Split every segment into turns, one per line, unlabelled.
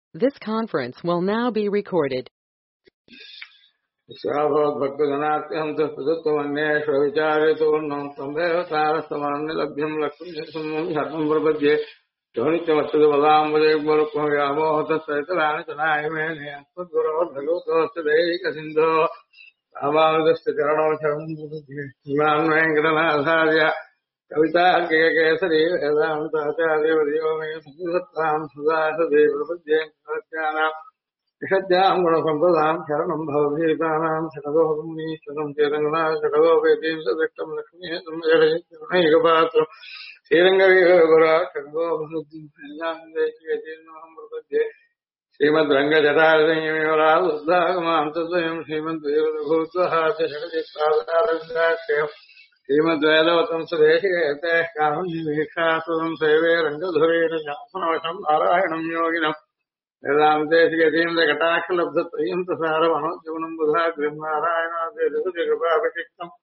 This conference will now be recorded.
भक्तजनात्यहं तत्त्वन्येषु विचार्यतोऽन्नं तं देवतारस्तमान्यलभ्यं लक्ष्मीसुमं शरणं प्रपद्ये ध्वनित्यमच्युतपदाम्बुजैर्गुरुक्मव्यामोहतस्तैतराणि च नायमेने अस्मद्गुरोर्भगवतोऽस्य दैहिकसिन्धो रामानुजस्य चरणौ शरणं प्रपद्ये श्रीमान् वेङ्कटनाथार्य कवितार्किककेसरी वेदान्ताचार्यवर्यो मे संसत्तां सदा सदे प्रपद्ये निषद्याम् गुणसम्पदाम् शरणम् भवभीतानाम् शतगोपमुनीश्वरम् श्रीरङ्गना शतगोपेतीम् सदृष्टम् लक्ष्मीः जडैकपात्रम् श्रीरङ्गवीरगुरा शतगोपमुद्ये श्रीमद्रङ्गजटारसंयमेवरादुद्धागमाम् तद्वयम् श्रीमद्वीरभूत्वहास्य षडचित्रावतारविदाक्षयम् श्रीमद्वेदवतम् सुदेशिकेते कामवीक्षासुतम् सेवे रङ्गधुरेण शासनवशम् नारायणम् योगिनम् वेदान्तेशिकतीन्द्रकटाक्षलब्धत्रयन्तसारमनोद्यगुणम् बुधाग्रिम् नारायणादेशकृपाभिषिक्तम्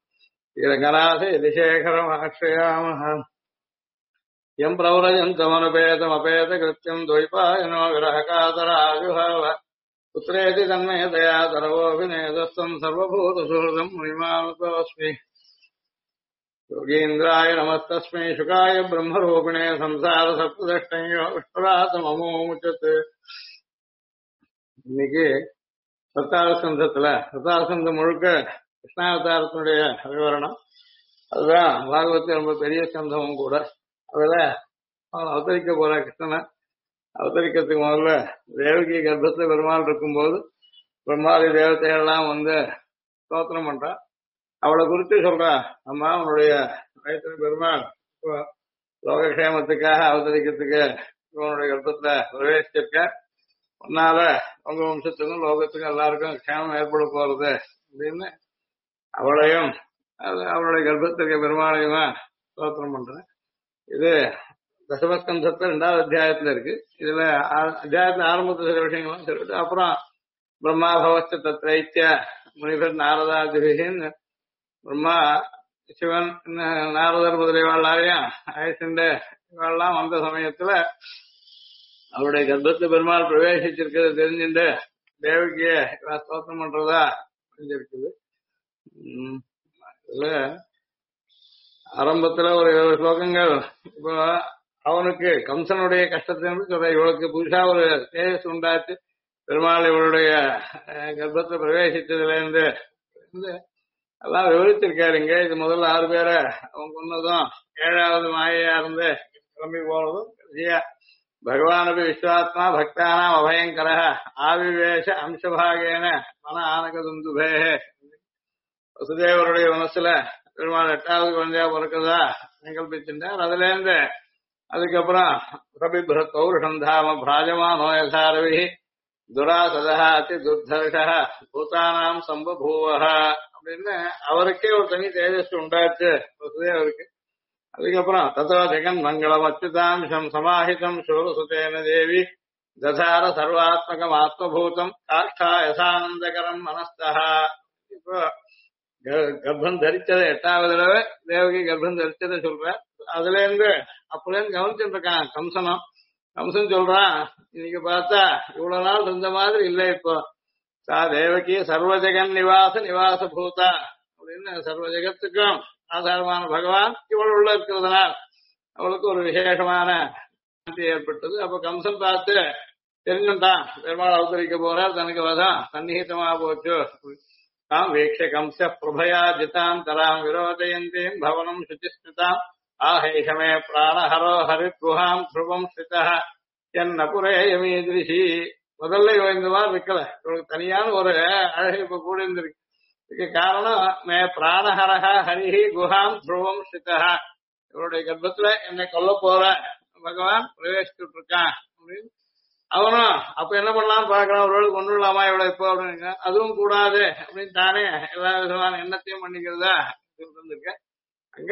श्रीरङ्गनाथेदिशेखरमाश्रयामः यम् प्रव्रजन्तमनुपेतमपेतकृत्यम् द्वैपायनो विरहकातराजुहाव पुत्रेति तन्मयतया तरवोऽभिनेदस्तम् सर्वभूतसुहृदम् मुनिमानुतोऽस्मि योगीन्द्राय नमस्तस्मै शुकाय ब्रह्मरूपिणे संसारसप्तदष्टयो विष्णुरातममोमुचत् இன்னைக்கு சத்தாரசந்தத்துல முழுக்க கிருஷ்ணாவதாரத்தினுடைய விவரணம். அதுதான் பாகவத்தில் ரொம்ப பெரிய சந்தமும் கூட. அதுல அவன் அவதரிக்க போற கிருஷ்ணனை அவதரிக்கிறதுக்கு முதல்ல தேவகி கர்ப்பத்துல பெருமாள் இருக்கும்போது பிரம்மாதி தேவதையெல்லாம் ஸ்தோத்திரம் பண்றான். அவளை குறித்து சொல்றா, அம்மா உன்னுடைய வயசுல பெருமாள் லோகக்ஷேமத்துக்காக அவதரிக்கிறதுக்கு உன்னுடைய கர்ப்பத்துல பிரவேசிச்சிருக்க. உன்னால உங்க வம்சத்துக்கும் லோகத்துக்கும் எல்லாருக்கும் க்ஷேமம் ஏற்பட போறது அப்படின்னு அவளையும் அவளுடைய கர்ப்பத்திற்கு பெருமாளையுமா ஸ்தோத்திரம் பண்றேன். இது தசமஸ்கந்தத்துல 2வது அத்தியாயத்துல இருக்கு. இதுல அத்தியாயத்துல ஆரம்பத்துல சில விஷயங்களும் சொல்லிட்டு அப்புறம் பிரம்மா பவச்ச தத்ரைத்திய முனிவர் நாரதாதிபின்னு பிரம்மா சிவன் நாரதர் முதலியவாழ்லாரையும் ஆயுஷண்டு இவாள்லாம் வந்த சமயத்துல அவருடைய கர்ப்பத்தை பெருமாள் பிரவேசிச்சிருக்கிறது தெரிஞ்சுட்டு தேவகிய ஸ்தோத்திரம் பண்றதா தெரிஞ்சிருக்குது. இதுல ஆரம்பத்துல ஒரு 7 ஸ்லோகங்கள் இப்போ அவனுக்கு கம்சனுடைய கஷ்டத்தை சொல்ற, இவளுக்கு புதுசா ஒரு தேஜஸ் உண்டாச்சு. பெருமாள் இவளுடைய கர்ப்பத்தை பிரவேசித்ததுல இருந்து எல்லாம் விவரிச்சிருக்காரு. இங்க இது முதல்ல 6 பேரை அவங்க கொன்னதும் 7வது மாயையா இருந்து கிளம்பி போனதும் பகவானபி விஸ்வாத்மா பக்தானாம் அபயங்கர ஆவிவேஷ அம்சபாகேன மன ஆனகதுந்துபே. வசுதேவருடைய மனசுல பெருமாள் 8வது குழந்தையா பிறக்கிறதா சங்கல்பிச்சுட்டார். அதுல இருந்து அதுக்கப்புறம் சபிபிரத் பௌருஷம் தாம பிராஜமானோ யசாரவி துராசதா அதி துர்தர்ஷ பூதானாம் சம்பபூவஹ அப்படின்னு அவருக்கே ஒரு தனி தேஜஸ் உண்டாச்சு வசுதேவருக்கு. அதுக்கப்புறம் தத்தோ ஜெகன் மங்களம் அச்சுதாம்சம் சமாஹிதம் சூரசுதேன தேவி தசார சர்வாத்மகம் ஆத்மபூதம் காஷ்டா யசானந்தகரம் மனஸ்தா. இப்போ கர்ப்பம் தரிச்சதை 8வது தடவை தேவகி கர்ப்பம் தரிச்சதை சொல்ற. அதுல இருந்து அப்பலேருந்து கவனிச்சுட்டு இருக்கான் கம்சன் சொல்றான், இன்னைக்கு பார்த்தா இவ்வளவு நாள் இருந்த மாதிரி இல்லை. இப்போ சா தேவகி சர்வஜெகன் நிவாச பூதா அப்படின்னு சர்வ ஜெகத்துக்கும் ஆதாரமான பகவான் இவள் உள்ள இருக்கிறதுனால் அவளுக்கு ஒரு விசேஷமான ஏற்பட்டது. அப்ப கம்சன் பார்த்து தெரிஞ்சுட்டான் பெருமாள் அவதரிக்க போறார், தனக்கு வதம் சந்நிகிதமா போச்சு. தாம் வீக்ஷ கம்ச பிரபயா ஜிதாம் தராம் விரோதயந்தீம் பவனம் சுச்சிஸ்மிதாம் ஆஹைஷமே பிராணஹரோ ஹரித்குஹாம் துருவம் ஸ்ரிதா என் நபுரேயமீதிரிஷி. முதல்ல இந்த மாதிரி இருக்கல, இவளுக்கு தனியான ஒரு அழகு இப்ப கூட இருந்திருக்கு. இதுக்கு காரணம் மே பிராணஹரஹ ஹரிஹி குஹாம் துருவம் ஸ்ரிதா. இவருடைய கர்ப்பத்துல என்னை கொல்ல போற பகவான் பிரவேசிச்சுட்டு இருக்கான் அப்படின்னு. அவனும் அப்ப என்ன பண்ணலாம்னு பாக்குறான், ஒருவேளை கொண்டு விடலாமா இவ்வளவு இப்போ அப்படின்னு. அதுவும் கூடாது அப்படின்னு தானே எல்லா விதமான எண்ணத்தையும் பண்ணிக்கிறதா இருந்திருக்க. அங்க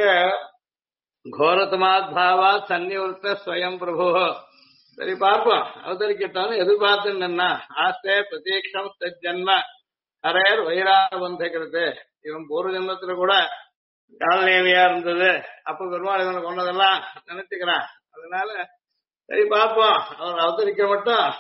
கோரதமாத் பாவா சன்னிவர்த்த ஸ்வயம் பிரபு. சரி பார்ப்போம் அவதரிக்கட்டான்னு எதிர்பார்த்துன்னா ஆஸ்தே பிரதீட்சம் ஜன்ம ஹரேர் வைராக பந்தகிறது. இவன் பூர்வ ஜென்மத்துல கூட காலநேவியா இருந்தது. அப்ப பெருமாள் இவனை கொண்டதெல்லாம் நினைச்சுக்கிறான். அதனால சரி பார்ப்போம், அவர் அவதரிக்க மட்டும்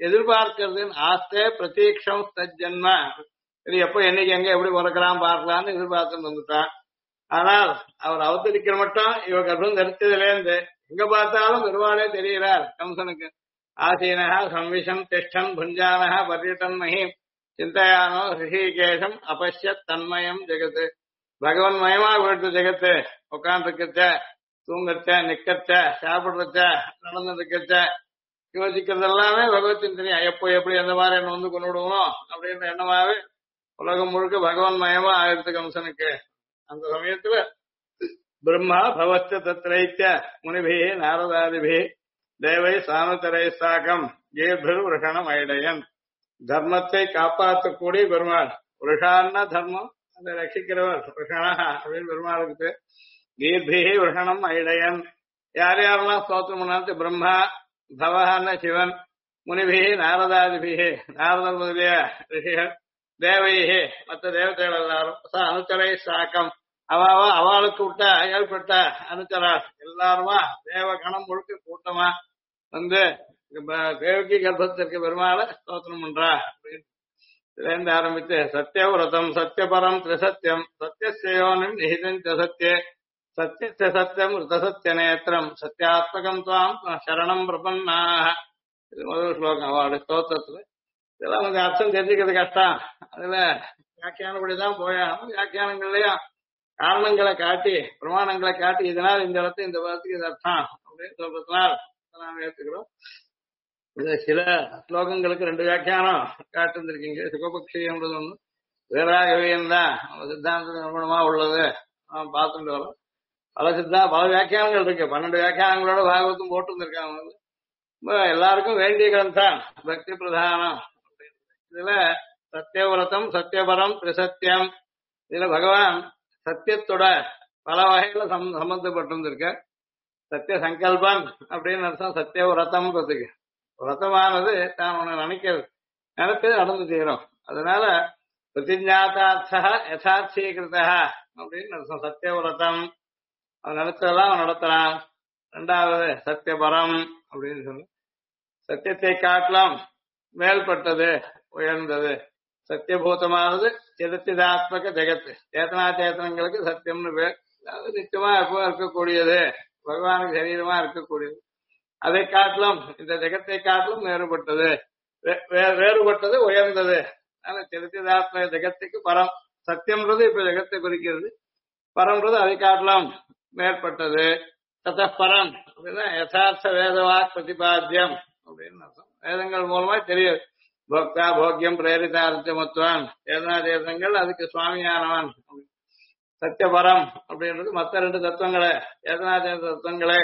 எதிர்பார்க்கிறது ஆஸ்தே பிரதீட்சம் தஜ்ஜன்ம. இது எப்போ என்னைக்கு எங்க எப்படி பிறக்கலாம் பார்க்கலாம்னு எதிர்பார்த்து வந்துட்டான். ஆனால் அவர் அவதரிக்கிற மட்டும் இவ கர்ப்பம் தரித்ததுலேருந்து எங்க பார்த்தாலும் பெருமாளே தெரிகிறார் கம்சனுக்கு. ஆசீனஹ சம்விஷம் திஷ்டன் புஞ்சானஹ பர்யட்டன் மஹீம் சிந்தையானோ ரிஷிகேஷம் அபஷ்யத் தன்மயம் ஜெகத்து. பகவன் மயமா போயிட்டு ஜெகத்து. உட்காந்துருக்கச்ச, தூங்கச்ச, நிக்கச்ச, சாப்பிடுறச்ச, நடந்துருக்கச்ச, யோசிக்கிறது எல்லாமே பகவத் சிந்தனை. எப்போ எப்படி எந்த மாதிரி என்ன வந்து கொண்டு விடுவோம் அப்படின்ற எண்ணமாவே உலகம் முழுக்க பகவன் மயமா ஆயிடுத்து கம்சனுக்கு. அந்த சமயத்துல பிரம்மா பவச்ச தத்ரைச்ச முனிபி நாரதாதிபி தேவை சானுத்தரை சாகம் கீர்பிர் விருஷணம் ஐடையன். தர்மத்தை காப்பாற்றக்கூடிய பெருமாள். விருஷான்னா தர்மம், அதை ரட்சிக்கிறவர் விருஷணா அப்படின்னு பெருமாளுக்கு பேர். கீர்பிஹி விருஷணம் ஐடையன். யார் யாரெல்லாம் ஸ்தோத்திரம் பண்ணாலும் பிரம்மா, பவஹான்னா சிவன், முனிபிஹி நாரதாதிபிஹி நாரதன் முதலிய ரிஷிகள், தேவையே மற்ற தேவதைகள் எல்லாரும், அனுச்சரை சாக்கம் அவளுக்கு விட்ட ஏற்பட்ட அனுச்சரா எல்லாருமா தேவ கணம் முழுக்க கூட்டமா வந்து தேவகி கர்ப்பத்திற்கு பெருமாளை ஸ்தோத்திரம் பண்றா. இதுலேருந்து ஆரம்பித்து சத்தியவிரதம் சத்தியபரம் திரிசத்தியம் சத்தியோனிம் நிஹிதஞ்ச சத்தியே சத்திய சத்தியம் ரிதசத்திய நேத்திரம் சத்தியாத்மகம் துவாம் சரணம் பிரபன்னாக. இது முதல் ஸ்லோகம் அவளுடைய ஸ்தோத்திரத்துல. இதெல்லாம் கொஞ்சம் அர்த்தம் தெரிஞ்சுக்கிறது கஷ்டம். அதுல வியாக்கியானப்படிதான் போயாகணும். வியாக்கியானங்கள்லயும் காரணங்களை காட்டி பிரமாணங்களை காட்டி இதனால் இந்த இடத்துல இந்த பதத்துக்கு இது அர்த்தம் அப்படின்னு சொல்றதுனால் நாம் ஏற்றுக்கிறோம். இதுல சில ஸ்லோகங்களுக்கு 2 வியாக்கியானம் காட்டிருந்திருக்கீங்க. சுகபக்ஷின்றது ஒண்ணு, வேறாகவியம் தான் சித்தாந்த நிறுவனமா உள்ளது பார்த்துட்டு வரோம். பல வியாக்கியானங்கள் இருக்கு. 12 வியாக்கியானங்களோட பாகவத்தும் போட்டு இருந்திருக்காங்க. எல்லாருக்கும் வேண்டிய கிரந்தம் பக்தி பிரதானம். இதுல சத்தியவிரதம் சத்தியபரம் திரிசத்தியம். இதுல பகவான் சத்தியத்தோட பல வகையில சம்பந்தப்பட்டிருந்திருக்க. சத்திய சங்கல்பம் அப்படின்னு அர்த்தம். சத்தியவிரதம்ன்றதுக்கு விரதமானது தான் ஒண்ணு நினைக்கிறது நடந்து தீரும். அதனால பிரதிஜாத்தார்த்தா யதார்த்தீகிருதா அப்படின்னு அர்த்தம். சத்தியவிரதம் அவன் நினைச்சதெல்லாம் அவன் நடத்துறான். 2வது சத்தியபரம் அப்படின்னு சொல்லு. சத்தியத்தை காட்டலாம் மேல்பட்டது உயர்ந்தது. சத்தியபூதமானது சிதச்சிதாத்மக ஜெகத்து. சேத்தனா சேத்தனங்களுக்கு சத்தியம்னு பேர். அதாவது நிச்சயமா எப்போ இருக்கக்கூடியது, பகவானுக்கு சரீரமா இருக்கக்கூடியது. அதை காட்டிலும் இந்த ஜெகத்தை காட்டிலும் வேறுபட்டது. வேறுபட்டது உயர்ந்தது. அதனால சிதச்சிதாத்மக ஜெகத்துக்கு பரம். சத்தியம்ன்றது இப்ப ஜெகத்தை குறிக்கிறது. பரம்ன்றது அதை காட்டிலும் மேற்பட்டது. ததப்பரம் அப்படின்னா யதார்த்த வேதவாக் பிரதிபாத்தியம் அப்படின்னு அர்த்தம். வேதங்கள் மூலமா தெரியுது. போக்தா போக்கியம் பிரேரிதார்த்தமத்துவன் சேதனா சேதனங்கள் அதுக்கு சுவாமியானவன். சத்தியபரம் அப்படின்றது மற்ற 2 தத்துவங்களே சேதனா சேத தத்துவங்களே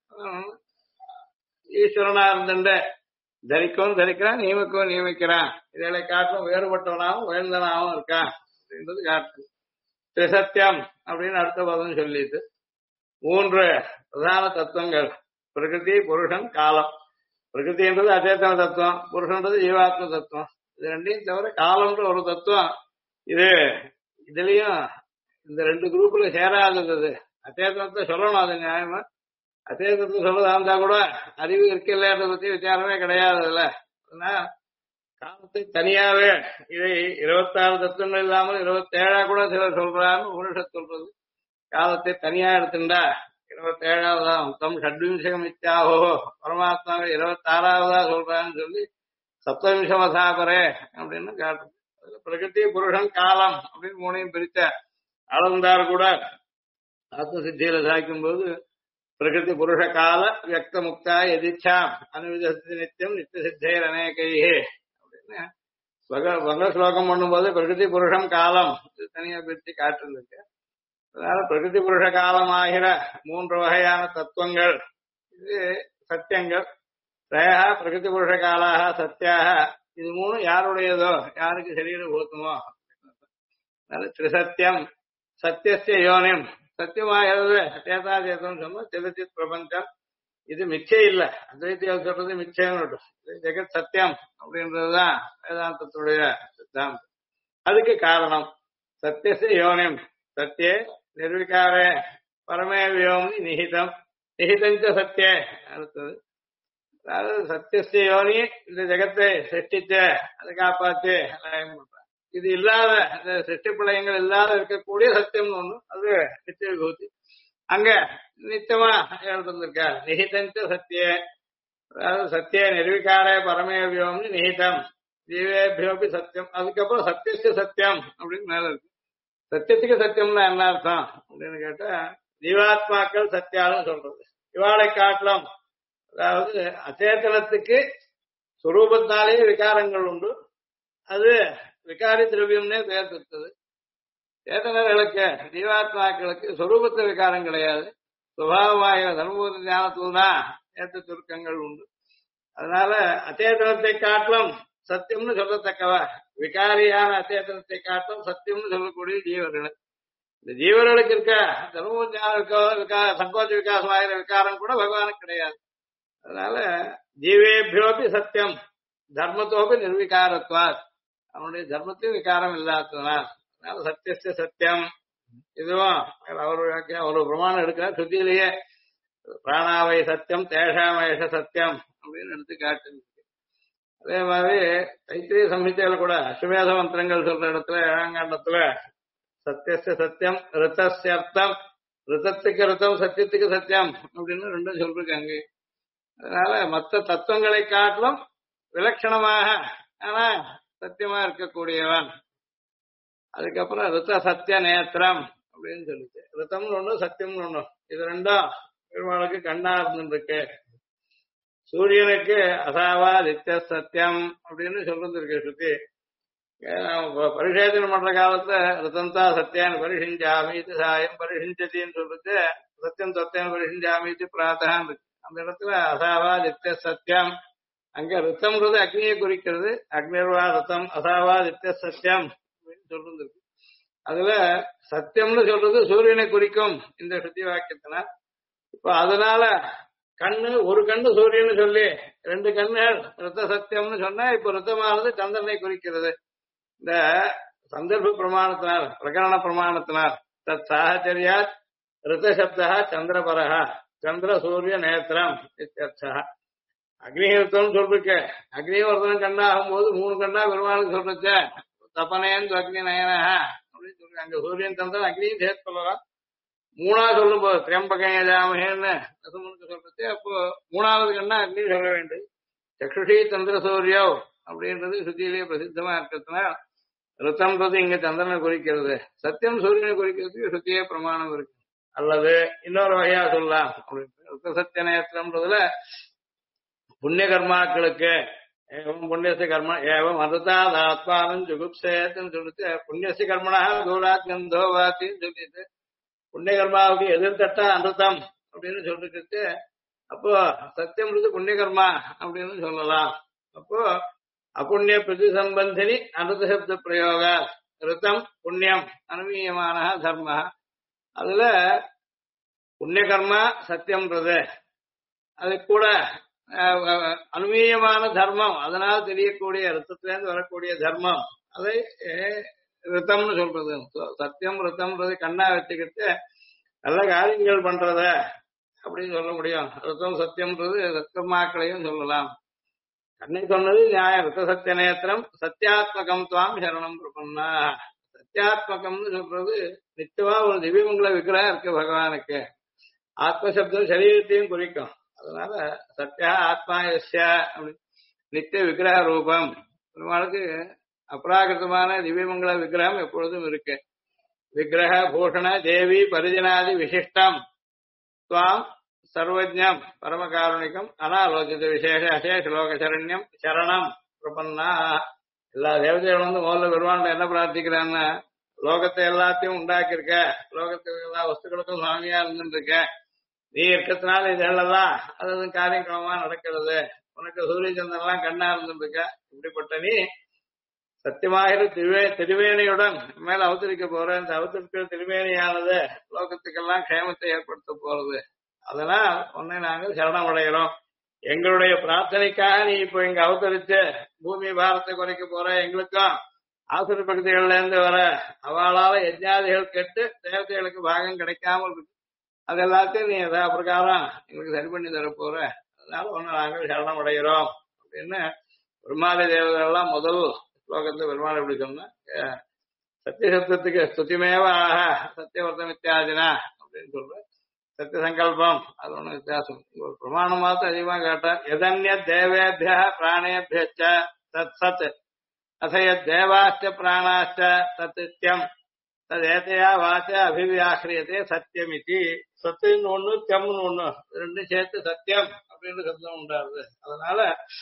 ஈஸ்வரனா இருந்துட்டு தரிக்கவும் தரிக்கிறான், நியமிக்கவும் நியமிக்கிறான். இதை காட்டும் வேறுபட்டவனாகவும் உயர்ந்தனாகவும் இருக்கான் அப்படின்றது காட்டு. திரிசத்தியம் அப்படின்னு அடுத்த பதம் சொல்லிட்டு 3 பிரதான தத்துவங்கள் பிரகிருதி புருஷன் காலம். பிரகிருதின்றது அச்சேதன தத்துவம், புருஷன்றது ஜீவாத்ம தத்துவம். இது 2ஐயும் தவிர காலம்ன்ற ஒரு தத்துவம். இதுலயும் இந்த 2 குரூப்ல சேராதது. அச்சேதனத்தை சொல்லணும், அது நியாயமா. அச்சேதனத்தை சொல்லதா இருந்தா கூட அறிவு இருக்கலன்றத பத்தி விசாரமே கிடையாது அதுல. காலத்தை தனியாவே இதை 26 தத்துவங்கள் இல்லாமல் 27 கூட சிலர் சொல்றான்னு உபனிஷத் சொல்றது. காலத்தை தனியா எடுத்துட்டா 27வதா தம் ஷட்விம்சகம் இத்தியாகோ பரமாத்மாவை 26வதா சொல்றான்னு சொல்லி சப்தவிம்சமதாபரே அப்படின்னு காட்டுது. அதுல பிரகிருதி புருஷன் காலம் அப்படின்னு 3ஐயும் பிரிச்ச அளந்தார் கூட ஆத்ம சித்தியில சாய்க்கும் போது பிரகிருதி புருஷ கால வியக்த முக்தா எதிச்சா அனுவிதத்தி நித்தியம் நித்திய சித்தேர் அநேகையே அப்படின்னு வங்க ஸ்லோகம் பண்ணும்போது பிரகிருதி புருஷம் காலம் தனியா பிரிச்சு காட்டிருக்கு. அதனால பிரகிருதி புருஷ காலமாகிற 3 வகையான தத்துவங்கள் இது சத்தியங்கள். ரயா பிரகிருதி புருஷ காலாக சத்தியாக. இது 3 யாருடையதோ, யாருக்கு சரீர பூத்தமோ. அதனால திரிசத்தியம் சத்தியஸ்ய யோனியம். சத்தியமாகிறது சேதா சேதம் சொன்னா சிதச்சித் பிரபஞ்சம். இது மிச்சம் இல்ல. அத்வைத்தியால் சொல்றது மிச்சம். ஜெகத் சத்தியம் அப்படின்றதுதான் வேதாந்தத்துடைய சித்தாந்தம். அதுக்கு காரணம் சத்தியஸ்ய யோனியம். சத்தியே நிர்விகாரே பரமே வியோமி நிஹிதம் நிஹிதஞ்ச சத்தியே. அடுத்தது அதாவது சத்தியஸ்ய யோனி இந்த ஜெகத்தை சிருஷ்டிச்சு அதை காப்பாத்து எல்லாம் பண்றான். இது இல்லாத இந்த சிருஷ்டி பிரளயங்கள் இல்லாத இருக்கக்கூடிய சத்தியம்னு ஒண்ணு, அது நித்திய விபூதி. அங்க நித்தியமா எழுந்திருக்கார் நிகிதஞ்ச சத்திய, அதாவது சத்திய நிர்விகாரே பரமேவியோம்னு நிகிதம் ஜீவேபியோபி சத்தியம். அதுக்கப்புறம் சத்தியஸ்ய சத்தியம் அப்படின்னு மேல இருக்கு. சத்தியத்துக்கு சத்தியம்னா என்ன அர்த்தம் அப்படின்னு கேட்டா, ஜீவாத்மாக்கள் சத்தியாலும் சொல்றது. இவாளை காட்டலாம், அதாவது அச்சேதனத்துக்கு சுரூபத்தாலேயே விகாரங்கள் உண்டு, அது விகாரி திரவியம்னே பெயர் பெற்றது. சேதனர்களுக்கு ஜீவாத்மாக்களுக்கு சொரூபத்த விகாரம் கிடையாது, சுபாவமாக தர்மபூத ஞானத்தில் தான் ஏற்ற சுருக்கங்கள் உண்டு. அதனால அச்சேதனத்தை காட்டிலும் சத்தியம்னு சொல்லத்தக்கவா, விகாரியான அச்சேதனத்தை காட்டிலும் சத்தியம்னு சொல்லக்கூடிய ஜீவர்கள். இந்த ஜீவர்களுக்கு இருக்க தர்மபூத ஞானம் சங்கோச்ச விகாசமாகிற விகாரம் கூட பகவானுக்கு கிடையாது. அதனால ஜீவேபியோபி சத்தியம் தர்மத்தோபி நிர்விகாரத்வார், அவனுடைய தர்மத்தையும் விகாரம் இல்லாததுனால் அதனால சத்தியஸ்ய சத்தியம். இதுவும் ஒரு பிரமாணம் எடுக்கிறார் சுத்தியிலேயே, பிராணாவை சத்தியம் தேஷாமேஷ சத்தியம் அப்படின்னு எடுத்து காட்டு. அதே மாதிரி தைத்திரிய சம்ஹிதையில கூட அஸ்வமேத மந்திரங்கள் சொல்ற இடத்துல ஏழாங்காண்டத்துல சத்தியஸ்ய சத்தியம் ரிதஸ்யர்த்தம், ரிதத்துக்கு ரிதம் சத்தியத்துக்கு சத்தியம் அப்படின்னு ரெண்டும் சொல்லிருக்காங்க. அதனால மற்ற தத்துவங்களை காட்டிலும் விலட்சணமாக ஆனா சத்தியமா இருக்கக்கூடியவன். அதுக்கப்புறம் ரித சத்திய நேத்திரம் அப்படின்னு சொல்லிச்சு. ரிதம்னு ஒண்ணு சத்தியம்னு ஒண்ணு, இது ரெண்டும் பெருமாளுக்கு கண்ணா இருந்துருக்கு. சூரியனுக்கு அசாவா நித்திய சத்தியம் அப்படின்னு சொல்லிருக்கு சுத்தி. பரிசேதனம் பண்ற காலத்துல ரிதந்தா சத்தியான் பரிசிஞ்சாமீத்து சாயம் பரிசிஞ்சத்தின்னு சொல்லிட்டு சத்தியம் சத்தியம் பரிசிஞ்சாமீத்து பிராத்தகான் இருக்கு. அந்த இடத்துல அசாவா நித்திய சத்தியம், அங்க ரித்தம்ன்றது அக்னியை குறிக்கிறது. அக்னிர்வா ரித்தம் அசாவா நித்திய சத்தியம் அப்படின்னு சொல்றது. அதுல சத்தியம்னு சொல்றது சூரியனை குறிக்கும் இந்த சுத்தி வாக்கியத்தினால். இப்ப அதனால கண்ணு ஒரு கண்ணு சூரியன்னு சொல்லி ரெண்டு கண்ணுகள் ரித்த சத்தியம்னு சொன்னா, இப்ப ரித்தமானது சந்திரனை குறிக்கிறது. இந்த சந்தர்ப்ப பிரமாணத்தினால் பிரகரண பிரமாணத்தினால் தத் சாஹச்சரியா ரித்த சப்தா சந்திரபரஹா சந்திர சூரிய நேத்திரம் இத்தியர்த்தா. அக்னிஹோத்திரம் சொல்லிருக்க, அக்னிஹோத்திரம் கண்ணா ஆகும்போது மூணு கண்ணா பெருமாளுக்கு சொல்றச்ச தபனேந்து அக்னி நயனா அப்படின்னு சொல்லுங்க. அங்க சூரியன் சந்திரன் அக்னியும் சேர்த்து சொல்லலாம். மூணா சொல்லும் போது திரியம்பகேன்னு சொல்றது, அப்போ மூணாவது கண்ணா அக்னி சொல்ல வேண்டும். சக்ஷுஷி சந்திர சூரியோ அப்படின்றது சுத்தியிலேயே பிரசித்தமா இருக்கிறதுனா ரித்தம்ன்றது இங்க சந்திரனை குறிக்கிறது, சத்தியம் சூரியனை குறிக்கிறதுக்கு சுத்தியே பிரமாணம் இருக்கு. அல்லது இன்னொரு வகையா சொல்லலாம் அப்படின்னு ரித்த சத்திய நேத்திரம்ன்றதுல புண்ணிய கர்மாக்களுக்கு ஏவம் புண்ணியச கர்ம ஏவம் அனுதாத் ஆத்மானம் ஜுகுப்சேத்துன்னு சொல்லிட்டு புண்ணியசி கர்மனா தூராத் கந்தோ வாத்தின்னு சொல்லிட்டு புண்ணிய கர்மாவுக்கு எதிர்த்தட்டா அனுதம் அப்படின்னு சொல்லிட்டு, அப்போ சத்தியம்ன்றது புண்ணிய கர்மா அப்படின்னு சொல்லலாம். அப்போ அப்புண்ணிய பிரதி சம்பந்தினி அனுத சப்த பிரயோக ரித்தம் புண்ணியம் அனுமீயமான தர்ம. அதுல புண்ணிய கர்மா சத்தியம்ன்றது, அது கூட அனுமீயமான தர்மம், அதனால் தெரியக்கூடிய ரித்தத்திலேருந்து வரக்கூடிய தர்மம், அதை ரித்தம்னு சொல்றது. சத்தியம் ரித்தம்ன்றது கண்ணா வச்சுக்கிட்டு நல்ல காரியங்கள் பண்றத அப்படின்னு சொல்ல முடியும். ரித்தம் சத்தியம்ன்றது ரத்தமாக்களையும் சொல்லலாம். கண்ணை சொன்னது நியாயம். ரித்த சத்திய நேத்திரம் சத்தியாத்மகம் துவாம் சரணம் பிரபன்னா. சத்தியாத்மகம்னு சொல்றது நிச்சயமா ஒரு திவ்யமங்கல விக்கிரகம் இருக்கு பகவானுக்கு. ஆத்மசப்தம் சரீரத்தையும் குறிக்கும். அதனால சத்யா ஆத்மா எஸ்யா அப்படி நித்திய விக்கிரக ரூபம். பெருமாளுக்கு அப்ராகிருதமான திவ்யமங்கல விக்கிரகம் எப்பொழுதும் இருக்கு. விக்கிரக பூஷண தேவி பரிஜனாதி விசிஷ்டம் துவாம் சர்வஜம் பரமகாருணிகம் அனாலோசித விசேஷ அசேஷ லோக சரண்யம் சரணம் பிரபன்னா. எல்லா தேவதைகளும் வந்து முதல்ல பெருமாண்ட என்ன பிரார்த்திக்கிறான்னு, லோகத்தை எல்லாத்தையும் உண்டாக்கியிருக்க, லோகத்துக்கு எல்லா வஸ்துக்களுக்கும் சுவாமியா இருந்துருக்க, நீ இருக்கிறதுனால இதெல்லாம் அது காரியம் கிரமமா நடக்கிறது, உனக்கு சூரிய சந்திரன்லாம் கண்ணா இருந்துருக்க, இப்படிப்பட்ட நீ சத்தியமாகிற திருவேணியுடன் மேல அவதரிக்க போற. இந்த அவதரிக்கிற திருவேணியானது லோகத்துக்கெல்லாம் க்ஷேமத்தை ஏற்படுத்த போறது. அதனால் உன்னை நாங்கள் சரணம் அடைகிறோம். எங்களுடைய பிரார்த்தனைக்காக நீ இப்போ இங்க அவதரிச்சு பூமி பாரத்தை குறைக்க போற. எங்களுக்கும் ஆசுர பகுதிகள்ல இருந்து வர அவளால யஜ்ஞாதிகள் கெட்டு தேவதைகளுக்கு பாகம் கிடைக்காமல் இருக்கு. அது எல்லாத்தையும் நீ எதா பிரகாரம் எங்களுக்கு சரி பண்ணி தர போற. அதனால ஒன்னு நாங்கள் சரணம் அடைகிறோம் அப்படின்னு பிரம்மாதி தேவதைகள்லாம் முதல் ஸ்லோகத்துல பெருமாள் எப்படி சொன்னா சத்தியசப்தத்துக்கு ஸ்துதிமேவ ஆக சத்தியவர்த்தம் இத்தியாதினா அப்படின்னு சொல்ற சத்திய சங்கல்பம் அது ஒண்ணு வித்தியாசம் ஒரு பிரமாணம் மாத்திரம் அதிகமா கேட்டார் எதன்ய தேவேபிய பிராணேபிய தத் சத் அசய தேவாஸ்த பிராணாஸ்த சத்தியம் ததேதையா வாச அபிவியாக்கிரியதே சத்தியமிதி சத்துன்னு ஒண்ணு தியம்னு ஒண்ணு ரெண்டும் சேர்த்து சத்தியம் அப்படின்னு சப்தம் உண்டாருது அதனால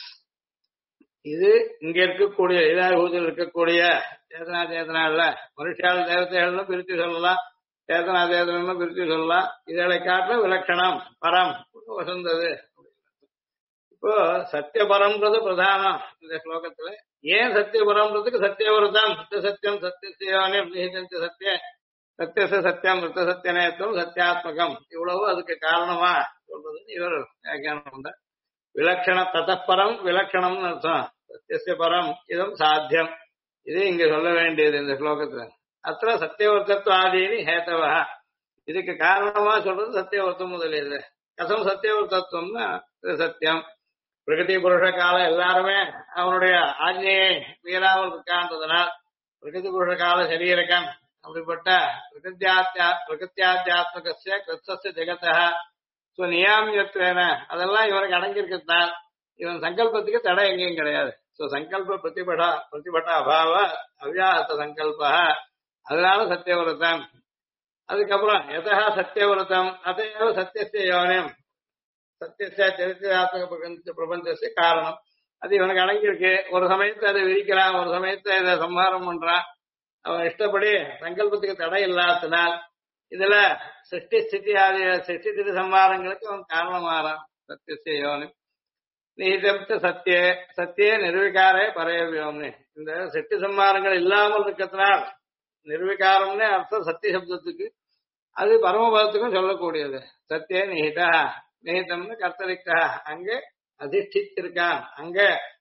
இது இங்க இருக்கக்கூடிய இதாகூதில் இருக்கக்கூடிய சேதனா சேதனா இல்ல மனுஷால் தேவதைகள்னு பிரித்து சொல்லலாம் சேதனா சேதனம் பிரித்து சொல்லலாம் இதனை காட்டுல விலட்சணம் பரம் வசந்தது இப்போ சத்தியபரம்ன்றது பிரதானம் இந்த ஸ்லோகத்துல ஏன் சத்தியபரம்ன்றதுக்கு சத்தியவரதம் சத்தியம் சத்தியம் சத்திய சத்திய சத்தியம் மிருத்த சத்தியநேத்துவம் சத்தியாத்மகம் இவ்வளவு அதுக்கு காரணமா சொல்றதுன்னு இவர் வியாக்கியானம் பண்ற விலட்சண ததப்பரம் விலட்சணம்னு அர்த்தம் சத்திய பரம் இதுவும் சாத்தியம் இது இங்க சொல்ல வேண்டியது இந்த ஸ்லோகத்துல அத்த சத்தியவர்த்தத்வாதீனி ஹேதவா இதுக்கு காரணமா சொல்றது சத்தியவர்த்தம் முதலியது கசம் சத்தியவர்த்தத்துவம்னா சத்தியம் பிரகதி புருஷ காலம் எல்லாருமே அவனுடைய ஆஜ்ஞையை மீறாமல் இருக்கான்றதுனால் பிரகதி புருஷ கால சரீரகம் அப்படிப்பட்ட பிரகத்தியாத்தியாத்மக கிருத்ஸ ஜெகத்தா நியாமியத்துவேன அதெல்லாம் இவனுக்கு அடங்கியிருக்கிறதுனால் இவன் சங்கல்பத்துக்கு தடை எங்கேயும் கிடையாது சங்கல்ப பிரதிபட அபாவ அவ்யாஹத சங்கல்ப அதனால சத்தியவிரதம் அதுக்கப்புறம் எதா சத்தியவிரதம் அதையோ சத்தியஸ்ய யோனியம் சத்தியஸ்ய சரித்திராத்மக பிரபஞ்சஸ்ய காரணம் அது இவனுக்கு அடங்கியிருக்கு ஒரு சமயத்தை அதை விரிக்கிறான் ஒரு சமயத்தை இதை சம்ஹாரம் பண்றான் அவன் இஷ்டப்படி சங்கல்பத்துக்கு தடை இல்லாதனால் இதுல சிருஷ்டி ஸ்திதி ஆகிய சிருஷ்டி திதி சம்ஹாரங்களுக்கு அவன் காரணமாறான் சத்தியஸ்ய யோனியம் நீதம்ச சத்தியே நிர்விகாரே பரயவியோம்னு இந்த சிருஷ்டி சம்ஹாரங்கள் இல்லாமல் இருக்கிறதுனால் நிர்விகாரம்னே அர்த்தம் சத்திய சப்தத்துக்கு அது பரமபதத்துக்கும் சொல்லக்கூடியது சத்திய நிஹிதா நிஹிதம்னு கர்த்தரிக்கா அங்கே அதிஷ்டித்திருக்கான் அங்க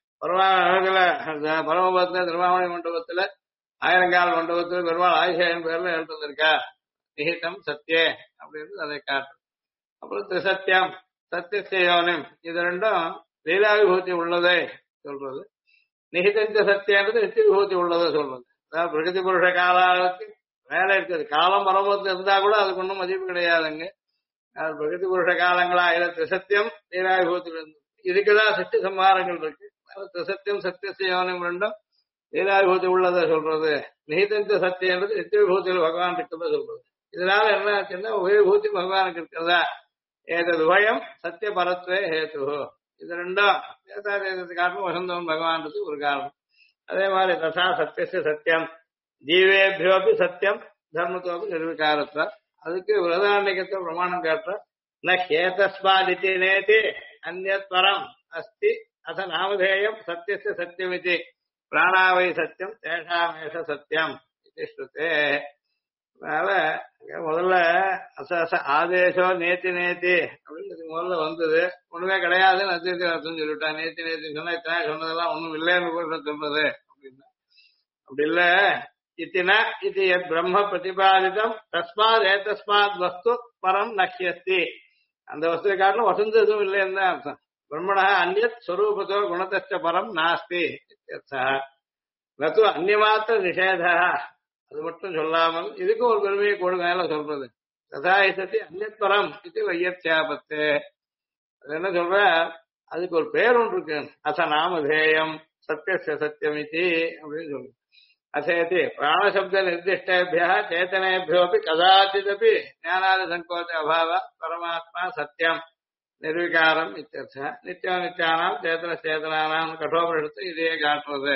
பரமபதத்துல திருவாமணி மண்டபத்துல ஆயிரங்கால் மண்டபத்துல பெருமாள் ஆயிஷாயின் பேர்ல எழுந்திருக்கா நிஹிதம் சத்தியே அப்படின்னு அதை காட்டும் அப்புறம் திரிசத்தியம் சத்திய யோனியம் இது ரெண்டும் லீலாவிபூதி உள்ளதை சொல்றது நிஹிதஞ்ச சத்தியன்றது நித்திய விபூதி உள்ளதை சொல்றது அதாவது பிரகதி புருஷ காலத்துக்கு வேலை இருக்குது காலம் பரமபதத்துல இருந்தா கூட அதுக்கு ஒன்றும் மதிப்பு கிடையாதுங்க பிரகதி புருஷ காலங்களா இதை திரிசத்தியம் லீலாவிபூதி இதுக்குதான் சிட்டி சம்ஹாரங்கள் இருக்கு திரிசத்தியம் சத்திய யோனியம் ரெண்டும் லீலாவிபூதி உள்ளதை சொல்றது நிஹிதஞ்ச சத்தியன்றது நித்திய விபூதியில் பகவான் இருக்கிறத சொல்றது இதனால என்ன ஆச்சுன்னா உபயபூதி பகவானுக்கு இருக்கிறதா ஏதது உபயம் சத்திய பரத்வே ஹேத்து இது ரெண்டும் காரணம் வசந்தவன் பகவான்றது ஒரு காரணம் அதே மாதிரி தசா சத்திய சத்தியம் ஜீவேபியோபி சத்தியம் தர்மத்தோபி நிர்விகாரத்தை அதுக்கு விரதாண்டிகத்தை பிரமாணம் காட்டுற ந ஹேதஸ்மாதித்தி நேதி அந்யத் பரம் அஸ்தி அத நாமதேயம் சத்தியஸ்ய சத்தியமிதி பிராணாவை சத்தியம் தேஷாமேஷ சத்தியம் இது ஸ்ருதே அதனால முதல்ல ஆதேசோ நேத்தி நேத்தி அப்படின்னு முதல்ல வந்தது ஒண்ணுமே கிடையாதுன்னு அத்தியர்த்தம் சொல்லிவிட்டா நேத்தி நேத்தி சொன்னா இத்தனை சொன்னதெல்லாம் ஒண்ணும் இல்லைன்னு கூட சொல்றது அப்படின்னா அப்படி இல்ல இத்தினா இது பிரம்ம பிரதிபாதிதம் தஸ்மாத் ஏதஸ்மாத் வஸ்து பரம் நக்கியஸ்தி அந்த வஸ்துவை காட்டிலும் வசந்த எதுவும் இல்லைன்னு தான் அர்த்தம் பிரம்மணா அந்நியத் ஸ்வரூபத்தோ குணத்தச்ச பரம் நாஸ்தி நது அந்நியமாத்திர நிஷேதா அது மட்டும் சொல்லாமல் இதுக்கு ஒரு பெருமையை கூட மேல சொல்றது ததாயசத்தி அந்நியத் பரம் இது வையத்யாபத்து அது என்ன சொல்ற அதுக்கு ஒரு பேர் ஒன்று இருக்கு அச நாமதேயம் சத்திய சத்தியமிதி அப்படின்னு சொல்லுங்க அசேதி பிராணசப்த நிர்திஷ்டேபிய சேத்தனேபியோபி கதாச்சிதபி ஞானாதி சங்கோச்ச அபாவ பரமாத்மா சத்தியம் நிர்விகாரம் இத்தியர்த்தம் நித்திய நித்தியானாம் சேத்தன சேதனானாம் கட்டோபனிஷத்து இதையே காட்டுறது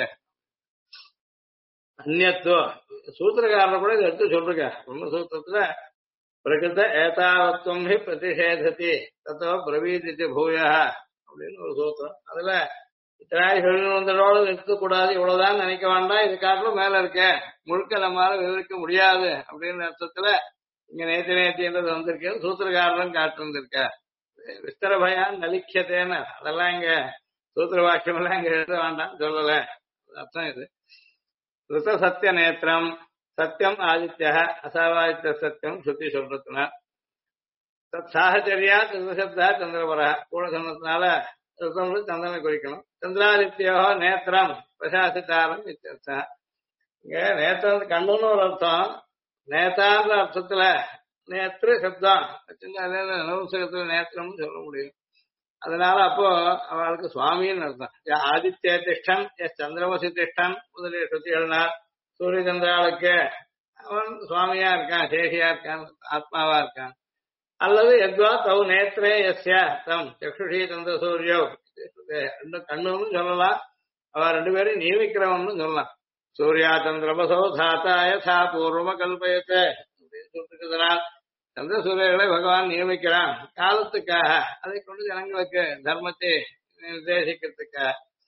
அந்நியத்துவம் சூத்திரக்காரனை கூட இதை எடுத்து சொல்றீங்க பிரம்மசூத்திரத்துல பிரகிருத ஏதாவத்துவம் ஹி பிரதிஷேததி தத்தோ பிரவீதி பூயா அப்படின்னு ஒரு சூத்திரம் அதுல இத்தனை சொல்லினோட இருக்கக்கூடாது இவ்வளவுதான் நினைக்க வேண்டாம் இது காட்டிலும் மேல இருக்க முழுக்க நம்மளால விவரிக்க முடியாது அப்படின்னு அர்த்தத்துல இங்க நேத்தி நேத்தின்றது வந்திருக்கு சூத்திரக்காரரும் காட்டு வந்திருக்க விஸ்தர பயான் நலிக்கத்தேன்னு அதெல்லாம் இங்க சூத்திர வாக்கியம் எல்லாம் இங்க எழுத வேண்டாம் சொல்லல அர்த்தம் இது ருத சத்திய நேத்திரம் சத்தியம் ஆதித்ய அசாவாதித்ய சத்தியம் சுத்தி சொல்றதுனா தத் சாஹச்சரியா திருசப்தா சந்திரபரா கூட சொன்னதுனால ரிதம் சந்திரனை குறிக்கணும். சந்திராதித்யோ நேத்திரம் பிரசாசித்தாரம் இத்தியர்த்தா. இங்க நேத்திரம் கண்ணுன்னு ஒரு அர்த்தம். நேதான்ற அர்த்தத்துல நேத்திர சப்தம் நவசகத்துல நேத்திரம்னு சொல்ல முடியும். அதனால அப்போ அவளுக்கு சுவாமின்னு அர்த்தம். ஆதித்ய திஷ்டன் சந்திரவசி திஷ்டன் முதலிய ஸ்ருதிகள்னால் சூரிய சந்திராளுக்கு அவன் சுவாமியா இருக்கான், சேஷியா இருக்கான், ஆத்மாவா இருக்கான். அல்லது எத்வா தௌ நேத்திரே எஸ்ய தம் சக்ஷுஷி சந்திர சூரியோ ரெண்டு கண்ணுன்னு சொல்லலாம். அவ ரெண்டு பேரும் நியமிக்கிறவன்னு சொல்லலாம். சூர்யா சந்திரபசோ தாத்தா யதா பூர்வம கல்பயத்தை சொல்லிருக்கிறதுனால் சந்திர சூரியர்களை பகவான் நியமிக்கிறான் காலத்துக்காக, அதை கொண்டு ஜனங்களுக்கு தர்மத்தை நிர்தேசிக்கிறதுக்காக.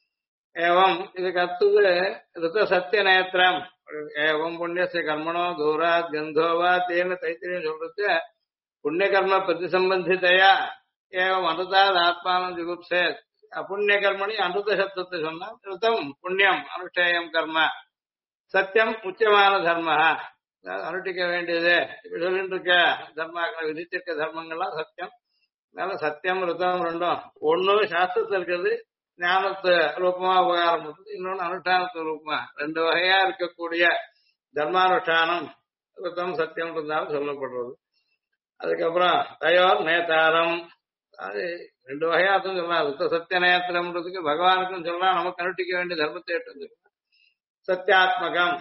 ஏவம் இதுக்கு அடுத்தது ரித சத்திய நேத்திரம். ஏவம் புண்ணியச கர்மணோ தூராத் கந்தோவா தேன தைத்திரியம் சொல்றது புண்ணிய கர்ம பிரதிசம்பந்தித்தையா ஏவம் அனுதாத் ஆத்மானம் ஜுகுப்சே. அப்புண்ணிய கர்மணி அனுத சப்தத்தை சொன்னா ரிதம் புண்ணியம் அனுஷ்டேயம் கர்ம, சத்தியம் உச்சமான தர்ம, அனுஷ்டிக்க வேண்டியது இப்படி சொல்லிட்டு இருக்க தர்மாக்களை விதித்திருக்க தர்மங்கள்லாம் சத்தியம். அதனால சத்தியம் ரிதம் ரெண்டும் ஒண்ணு சாஸ்திரத்தில் இருக்கிறது ஞானத்து ரூபமா உபகாரம் பண்றது, இன்னொன்னு அனுஷ்டானத்து ரூபமா ரெண்டு வகையா இருக்கக்கூடிய தர்மானுஷ்டானம் ரிதம் சத்தியம் இருந்தாலும் சொல்லப்படுறது. அதுக்கப்புறம் தயோர் நேதாரம், அது ரெண்டு வகையா அர்த்தம் சொல்லலாம். ரித்த சத்திய நேத்திரம்ன்றதுக்கு பகவானுக்கும் சொல்லலாம், நமக்கு அனுஷ்டிக்க வேண்டிய தர்மத்தை எடுத்து சத்தியாத்மகம்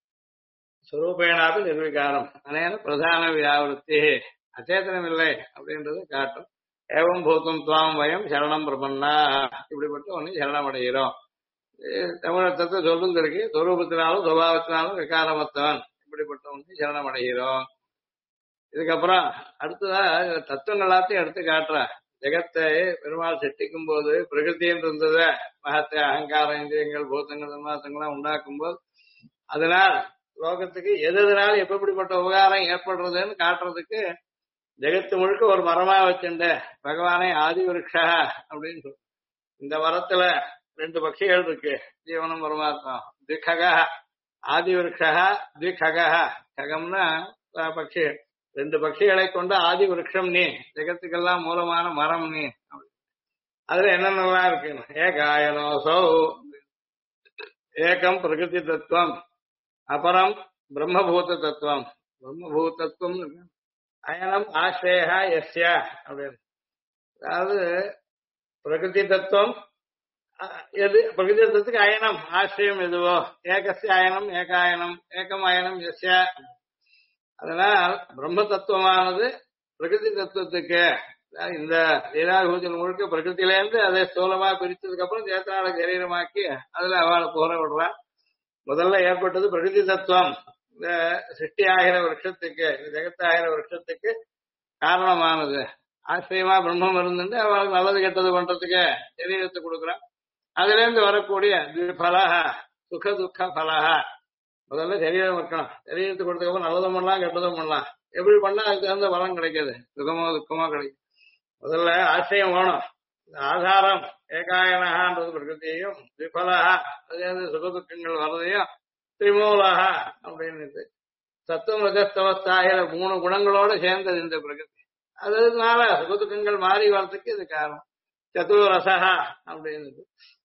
ஸ்வரூபேனாபி நிர்விகாரம் அனேன பிரதான வியாவிருத்தி அச்சேதனம் இல்லை அப்படின்றது காட்டும். ஏவம் பூத்தம் துவாம் வயம் சரணம் பிரபன்னா, இப்படிப்பட்ட ஒண்ணு சரணம் அடைகிறோம். தமிழர்த்தத்தை சொல்லுங்க இருக்கு. சொரூபத்தினாலும் சுபாவத்தினாலும் விகாரமத்தவன் இப்படிப்பட்ட ஒண்ணு சரணம் அடைகிறோம். இதுக்கப்புறம் அடுத்ததா தத்துவங்கள் எல்லாத்தையும் எடுத்து காட்டுற. ஜெகத்தை பெருமாள் சிருஷ்டிக்கும் போது பிரகிருத்தின்னு இருந்தத மகத்தை அகங்காரம் இந்திரியங்கள் பூத்தங்கள் சன்மாசங்கள்லாம் உண்டாக்கும் போது அதனால் லோகத்துக்கு எதனால எப்படிப்பட்ட உபகாரம் ஏற்படுறதுன்னு காட்டுறதுக்கு ஜெகத்து முழுக்க ஒரு மரமா வச்சுண்ட பகவானை ஆதி விருட்சா அப்படின்னு சொல்லு. இந்த மரத்துல ரெண்டு பட்சிகள் இருக்கு, ஜீவனம் பரமாத்மா. திகக ஆதி விருட்சா திகக, ககம்னா பட்சி. ரெண்டு பட்சிகளை கொண்டு ஆதி விருட்சம் நீ, ஜெகத்துக்கெல்லாம் மூலமான மரம் நீ. அதுல என்னென்னலாம் இருக்கு? ஏகாயனோசோ ஏகம் பிரகிருதி தத்துவம், அபரம் பிரம்மபூத தத்துவம். பிரம்மபூதத்துவம் அயனம் ஆஸ்ரேயா எஸ்ய அப்படின்னு. அதாவது பிரகிருதி தத்துவம் எது, பிரகிருதி தத்துவத்துக்கு அயனம் ஆசிரியம் எதுவோ, ஏகசிய அயனம் ஏகாயனம் ஏகம் அயனம் எஸ்ய. அதனால் பிரம்ம தத்துவமானது பிரகிருதி தத்துவத்துக்கு இந்த லீலாபூஜன் முழுக்க பிரகிருத்திலேருந்து அதை ஸ்தூலமா பிரிச்சதுக்கு அப்புறம் சேத்தனால சரீரமாக்கி அதுல அவளை புற விடுறான். முதல்ல ஏற்பட்டது பிரகிருதி தத்துவம். இந்த சிருஷ்டி ஆகிற வருஷத்துக்கு, இந்த ஜெகத்தாகிற வருஷத்துக்கு காரணமானது. ஆசிரியமா பிரம்மம் இருந்துட்டு அவளுக்கு நல்லது கெட்டது பண்றதுக்கு சரீரத்தை கொடுக்குறான். அதுல இருந்து வரக்கூடிய பலஹ சுக துக்க பலஹ. முதல்ல சரீரம் இருக்கணும், சரீரத்தை கொடுத்ததுக்கப்புறம் நல்லதும் பண்ணலாம் கெட்டதும் பண்ணலாம். எப்படி பண்ணா அதுக்கு தகுந்த பலம் கிடைக்காது, சுகமோ துக்கமோ கிடைக்கும். முதல்ல ஆசிரியம் வேணும். ஆதாரம் ஏகாயனகான்றது பிரகிருத்தியையும், திபலஹா அது சுகதுக்கங்கள் வர்றதையும், திரிமூலஹா அப்படின்னு சத்துவம் ரஜஸ்தவஸ்தாகிற 3 குணங்களோட சேர்ந்தது இந்த பிரகிருதி. அதனால சுகதுக்கங்கள் மாறி வர்றதுக்கு இது காரணம். சதுரசகா அப்படின்னு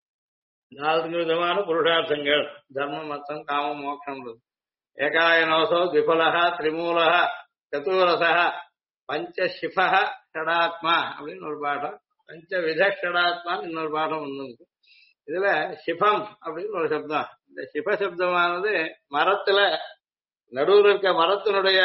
4 விதமான புருஷார்த்தங்கள், தர்மம் அர்த்தம் காமம் மோட்சம்ன்றது. ஏகாயனோசோ திபலஹா திரிமூலஹா சதுரசகா பஞ்சசிபஹ ஷடாத்மா அப்படின்னு ஒரு பாடம், பஞ்சவித ஷடாத்மான்னு இன்னொரு பாடம் ஒண்ணு. இதுல சிபம் அப்படின்னு ஒரு சப்தம். இந்த சிப சப்தமானது மரத்துல நடுவில் இருக்க மரத்தினுடைய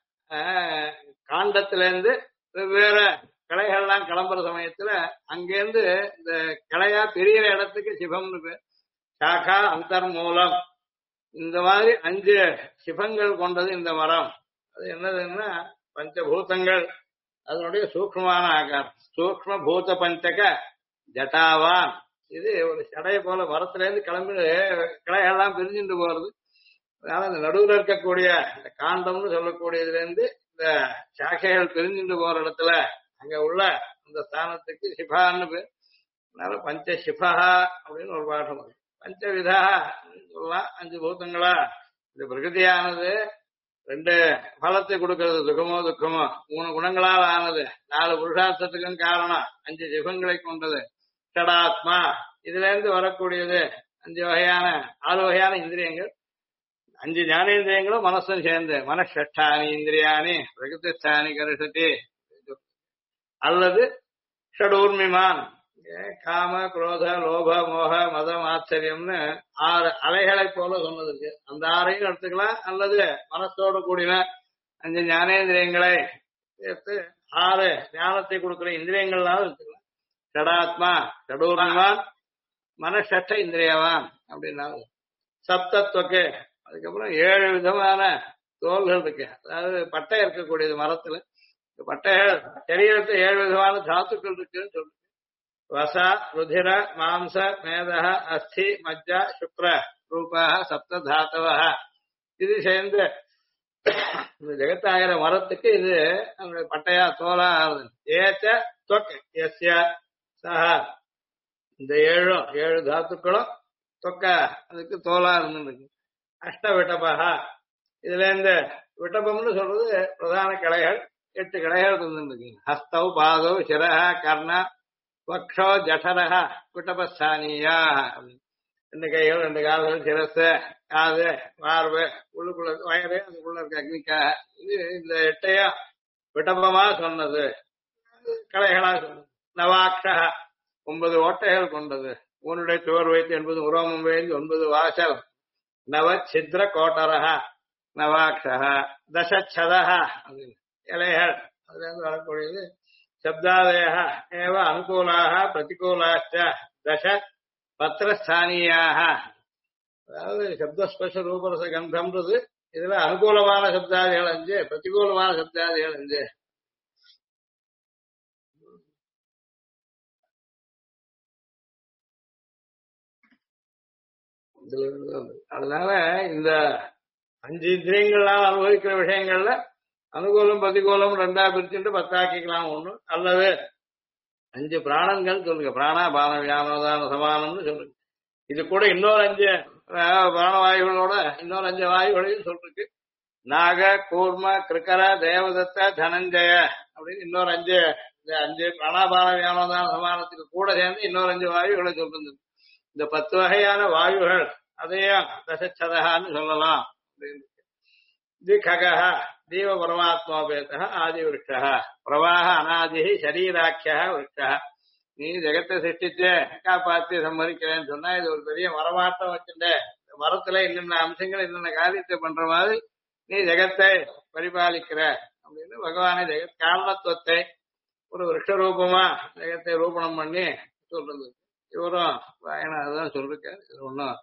காண்டத்திலேருந்து வெவ்வேறு கிளைகள்லாம் கிளம்புற சமயத்துல அங்கேருந்து இந்த கிளையா பெரிய இடத்துக்கு சிபம்னு பேர். சாகா அந்தர் மூலம் இந்த மாதிரி 5 சிபங்கள் கொண்டது இந்த மரம். அது என்னதுன்னா பஞ்சபூதங்கள், அதனுடைய சூக்ஷ்மமான ஆகாரம். சூக்ஷ்ம பூத பஞ்சக ஜட்டாவான். இது ஒரு சடைய போல மரத்துல இருந்து கிளம்பி கிளைகள்லாம் பிரிஞ்சுட்டு போறது. அதனால இந்த நடுவில் இருக்கக்கூடிய இந்த காண்டம்னு சொல்லக்கூடியதுல இருந்து இந்த சாக்கைகள் பிரிஞ்சுட்டு போற இடத்துல அங்க உள்ள அந்த ஸ்தானத்துக்கு சிபான்னு பேர். அதனால பஞ்ச சிபஹா அப்படின்னு ஒரு பாடம். பஞ்சவிதா சொல்லலாம், 5 பூதங்களா. இந்த பிரகிருதியானது ரெண்டு பலத்தை கொடுக்கிறது, சுகமோ துக்கமோ. 3 குணங்களால் ஆனது, 4 புருஷார்த்தத்துக்கும் காரணம், 5 ஜிபங்களை கொண்டது. ஷடாத்மா, இதுல இருந்து வரக்கூடியது 5 வகையான 6 வகையான இந்திரியங்கள். 5 ஞானேந்திரியங்களும் மனசும் சேர்ந்து மனஷ்டானி இந்திரியானி பிரகிருதிஸ்தானி கரிஷதி. அல்லது ஷடூர்மிமான், காம குரோத லோப மோக மதம் ஆச்சரியம்னு 6 அலைகளை போல சொன்னதுக்கு அந்த 6ஐயும் எடுத்துக்கலாம். அல்லது மனசோடு கூடின 5 ஞானேந்திரியங்களை சேர்த்து 6 ஞானத்தை கொடுக்கிற இந்திரியங்கள்னாலும் எடுத்துக்கலாம். ஷடாத்மா, ஷடூர்மிமான், மனஷ்ட இந்திரியவான் அப்படின்னாலும். சப்தத்துவக்கு, அதுக்கப்புறம் 7 விதமான தோள்கள் இருக்கு. அதாவது பட்டை இருக்கக்கூடியது மரத்துல. பட்டைகள் சரீரத்தில் 7 விதமான தாத்துக்கள் இருக்குன்னு சொல்லுது. வசா ருதிர மாம்ச மேதா அஸ்தி மஜ்ஜா சுக்ர ரூபா சப்த தாத்தவ. இது சேர்ந்து இந்த ஜெகத்தாகிற மரத்துக்கு இது நம்மளுடைய பட்டையா தோலா ஆகுது. ஏச்ச தொக் எஸ்ய சஹ, இந்த 7 தாத்துக்களும் தொக்க அதுக்கு தோலா இருந்துருக்கு. அஷ்ட விட்டபா, இதுல இந்த விட்டபம்னு சொல்றது பிரதான கிளைகள், 8 கிளைகள் இருந்துருக்கு. ஹஸ்தவ் பாதவ் சிரஹ கர்ண வக்ஷோ ஜடரஹ விட்டபஸ்தானியா. 2 கைகள், 2 கால்கள், சிரசு, காது, மார்பு, உள்ளுக்குள்ள வயறு, அதுக்குள்ள இருக்க அக்னிக்காக. இது இந்த 8ஐயும் விட்டபமா சொன்னது, கலைகளா சொன்னது. நவாக்ஷ, 9 ஓட்டைகள் கொண்டது. உன்னுடைய சுவர் வைத்து 80 உரோமம் வைத்து 9 வாசல். நவ சித்ர கோட்டரஹ நவாக்ஷ. தசச்சதஹ, இலைகள், அதுல இருந்து வரக்கூடியது. சப்தாதய ஏவ அனுகூலாக பிரதிகூலாச்ச தச பத்திரஸ்தானியாக. அதாவது சப்தஸ்பர்ஷ ரூபரச கந்தம்ன்றது இதுல அனுகூலமான சப்தாதிகள் 5, பிரதிகூலமான சப்தாதிகள் 5. அதனால இந்த 5 இந்திரியங்களால் அனுபவிக்கிற விஷயங்கள்ல அனுகூலம் பிரதிகூலம் 2ஆ பிரிச்சுட்டு 10ஆக்கிக்கலாம் ஒண்ணு. அல்லது 5 பிராணங்கள் சொல்லுங்க, பிராணா பான வியானோதான சமானம்னு சொல்லுங்க. இது கூட இன்னொரு 5 பிராணவாயுகளோட இன்னொரு 5 வாயுகளையும் சொல்லிருக்கு. நாக கூர்ம கிருக்கர தேவதத்த தனஞ்சய அப்படின்னு இன்னொரு 5, இந்த 5 பிராணாபான வியானோதான சமானத்துக்கு கூட சேர்ந்து இன்னொரு 5 வாயுகளை சொல்றது. இந்த 10 வகையான வாயுகள் அதையும் தசச்சதகான்னு சொல்லலாம் அப்படின்னு. இது ககஹ தீவ பரமாத்மாபேத ஆதி விருட்ச பிரவாக அநாதி சரீராக்கிய விருட்ச. நீ ஜெகத்தை சிருஷ்டிச்சு காப்பாத்தி சம்மதிக்கிறேன்னு சொன்னா இது ஒரு பெரிய மரமாட்டம் வச்சுட்ட. மரத்துல என்னென்ன அம்சங்கள் என்னென்ன காரியத்தை பண்ற மாதிரி நீ ஜெகத்தை பரிபாலிக்கிற அப்படின்னு பகவானே ஜெகத் காரணத்துவத்தை ஒரு விருட்ச ரூபமா ஜெகத்தை ரூபணம் பண்ணி சொல்றது. இவரும் வாயனா அதுதான் சொல்லிருக்காரு. இது ஒன்னும்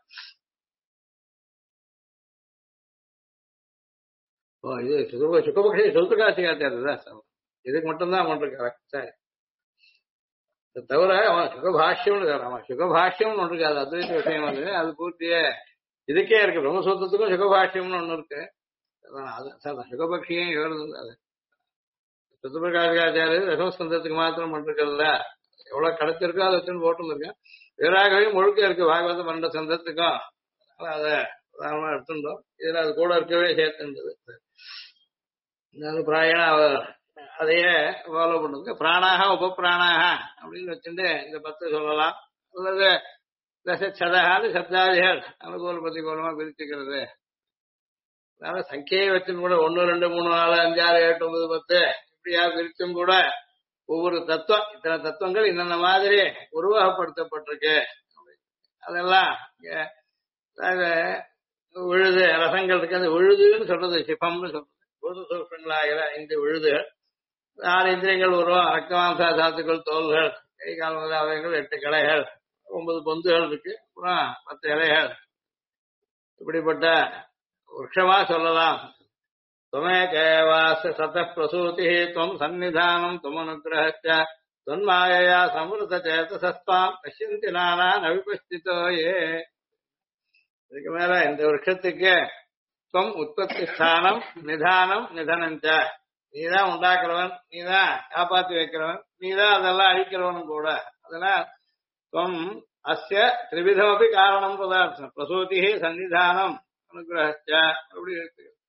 இது சுகபக்ஷி சொல்லிருக்காச்சுதான் இதுக்கு மட்டும்தான் பண்றாரு. சரி, இதை தவிர அவன் சுகபாஷ்யம்னு அவன் சுகபாஷ்யம்னு ஒன்று இருக்காது. அத்வைத விஷயம் வந்து அது பூர்த்திய இதுக்கே இருக்கு. பிரம்மசூத்திரத்துக்கும் சுகபாஷ்யம்னு ஒண்ணு இருக்கு. அது சுகபக்ஷியும் எழுது. அது சுத்தபிரகாசாச்சாரியர் ரசமஸ்கந்தத்துக்கு மாத்திரம் பண்ணிருக்கிறதுல எவ்வளவு கிடைச்சிருக்கோ அதை வச்சுன்னு போட்டுருக்கேன். வீராகவே முழுக்க இருக்கு பாகவத 12 சந்தத்துக்கும். அதை எடுத்துட்டோம். இதுல அது கூட இருக்கவே சேர்த்துன்றது. பிராயணா அதையே ஃபாலோ பண்ணுங்க. பிராணாக உபப்பிராணாக அப்படின்னு வச்சுட்டு இந்த 10 சொல்லலாம். அல்லது தசச்சதகாது சப்தாதிகள் அனுகூல பிரதிகூலமா பிரிச்சுக்கிறது. அதனால சங்கையை வச்சுன்னு கூட 1 2 3 4 5 6 7 9 10 இப்படியா பிரிச்சும் கூட ஒவ்வொரு தத்துவம், இத்தனை தத்துவங்கள் இன்னென்ன மாதிரி உருவகப்படுத்தப்பட்டிருக்கு. அதெல்லாம் விழுது ரசங்கள் இருக்கு. அந்த விழுதுன்னு சொல்றது சிபம்னு சொல்றது. பூத சூக்ஷங்களாகிற 5 விழுதுகள், 4 இந்திரியங்கள் உருவம், ரத்தமாம்சா தாத்துக்கள், தோள்கள், கை கால் முதலாவயங்கள், 8 கிளைகள், 9 பொந்துகள் இருக்கு. அப்புறம் 10 இலைகள். இப்படிப்பட்ட விருட்சமா சொல்லலாம். துமேகேவாஸ்ய சத பிரசூதி துவம் சந்நிதானம் துமனுகிரஹச்ச தொன்மாயையா சம்ருத சேதசஸ்தாம் பஷ்யந்தி நானா நவிபஸ்திதோ ஏ. இதுக்கு மேல இந்த விருட்சத்துக்கு துவம் உற்பத்தி ஸ்தானம் நிதானம் நிதனஞ்ச. நீதான் உண்டாக்குறவன், நீதான் காப்பாத்தி வைக்கிறவன், நீதான் அதெல்லாம் அழிக்கிறவனும் கூட. அதெல்லாம் துவம் அஸ்ய திரிவிதமபி காரணம் பதார்த்தம் பிரசூதி சன்னிதானம் அனுகிரஹச்ச அப்படி இருக்கு.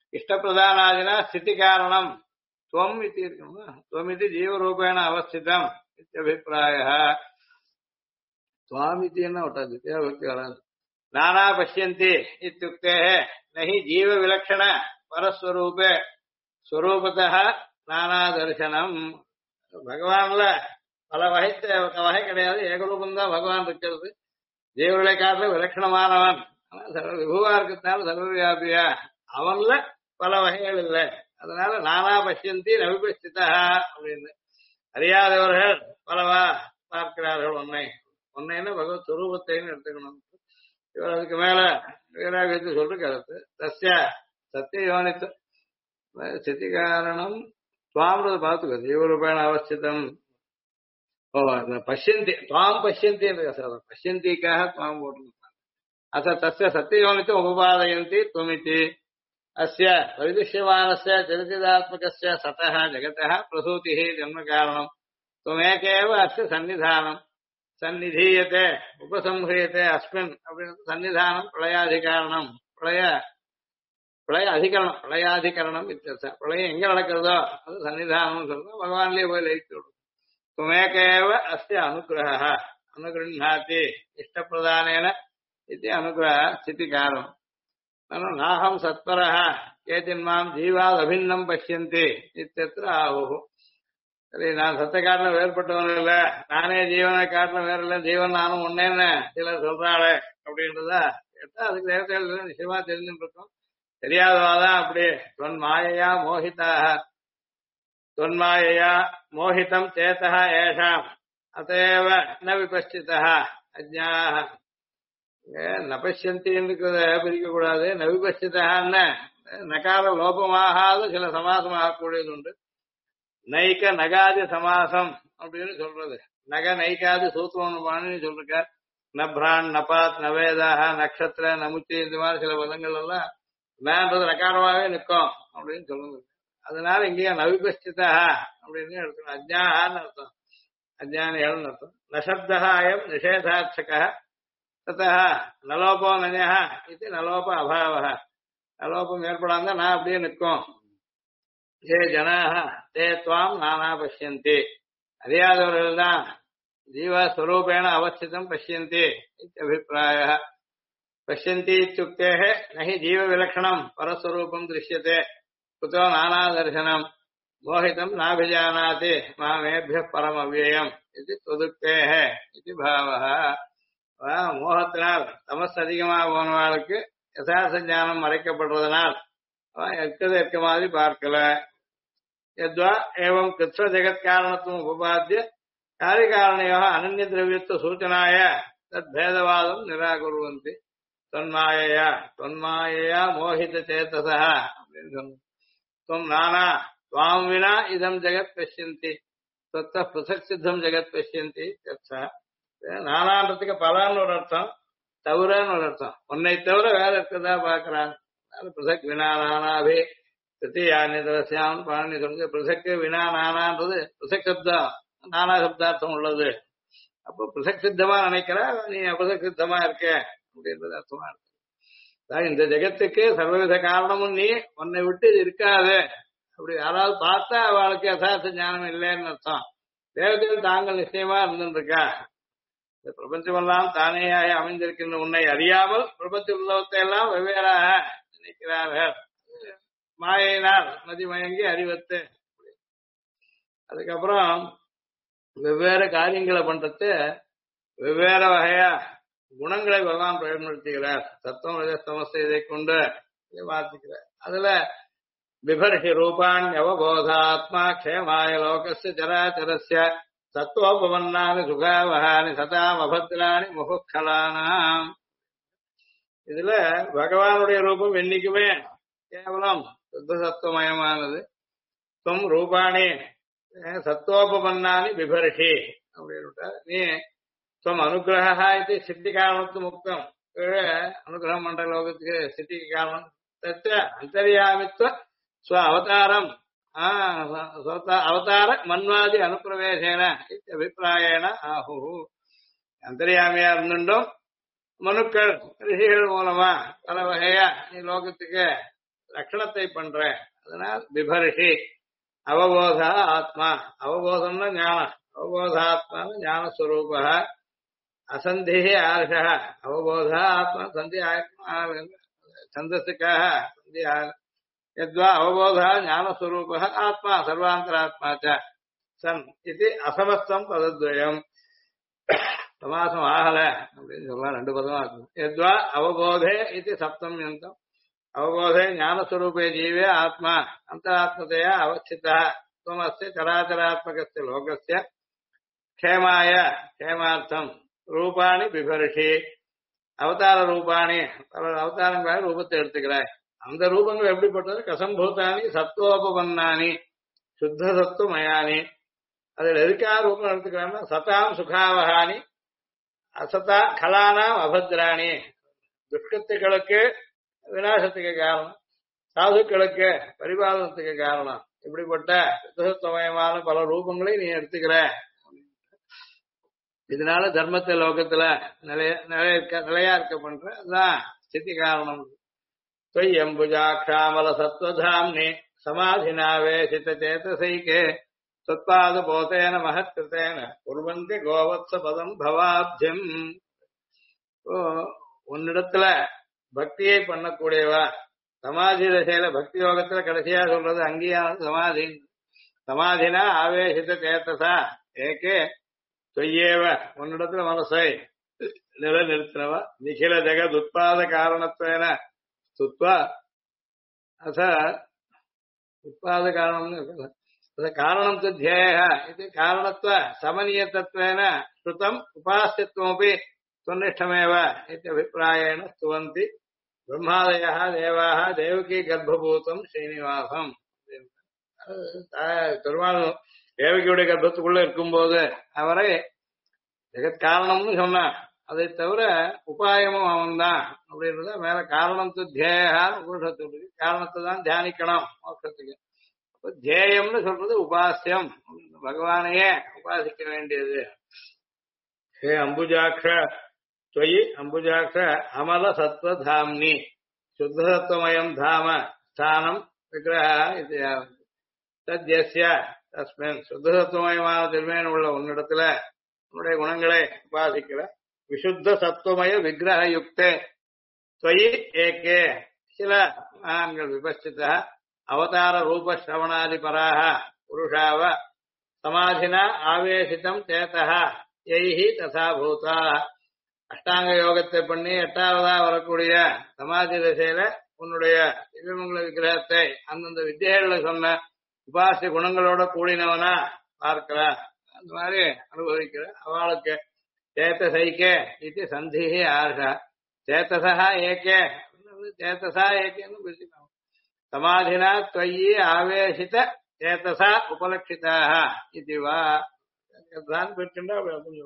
இஷ்டப்பிரதானாதினா ஸ்திதி காரணம் துவம் இது இருக்கணுமா துவமிதி ஜீவரூபேண அவஸ்திதம் இத்தியபிப்பிராய துவாமித்தின்னா ஒட்டாது வித்தியாபக்தி வராது நானா பசியந்தி இत्युक्ते நஹி ஜீவ விலக்ஷண பரஸ்வரூபே ஸ்வரூபத்தः நானா தரிசனம் பகவான்ல பல வகை கிடையாது ஏகரூபம் தான் பகவான் இருக்கிறது ஜீவர்களை காட்டில விலட்சணமானவன் விபுவா இருக்கிறதுனால சர்வவியாபியா அவன்ல பல வகைகள் இல்லை அதனால நானா பசியந்தி நவிபஸ்திதா அப்படின்னு அறியாதவர்கள் பலவா பார்க்கிறார்கள் ஒன்னைன்னா பகவத் சுரூபத்தைன்னு எடுத்துக்கணும் இவர் அதுக்கு மேல வீராகத்தை சொல்ற கருத்து தஸ்ய சத்திய யோனித்து ஸ்திதி காரணம் துவாம்றது பார்த்துக்கோ ஜீவரூபேண அவஸ்திதம் ஓ பசியந்தி துவாம் பசியந்தி பசியந்திக்காக துவாம் போட்டு அத்த தஸ்ய சத்திய யோனித்து உபபாதயந்தி துவமிதி அஸ்ய வைதுஷ்யமானஸ்ய ஜகதிதாத்மகஸ்ய சதः ஜகதः பிரசூதிः ஜன்ம காரணம் துவமேகேவ அஸ்ய சன்னிதானம் சந்நிதீயத்தை உபசம்ஹியத்தை அஸ்மின் அப்படின்னு சன்னிதானம் பிரளயாதிகரணம் பிரளயாதிகரணம் வித்தியாசம் பிரளயம் எங்க நடக்கிறதோ அது சன்னிதானம் சொல்றோம் பகவான்லயே போய் லயித்து விடும் துமேகேவ அஸ்ய அனுகிரக அனுகிருண்ணாதி இஷ்டப்பிரதானேன இது அனுகிரக ஸ்திதி காரணம் நாகம் சத்வரः கேச்சின்மாம் ஜீவாத் அபின்னம் பசியந்தி இத்தியத்திர ஆஹு சரி நான் சத்த காட்டின வேறுபட்டவன் இல்ல நானே ஜீவனை காட்டின வேற இல்ல ஜீவன் நானும் ஒன்னேன்னு சிலர் சொல்றாளே அப்படின்றதா கேட்டா அதுக்கு நேரத்தில் நிச்சயமா தெரிஞ்சுட்டு இருக்கோம் தெரியாதவாதான் அப்படி தொன்மாயையா மோகிதம் சேதா ஏஷாம் அத்தேவ ந விபஸ்சிதா அஜ்ஞாஹ நபஷ்யந்தின்னு பிரிக்க கூடாது நவிபஸ்சிதான்னு நகார லோபமாகாத சில சமாசமாக கூடியது உண்டு நைக்க நகாதி சமாசம் அப்படின்னு சொல்றது நக நைக்காதி சூத்திரம்னு சொல்லிருக்க நப்ரான் நபாத் நவேதாக நக்ஷத்திர நமுத்தி இந்த மாதிரி சில பதங்கள் எல்லாம் மேன்றது நகாரமாவே நிற்கும் அப்படின்னு சொல்லுங்க அதனால இங்கேயே நவிபஸ்திதா அப்படின்னு எடுக்கணும் அஜ்ஞான்னு அர்த்தம் அஜ்ஞானிகள்னு அர்த்தம் நசப்தம் நிஷேதாட்சக ததா நலோபோ நன்யா இது நலோப அபாவ நலோபம் ஏற்படாம நான் அப்படியே நிற்கும் ஏ ஜனாக தே துவாம் நானா பசியந்தி அறியாதவர்கள் தான் ஜீவஸ்வரூபேண அவஸ்திதம் பசியந்தி அபிப்பிராய பசியந்தி இत्युक्ते நஹி ஜீவ விலக்ஷணம் பரஸ்வரூபம் திருஷ்யதே குதோ நானா தர்சனம் மோகிதம் நாபிஜானாதி மாமேபிய பரம் அவ்யயம் இது தொதுக்தேஹ இது பாவः மோகத்தினால் தமஸ் அதிகமாக போனவாளுக்கு யதார்த்த ஞானம் மறைக்கப்படுறதுனால் இருக்க மாதிரி பார்க்கல யத்வா ஏவம் கிருஷ்ண ஜெகத் காரணத்துவம் உபாத்திய காரிகாரணையோ அனன்ய திரவியத்துவ சூச்சனாய தத் பேதவாதம் நிராகுர்வந்தி தொன்மாயையா மோகித சேதசா அப்படின்னு சொன்ன துவம் நானா துவாம் வினா இதம் ஜெகத் பசியந்தி தொத்த பிருசக் சித்தம் ஜெகத் பசியந்தி நானான்றதுக்கு பலான்னு ஒரு அர்த்தம் தவிரன்னு ஒரு அர்த்தம் உன்னை தவிர வேற இருக்கதா பாக்குறாங்க பிருசக் வினா நானாவே திருத்தியானிதரசியான் பழனி சொல்லுங்க பிருசக்கு வினா நானான்றது பிருசக் சப்தம் நானா சப்தார்த்தம் உள்ளது அப்போ பிருசக் சித்தமா நினைக்கிற நீ அபிருசக் சித்தமா இருக்க அப்படின்றது அர்த்தமா இருக்கு இந்த ஜெகத்துக்கு சர்வவித காரணமும் நீ உன்னை விட்டு இது இருக்காது அப்படி யாராவது பார்த்தா அவளுக்கு யதார்த்த ஞானம் இல்லைன்னு அர்த்தம் தேவதைகள் தாங்கள் நிச்சயமா இருந்துருக்கா இந்த பிரபஞ்சமெல்லாம் தானேயாக அமைந்திருக்கின்ற உன்னை அறியாமல் பிரபஞ்ச உலகத்தை எல்லாம் வெவ்வேறாக நினைக்கிறார்கள் மாயினால் மதிமயங்கி அறிவத்து அதுக்கப்புறம் வெவ்வேறு காரியங்களை பண்றது வெவ்வேறு வகையா குணங்களை பகவான் பயன்படுத்துகிறார் தத்துவம் ரஜஸ்தமஸ்தை இதை கொண்டு மாத்திக்கிறார் அதுல பிபர்ஷி ரூபாணி அவபோதாத்மா க்ஷேமாய லோகஸ்ய சராச்சரஸ்ய சத்துவோபவன்னானி சுகாவகானி சதாம் அபத்ராணி முகுக்கலானாம் இதுல பகவானுடைய ரூபம் என்னைக்குமே கேவலம் சுத்த சத்துவமயமானது துவம் ரூபாணி சத்துவோபவன்னானி பிபர்ஷி அப்படின்னு நீ துவம் அனுகிரகா இது சித்தி காரணத்து முக்தம் அனுகிரகம் பண்ற லோகத்துக்கு சித்திக்கு காரணம் தச்ச அந்தர்யாமித்வ ஸ்வ அவதாரம் அவதார மன்வாதி அனுப்பிரவேசேன அபிப்பிராயேன ஆஹு அந்தர்யாமியா இருந்துட்டும் மனுக்கள் ரிஷிகள் மூலமா பல வகையா நீ லோகத்துக்கு ரட்சணத்தை பண்ற. அதனால் பிபர்ஷி அவபோத ஆத்மா. அவபோதம்னா ஞானம். அவபோதாத்மா ஞானஸ்வரூப. அசந்தி ஆர்ஷ. அவபோத ஆத்மா சந்தி சந்தஸுக்காக சந்தி यद्वा अवबोध ज्ञानस्वरूप आत्मा सर्वांतरात्मा च सन् इति असमस्तम पदद्वयम् समासम आहल ரெண்டு பதமா இருக்கு. यद्वा अवबोधे इति सप्तम्यन्तम् अवबोधे ज्ञानस्वरूपे जीवे आत्मा अंतरात्मतया अवस्थितः त्वमस्य चराचरात्मकस्य लोकस्य क्षेमाय क्षेमार्थम् रूपाणि बिभर्षि அவதார ரூபாணி அவதாரங்களாக ரூபத்தை எடுத்துக்கிறாய். அந்த ரூபங்கள் எப்படிப்பட்டது? கசம்பூதானி சத்துவோபன்னானி சுத்த சத்துவமயானி. அதில் எதுக்காக ரூபம் எடுத்துக்கிறான்னா சதாம் சுகாவகானி அசதா கலானாம் அபத்ராணி. துஷ்கத்துக்களுக்கு விநாசத்துக்கு காரணம், சாதுக்களுக்கு பரிபாலனத்துக்கு காரணம். இப்படிப்பட்ட சுத்தசத்துவமயமான பல ரூபங்களை நீ எடுத்துக்கிற. இதனால தர்மத்தை லோகத்துல நிலையா இருக்க பண்ற. அதுதான் ஸ்திதி காரணம். त्वय्यम्बुजाक्षामल सत्त्वधाम्नि समाधिनावेशित चेतसैके तत्पादपोतेन महत्कृतेन कुर्वन्ति गोवत्सपदं भवाब्धिम्. உன்னிடத்துல பக்தியை பண்ணக்கூடியவா சமாதி தசையில பக்தி யோகத்துல கடைசியா சொல்றது அங்கீகாரம் சமாதி. சமாதினா ஆவேசித்த சேத்தசா ஏகே தொய்யேவ. உன்னிடத்துல மனசை நிலைநிறுத்தினவா நிகில ஜெகத் உத்பாத காரணத்வேன சுத்வா அத உத்பாத காரணம் காரணம் து ध्येयः இது காரணத்துவ சமனியத்தத்வேன ஸ்ருதம் உபாஸ்யத்வமபி துவன்னிஷ்டமேவ இति அபிப்ராயேண ஸ்துவந்தி பிரம்மாதயः தேவாः தேவகி கர்ப்பபூதம் ஸ்ரீனிவாசம். பெருமாள் தேவகியுடைய கர்ப்பத்துக்குள்ள இருக்கும்போது அவரை ஜெகத் காரணம்னு சொன்னார். அதை தவிர உபாயமும் அவன் தான் அப்படின்றத மேல காரணம் தியேயான்னு உபனிஷத்து காரணத்தை தான் தியானிக்கணும் மோட்சத்துக்கு. அப்ப தியேயம்னு சொல்றது உபாசியம், பகவானையே உபாசிக்க வேண்டியது. ஹே அம்புஜாட்ச தொயி அம்புஜாட்ச அமல சத்வதாம்னி சுத்த சத்துவமயம் தாம ஸ்தானம் விக்கிரக இது தத்யஸ்ய தஸ்மின் சுத்த சத்துவமயமான திருமேன் உள்ள உன்னிடத்துல உன்னுடைய குணங்களை உபாசிக்கிற விசுத்த சத்துவமய விக்கிரக யுக்தே त्वयि एके சில மகான்கள் விபஸ்சித அவதார ரூப ஸ்ரவணாதி பராக புருஷாவ சமாதினா ஆவேசிதம் சேதः யைஹி ததா பூதா. அஷ்டாங்க யோகத்தை பண்ணி எட்டாவதா வரக்கூடிய சமாதி திசையில உன்னுடைய திவ்யமங்கல விக்கிரகத்தை அந்தந்த வித்தியைகளை சொன்ன உபாசிய குணங்களோட கூடினவனா பார்க்கிற. அந்த மாதிரி அனுபவிக்கிற அவளுக்கு சேத்தசைக்கே இது சந்தி ஆர்ஷா. சேத்தசா ஏகே சேத்தசா ஏகேன்னு பிரிச்சுக்கணும். சமாதினா त्वयि ஆவேசித சேத்தசா உபலட்சிதாக இதுவா தான் பிரிச்சுட்டா.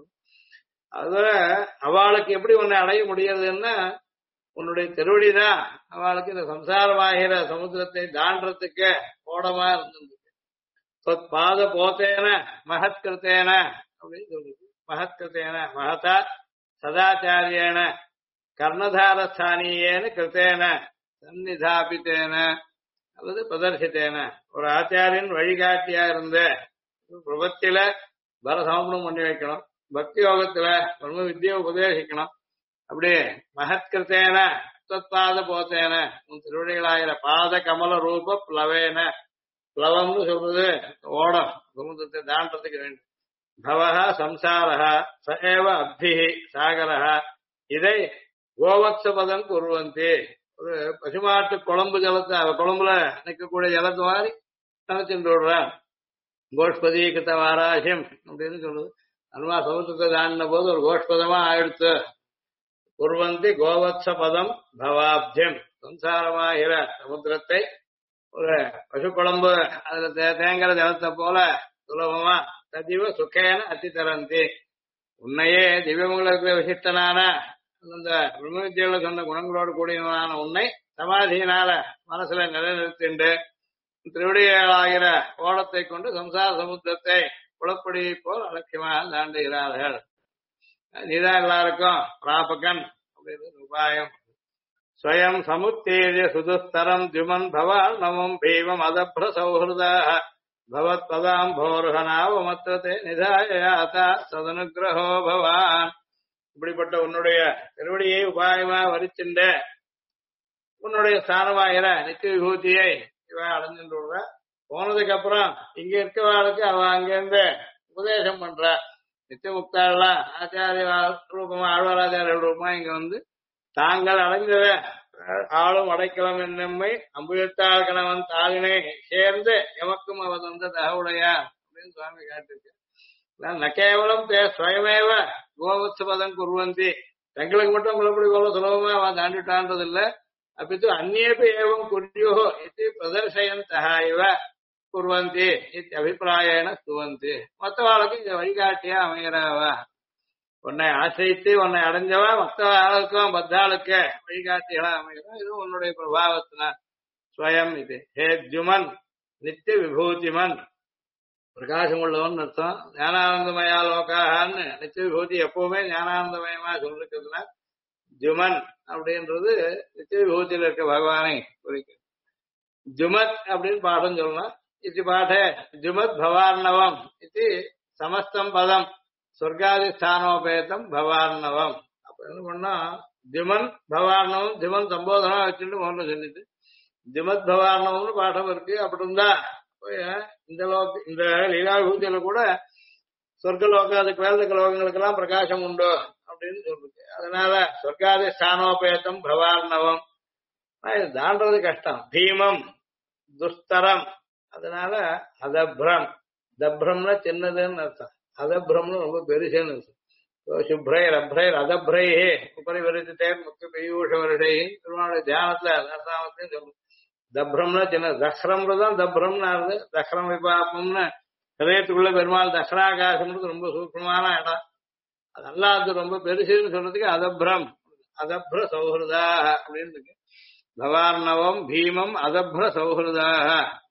அதுல அவளுக்கு எப்படி உன்னை அடைய முடியறதுன்னா உன்னுடைய திருவடிதான் அவளுக்கு இந்த சம்சாரமாகிற சமுத்திரத்தை தாண்டறதுக்கு ஓடமா இருந்தது. பாத போத்தேன மகத்கிருத்தேன அப்படின்னு சொல்லுது. மகத்கிருத்தேன மகதா சதாச்சாரியேன கர்ணதாரஸ்தானியேன கிருத்தேன சந்நிதாபித்தேன அல்லது பிரதர்சித்தேன. ஒரு ஆச்சாரியன் வழிகாட்டியா இருந்த பிரபத்தில பர சமர்ப்பணம் பண்ணி வைக்கணும், பக்தி யோகத்துல பிரம்ம வித்தியை உபதேசிக்கணும். அப்படி மகத்கிருத்தேன தத்பாத போத்தேன உன் திருவடிகளாகிற பாத கமல ரூப பிளவேன. பிளவம்னு சொல்றது ஓடம், சமுத்திரத்தை தாண்டறதுக்கு வேண்டும். பவஹ சம்சாரஹ ச ஏவ அப்திஹி சாகரஹ. இதை கோவத்சபதம் குர்வந்தி. ஒரு பசுமாட்டு குழம்பு ஜலத்தை குழம்புல நிற்கக்கூடிய ஜலத்து மாதிரி நினைச்சுட்டு விடுறான். கோஷ்பதி கிருத்த வாராசியம் அப்படின்னு சொல்லுது. அனுமா சமுத்திரத்தை தாண்டின போது ஒரு கோஷ்பதமா ஆயிடுத்து. குர்வந்தி கோவத்சபதம் பவாப்தியம். சம்சாரமாகிற சமுத்திரத்தை ஒரு பசு குழம்பு அதுல தேங்கிற ஜலத்தை போல சுலபமா ததிவ சுகேன அத்தி தரந்தி. உன்னையே திவ்யமங்களுக்கு விசிஷ்டனான அந்த பிரம்ம வித்தியில சொன்ன குணங்களோடு கூடியவனான உன்னை சமாதியினால மனசுல நிலைநிறுத்திண்டு திருவிடியாகிற ஓடத்தை கொண்டு சம்சார சமுத்திரத்தை குளப்படி போல் அலட்சியமாக தாண்டுகிறார்கள். நீதான் எல்லாருக்கும் பிராபகன் அப்படின்னு உபாயம். ஸ்வயம் சமுத்தேஜ சுதுஸ்தரம் ஜுமன் பவால் நமம் பீமம் அதப்ர சௌஹிருதாக பவத் பதாம்போருகனாவமத்ததே நிதாயாதா சதனுகிரகோ பவான். இப்படிப்பட்ட உன்னுடைய திருவடியை உபாயமா வரிச்சின்ற உன்னுடைய ஸ்தானமாகிற நித்திய விபூதியை இவ அடைஞ்சுன்ற போனதுக்கு அப்புறம் இங்க இருக்கவாளுக்கு அவ அங்கிருந்து உபதேசம் பண்ற. நித்திய முக்தாள்லாம் ஆச்சாரிய ரூபமா ஆழ்வாராச்சாரிய ரூபமா இங்க வந்து தாங்கள் அடைஞ்சத ஆளும் அடைக்கலம் என்னம்மை அம்புயத்தாள் கணவன் தாளினை சேர்ந்து எமக்கும் அவ தந்த தகவுடையார் அப்படின்னு சுவாமி காட்டிருக்கு. ந கேவலம் தே ஸ்வயமேவ கோவத்சபதம் குர்வந்தி, தங்களுக்கு மட்டும் குலப்படி கோல சுலபமா அவன் தாண்டிட்டான்றது இல்ல, அப்பித்து அந்நேபி ஏவம் குர்யோ இது பிரதர்சயந்தः இவ குர்வந்தி இது அபிப்பிராயேன ஸ்துவந்தி. மற்றவாளுக்கு இந்த வழிகாட்டியா அமைகிறவா, உன்னை ஆசிரித்து உன்னை அடைஞ்சவா மற்ற ஆளுக்கும் பத்தாளுக்கு வழிகாட்டிகளா அமைகிறா. இது உன்னுடைய பிரபாவத்தினால் ஸ்வயம் இது. ஹே ஜுமன் நித்திய விபூதிமன், பிரகாசம் உள்ளவன் அர்த்தம். ஞானானந்தமயா லோகான்னு நித்திய விபூதி எப்பவுமே ஞானானந்தமயமா சொல்லிருக்கிறதுனா ஜுமன் அப்படின்றது நித்திய விபூதியில் இருக்க பகவானை குறிக்கும். ஜுமத் அப்படின்னு பாடம் சொல்லணும். இது பாடே ஜுமத் பவார்ணவம் இது சமஸ்தம் பதம் சொர்க்காதிஸ்தானோபேதம் பவார்ணவம். அப்ப என்ன பண்ணா ஜுமன் பவார்ணவம் ஜுமன் சம்போதனா வச்சுட்டு முதல்ல சொல்லிட்டு ஜுமத் பவார்ணவம்னு பாடம் இருக்கு. அப்படி இருந்தா இந்த இந்த லீலா விபூதியில கூட சொர்க்க லோகம் அதுக்கு வேலை லோகங்களுக்கு எல்லாம் பிரகாசம் உண்டு அப்படின்னு சொல்லிருக்கு. அதனால சொர்க்காதி ஸ்தானோபேதம் பவார்ணவம் இது தாண்டது கஷ்டம். பீமம் துஸ்தரம், அதனால அதப்ரம், தப்ரம்னா சின்னதுன்னு அர்த்தம், அதப்ரம்னு ரொம்ப பெருசுன்னு அர்த்தம். சுப்ரை ரப்ரை அதப்ரை உபரி விரித்தே முக்கிய பீயூஷ வருடை திருமாவளி தியானத்துல அர்த்தாமத்தையும் சொல்லுங்க. தப்ரம்னா சின்ன, தக்ரம்ன்றதுதான் தப்ரம்னு ஆகுது. தக்ரம் விபாபம்னு ஹதயத்துக்குள்ள பெருமாள் தக்ராகாசம்ன்றது ரொம்ப சூக்ஷமான இடம். அதெல்லாம் அது ரொம்ப பெருசுன்னு சொல்றதுக்கு அதப்ரம் அதப்ர சௌஹிருதாக அப்படின்னு இருக்கு. பவார்ணவம் பீமம் அதப்ர சௌஹிருதாக.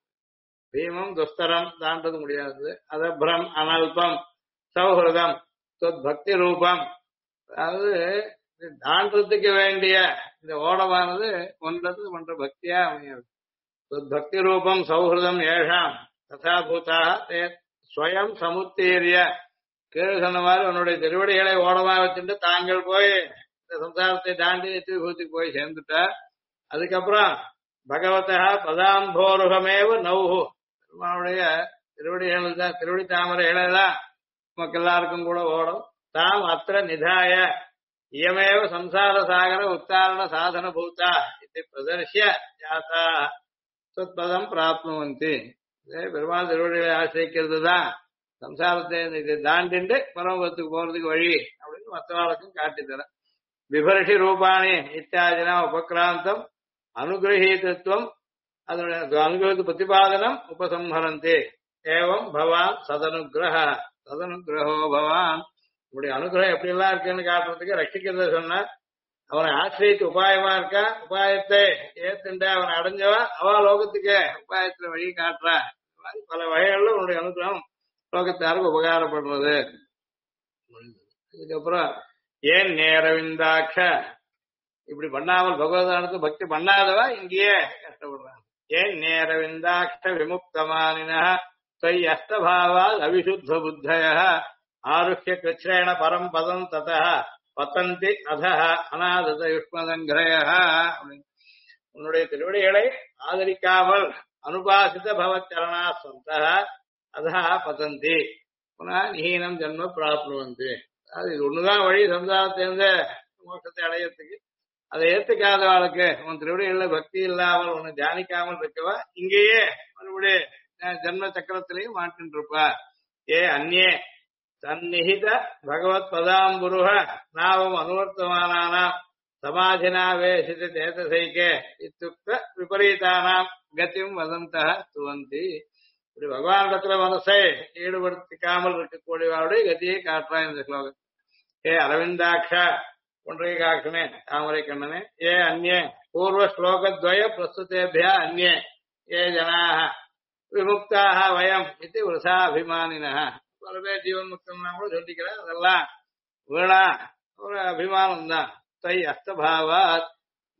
பீமம் துஸ்தரம் தாண்டது முடியாது, அதப்ரம் அனல்பம் சௌஹிருதம் பக்தி ரூபம். அதாவது தாண்டத்துக்கு வேண்டிய இந்த ஓடமானது ஒன்றது ஒன்ற பக்தியா அமையாது. பக்தி ரூபம் சௌஹிருதம் ஏஷாம் ததா பூதாக ஸ்வயம் சமுத்தீரிய. கீழே சொன்ன மாதிரி உன்னுடைய திருவடிகளை ஓடமா வச்சுட்டு தாங்கள் போய் இந்த சம்சாரத்தை தாண்டி நித்தியபூதிக்கு போய் சேர்ந்துட்டா. அதுக்கப்புறம் பகவதா பதாம்போருகமேவ நௌஹு, பெருமானுடைய திருவடிகள் தான், திருவடி தாமரைகளை தான் நமக்கு எல்லாருக்கும் கூட ஓடும். தாம் அத்திர நிதாய இயமேவ சம்சார சாகர உத்தாரண சாதன பூதா இது பிரதர்ஷிய ஜாதா சொத்பதம் பிராப்னுவந்தி. பெருமாள் திருவடிகளை ஆசிரிக்கிறது தான் சம்சாரத்தை இதை தாண்டிண்டு பரமபத்துக்கு போறதுக்கு வழி அப்படின்னு மற்றவாளுக்கும் காட்டித்தர. விபர்ஷி ரூபாணி இத்தியாதினா உபக்ராந்தம் அனுகிரகீதத்துவம் அதனுடைய அனுகிரக பிரதிபாதனம் உபசம்ஹரந்தி. ஏவம் பவான் சதனுகிரக சதனுகிரகோ பவான். உங்களுடைய அனுகிரகம் எப்படி எல்லாம் இருக்குன்னு காட்டுறதுக்கு ரட்சிக்கிறத சொன்ன, அவனை ஆசிரியத்து உபாயமா இருக்கா, உபாயத்தை ஏத்துண்ட அவனை அடைஞ்சவா அவா லோகத்துக்கு உபாயத்துல வழி காட்டுறா. பல வகைகள்ல உன்னுடைய அனுகிரகம் லோகத்தாருக்கு உபகாரப்படுறது. அதுக்கப்புறம் ஏன் நேரவிந்தாட்ச இப்படி பண்ணாமல் பகவதானத்து பக்தி பண்ணாதவா இங்கேயே கஷ்டப்படுறான். ஏன் நேரவிந்தாட்ச விமுக்தமானின தொய் அஸ்தபாவால் அவிசுத்த புத்தய ஆருஷ்ய கிருஷ்ணேண பரம் பதம் தத பத்தந்தி அத அநாதத யுஷ்மதங்கிரய. உன்னுடைய திருவடிகளை ஆதரிக்காமல் அனுபாசித பவச்சரணா சந்த அதா பதந்தி புனா நிஹீனம் ஜன்ம பிராப்னுவந்தி. அது இது ஒண்ணுதான் வழி சம்சாரத்திலிருந்து மோட்சத்தை அடையறதுக்கு. அதை ஏத்துக்காதவாளுக்கு உன் திருவடிகள்ல பக்தி இல்லாமல் உன்னை தியானிக்காமல் இருக்கவா இங்கேயே மறுபடியும் ஜன்ம சக்கரத்திலையும் மாட்டின்னு இருப்பா. ஏ அந்நே தன்னிஹித பகவத் பதாம்புருக நாவம் அனுவர்த்தமானானாம் சமாதினாவேசித சேதசைக்கே இத்துக்த விபரீதானாம் கத்தியும் வதந்தः துவந்தி. இப்படி பகவானிடத்துல மனசை ஈடுபடுத்திக்காமல் இருக்கக்கூடியவாருடைய கதியை காட்டுறான் இந்த ஸ்லோகம். ஏ அரவிந்தாட்சா பொன்றை காக்கனே தாமரை கண்ணனே. ஏ அந்நே பூர்வ ஸ்லோகத்வய பிரஸ்துதேபியா அந்நே ஏ ஜனாக விமுக்தாக வயம் இது விருசா அபிமானினः. பல பேர் ஜீவன் முக்தம்னா கூட சொல்லிக்கிறேன், அதெல்லாம் வீணா ஒரு அபிமானம் தான். தை அஸ்தபாவாத்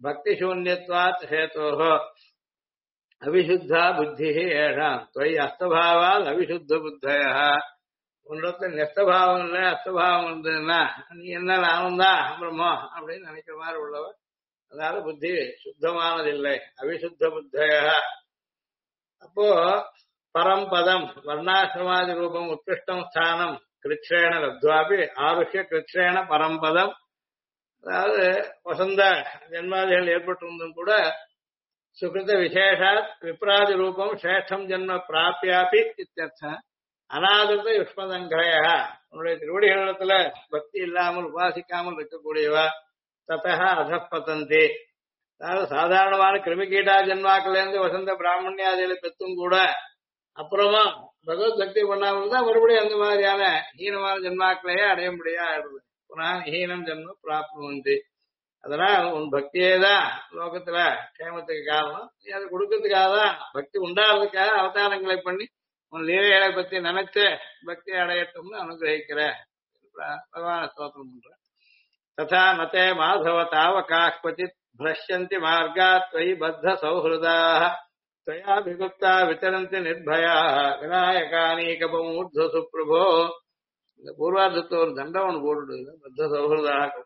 பக்தி சூன்யத்வாத் ஹேதோஹ அவிசுத்தா புத்தி ஏஷாம் துவயி அஸ்தபாவால் அவிசுத்த புத்தய. உன்னிடத்துல நெஸ்தபாவம் இல்லை அஸ்தபாவம் இருந்ததுன்னா நீ என்ன நானும் தான் பிரம்மோ அப்படின்னு நினைக்கிற மாதிரி உள்ளவர். அதனால புத்தி சுத்தமானதில்லை, அவிசுத்த புத்தய. அப்போ பரம்பதம் வர்ணாசிரமாதி ரூபம் உத்கிருஷ்டம் ஸ்தானம் கிருச்ரேண லப்துவாபி ஆருஷ்ய கிருச்ரேண பரம்பதம். அதாவது வசந்த ஜென்மாதிகள் ஏற்பட்டிருந்தும் கூட சுகிருத விசேஷாத் விப்ராதி ரூபம் சேஷ்டம் ஜென்ம பிராப்பியாபி இத்தியர்த்தம். அநாதிருத யுஷ்மதங்கிரய உன்னுடைய திருவடிகளிடத்துல பக்தி இல்லாமல் உபாசிக்காமல் இருக்கக்கூடியவா ததா அதப்பதந்தி. அதாவது சாதாரணமான கிருமிகீட்டா ஜென்மாக்கள்ல இருந்து வசந்த பிராமணியாதிகளை பெற்றும் கூட அப்புறமா பகவத் பக்தி பண்ணாமல் தான் மறுபடியும் அந்த மாதிரியான ஹீனமான ஜென்மாக்களையே அடைய முடியாது. ஹீனம் ஜென்ம பிராப்தி. அதனால் உன் பக்தியே தான் லோகத்துல க்ஷேமத்துக்கு காரணம். நீ அதை கொடுக்கறதுக்காக தான் பக்தி உண்டாகிறதுக்காக அவதாரங்களை பண்ணி உன் லீலைகளை பத்தி நினைச்சு பக்தி அடையட்டும்னு அனுகிரகிக்கிற பகவான ஸ்தோத்திரம் பண்ற. ததா நதே மாதவ தாவகா क्वचित् भ्रश्यन्ति मार्गात् त्वयि बद्ध सौहृदाः त्वयाभिगुप्ता वितरन्ति निर्भयाः विनायकानीकपमूर्ध्वसु प्रभो. இந்த பூர்வார்த்தத்தை ஒரு தண்டம் ஒன்று போட்டுட்டு பத்த சௌஹൃதாக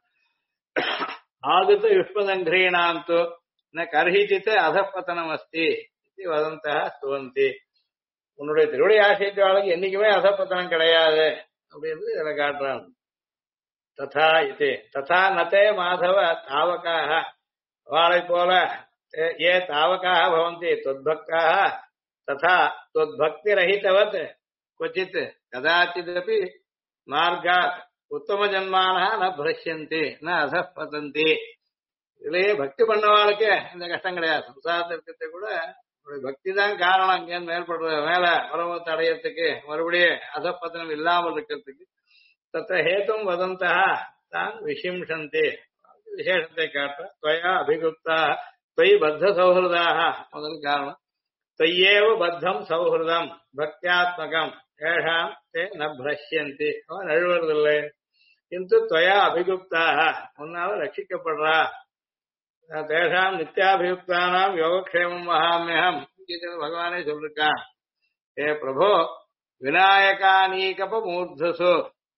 ஆதித்த யுஷ்மதங்கிரீணாம் தோ ந கர்ஹிச்சித் அதப்பதனம் அஸ்தி இது வதந்தா ஸ்துவந்தி. உன்னுடைய திருவடி ஆசிரியர்களுக்கு என்னைக்குமே அதப்பதனம் கிடையாது அப்படின்னு இதை காட்டுறான். ததா இது ததா நதே மாதவ தாவகாக வாளை போல ஏ தாவகாக பவந்தி தொத்பக்தாः ததா தொத்பக்திரஹிதவத் क्वचित् கதாச்சிதபி மார்காத் உத்தம ஜன்மானஹ ந பிரஷ்யந்தி ந அதः பதந்தி. இதுலயே பக்தி பண்ணவாளுக்கு இந்த கஷ்டம் கிடையாது. சம்சாரத்திற்கு கூட பக்தி தான் காரணம். அங்கேருந்து மேற்படுறது மேல பரமத்தை அடையறதுக்கு மறுபடியும் அதப்பதனம் இல்லாமல் இருக்கிறதுக்கு தத்த ஹேத்தும் வதந்தா தான் விஷிம்சந்தி. விசேஷத்தை காட்ட துவயா அபிகுப்தா துவயி பத்த சௌஹൃதாக முதல் காரணம். துவயேவ பத்தம் சௌஹൃதம் பக்தியாத்மகம் ஏஷாம் தே ந பிரஷ்யந்தி. அவன் நழுவறதில்லை. கிந்து துவயா அபிகுப்தாக உன்னால ரட்சிக்கப்படுறா. தேஷாம் நித்யாபியுக்தானாம் யோகக்ஷேமம் வகாமியகம் பகவானே சொல்லிருக்கான். ஏ பிரபோ விநாயகானீகப மூர்த்தசு.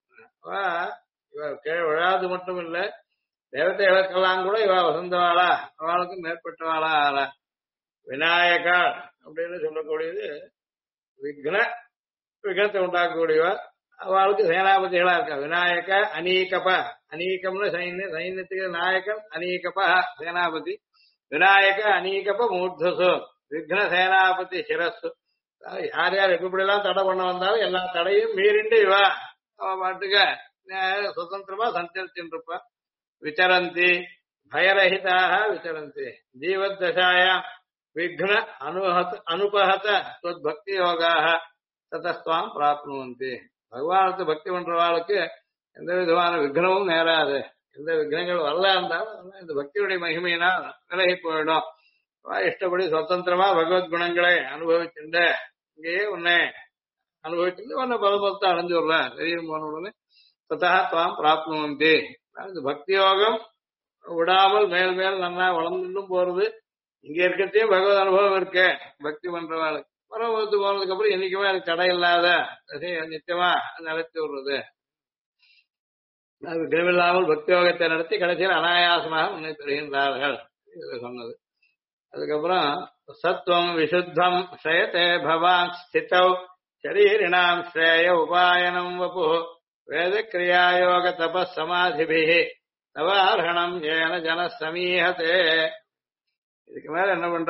இவ கீழே விழாது மட்டும் இல்ல, தேவதைகளுக்கெல்லாம் கூட இவ வசந்தவாளா, அவளுக்கும் மேற்பட்டவாளா ஆளா. விநாயகா அப்படின்னு சொல்லக்கூடியது விக்னத்தை உண்டாக்கக்கூடியவா. அவளுக்கு சேனாபதிகளா இருக்கா. விநாயக அநீகப, அநீகம்னு சைன்யம், சைன்யத்துக்கு நாயகன், அநீகப சேனாபதி. விநாயக அநீகப மூர்த்தசு விக்ன சேனாபதி சிரஸ்ஸு. யார் யார் எப்படி எல்லாம் தடை பண்ண வந்தாலும் எல்லா தடையும் மீறிண்டு இவா அவ பாட்டுக்க சுதந்திரமா சஞ்சரிச்சுருப்பா. விசரந்தி பயரஹிதாக விசரந்தி ஜீவத்தசாயாம் விக்ன அனுபகத பக்தி யோகாக ததஸ்துவாம் பிராப்னுவந்தி. பகவானுக்கு பக்தி பண்றவாளுக்கு எந்த விதமான விக்னமும் நேராது. எந்த விக்னங்கள் வரல இருந்தாலும் இந்த பக்தியுடைய மகிமையினால் விலகி போயிடும். இஷ்டப்படி சுதந்திரமா பகவத் குணங்களை அனுபவிச்சுட்டு இங்கேயே உன்னை அனுபவிச்சுட்டு உன்னை பலபலத்தை அடைஞ்சு விடுறேன். தெரியும் போன உடனே ததா துவாம் பிராப்னுவந்தி. இந்த பக்தி யோகம் விடாமல் மேல் மேல் நல்லா வளர்ந்துட்டும் போறது. இங்க இருக்கிறதையும் பகவத் அனுபவம் இருக்கு பக்தி பண்றவாளுக்கு. பரமபதத்துக்கு போனதுக்கு அப்புறம் என்னைக்குமே அது தடை இல்லாத நிச்சயமா நடத்தி விடுறது. விக்னமில்லாமல் பக்தி யோகத்தை நடத்தி கடைசியில் அனாயாசமாக முன்னே பெறுகின்றார்கள் சொன்னது. அதுக்கப்புறம் சத்வம் விசுத்தம் ஸ்ரயதே பவான் ஸ்திதௌ சரீரிணாம் ஸ்ரேய உபாயனம் வபு வேத கிரியாயோக தபஸ் சமாதிபிஹி நவார்ஹணம் ஏன ஜன சமீஹதே. இதுக்கு மேல என்ன பண்ற,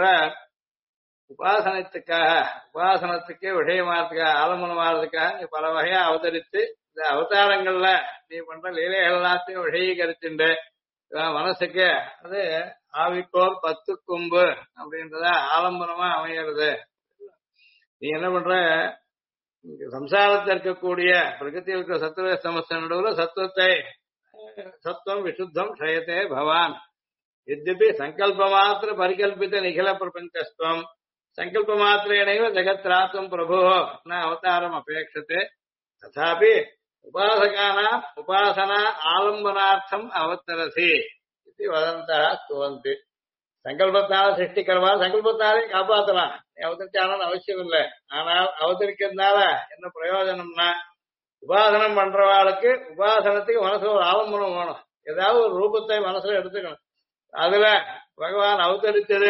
உபாசனத்துக்கு விஷயமாறதுக்காக ஆலம்பனமாறதுக்காக நீ பல வகையா அவதரித்து இந்த அவதாரங்கள்ல நீ பண்ற லீலைகள் எல்லாத்தையும் விஷயீகரிச்சுண்டு மனசுக்கு அது ஆவிக்கோர் 10 கொம்பு அப்படின்றத ஆலம்பனமா அமைகிறது. நீ என்ன பண்ற, சம்சாரத்தில் இருக்கக்கூடிய பிரகத்தியில் இருக்கிற சத்துவ சமஸ்த நடுவில் சத்துவம் விசுத்தம் க்ஷயத்தே பவான் यद्यपि संकल्पमात्र परिकल्पित निखिल प्रपंचस्त्वं संकल्पमात्रेणैव जगत्रात्मं प्रभो न अवतारम् अपेक्षते तथापि उपासकानाम् उपासना आलम्बनार्थम् अवतरसि इति वदन्तः स्तुवन्ति. சங்கல்பத்தால் சிருஷ்டிக்கிறவா சங்கல்பத்தாலே காப்பாத்தலாம், அவதரிச்சாலும் அவசியம் இல்லை. ஆனால் அவதரிக்கிறதுனால என்ன பிரயோஜனம்னா, உபாசனம் பண்றவாளுக்கு உபாசனத்துக்கு மனசுல ஒரு ஆலம்பனம் வேணும், ஏதாவது ஒரு ரூபத்தை மனசுல எடுத்துக்கணும். அதுல பகவான் அவதரித்தது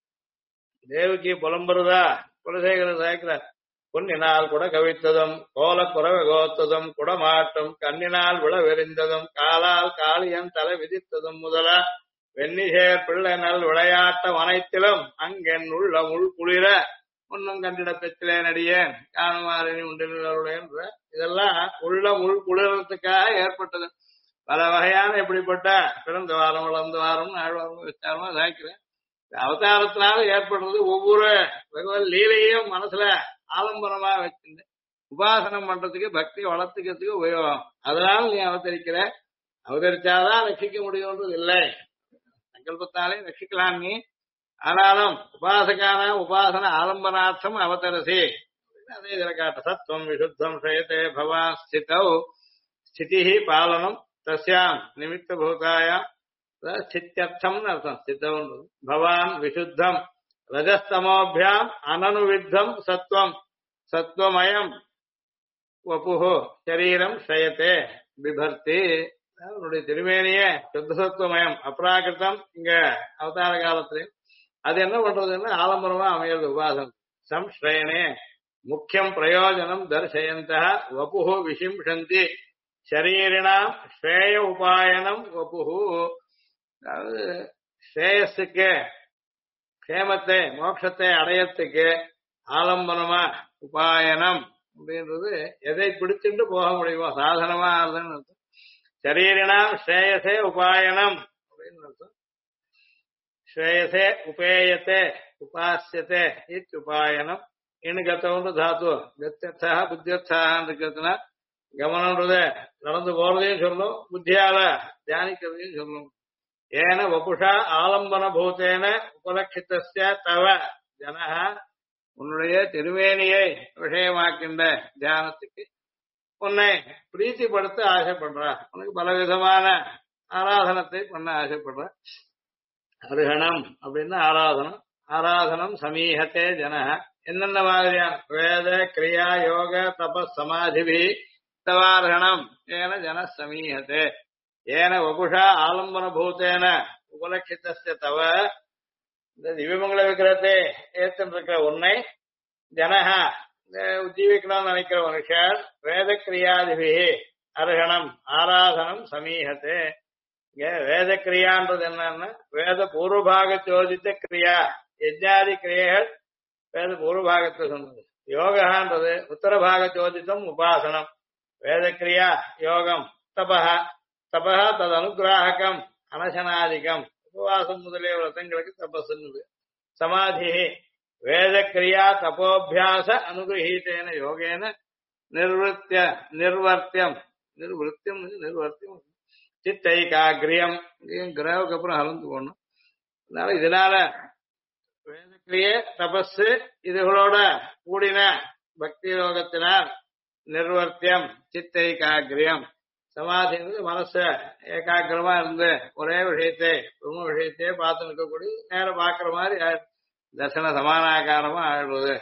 தேவகி புலம்புறதா குலசேகரன் சேர்க்கிறார். பொன்னினால் குட கவித்ததும் கோலக்குறவை கோத்ததும் குடமாட்டும் கண்ணினால் விழ வெறிந்ததும் காலால் காளியன் தலை விதித்ததும் முதல வெண்ணிசேர் பிள்ளை நல் விளையாட்டம் அனைத்திலும் அங்கென் உள்ள முள் குளிர ஒன்னும் கண்டிட பெற்றிலே நடியேன் காணுமாறினி உண்டினுடைய இதெல்லாம் உள்ள முள் குளிரத்துக்காக ஏற்பட்டது. பல வகையான இப்படிப்பட்ட பிறந்த வாரம் வளர்ந்த வாரம் ஆழ்வாரம் விசாரமா சாய்க்கிறேன். அவதாரத்தினால ஏற்படுறது ஒவ்வொரு பகவத் லீலையும் மனசுல ஆலம்பனமா வச்சிருந்து உபாசனம் பண்றதுக்கு பக்தி வளர்த்துக்கிறதுக்கு உபயோகம். அதனால நீ அவதரிக்கிற, அவதரிச்சாதான் ரட்சிக்க முடியும்ன்றது இல்லை, சங்கல்பத்தாலே ரட்சிக்கலாம் நீ. ஆனாலும் உபாசகான உபாசன ஆலம்பனார்த்தம் அவதரசி. அதே இதுல காட்ட சத்வம் விசுத்தம் ஸ்ரயத்தே பவா ஸ்திதௌ ஸ்திதி பாலனம் தஸ்யாம் நிமித்த பூதாயாம் ஸ்தித்யர்த்தம் அர்த்தம். ஸ்திதம் பவான் விசுத்தம் ரஜஸ்தமோபியாம் அனனுவித்தம் சத்வம் சத்வமயம் வபுஹு சரீரம் ஸ்ரயத்தே பிபர்த்தி. அவனுடைய திருமேனியே சுத்த சத்துவமயம் அப்ராகிருத்தம். இங்க அவதார காலத்துல அது என்ன பண்றதுன்னு ஆலம்பரமா அமைகிறது உபாசனம். சம்ஸ்ரயனே முக்கியம் பிரயோஜனம் தர்சயந்த வபுஹு விசிம்ஷந்தி ஷரீரிணாம் ஸ்ரேய உபாயனம் வபுஹு. அதாவது ஸ்ரேயஸுக்கு கேமத்தை மோட்சத்தை அடையத்துக்கு ஆலம்பனமா உபாயனம் அப்படின்றது எதை பிடிச்சிட்டு போக முடியுமோ சாதனமா ஆகுதுன்னு அர்த்தம். சரீரினாம் ஸ்ரேயசே உபாயனம் அப்படின்னு அர்த்தம். ஸ்ரேயசே உபேயத்தே உபாசியத்தே இத்யுபாயனம். இனு கத்தவன்று தாத்து கத்தியர்த்தா புத்தியர்த்தான்னு இருக்கிறதுனா கவனம்ன்றத நடந்து போறதையும் சொல்லும், புத்தியால தியானிக்கிறதையும் சொல்லும். ஏன வபுஷா ஆலம்பன பூத்தேன உபலட்சித்த தவ ஜனஹ. உன்னுடைய திருவேணியை விஷயமாக்கின்ற தியானத்துக்கு உன்னை பிரீத்திப்படுத்த ஆசைப்படுறா, உனக்கு பலவிதமான ஆராதனத்தை பண்ண ஆசைப்படுற. அருகணம் அப்படின்னா ஆராதனம். ஆராதனம் சமீகத்தே ஜனஹ. என்னென்ன மாதிரியான வேத கிரியா யோக தப சமாதிபி தவார்கணம் ஏன ஜன சமீகத்தே. ஏன வபுஷா ஆலம்பன பூத்தேன உபலட்சித்த தவ. இந்த திவ்யமங்கல விக்கிரத்தை ஏற்றிருக்கிற உன்னை ஜனஹா ஜீவிக்கணும்னு நினைக்கிற மனுஷர் வேத கிரியாதிபி அர்ஹணம் ஆராதனம் சமீகத்தே. இங்க வேத கிரியான்றது என்னன்னா வேத பூர்வபாக சோதித்த கிரியா யஜ்ஞாதி கிரியைகள் வேத பூர்வபாகத்தை சொன்னது. யோகான்றது உத்தரபாக சோதித்தம் உபாசனம். வேத கிரியா யோகம். தபஹ தபஹ தது அனுகிராககம் அனசனாதிகம். உபவாசம் முதலிய விரதங்களுக்கு தபஸ்ன்னு. சமாதி வேத கிரியா தபோபியாச அனுகிரகீத்தேன யோகேன நிர்வத்திய நிர்வர்த்தியம் நிர்வத்தியம் நிர்வர்த்தியம் சித்தைகாகிரியம். கிரவுக்கு அப்புறம் அலந்து போடணும். அதனால இதனால வேதக்கிரியே தபஸ் இதுகளோட கூடின பக்தி யோகத்தினால் நிர்வர்த்தியம் சித்தைகாகிரியம். சமாதிங்கிறது மனச ஏகாகிரமா இருந்து ஒரே விஷயத்தை பிரம்ம விஷயத்தையே பார்த்து நிற்கக்கூடிய நேரம் பார்க்கிற மாதிரி தர்சன சமானாகாரமா ஆயிடுவது.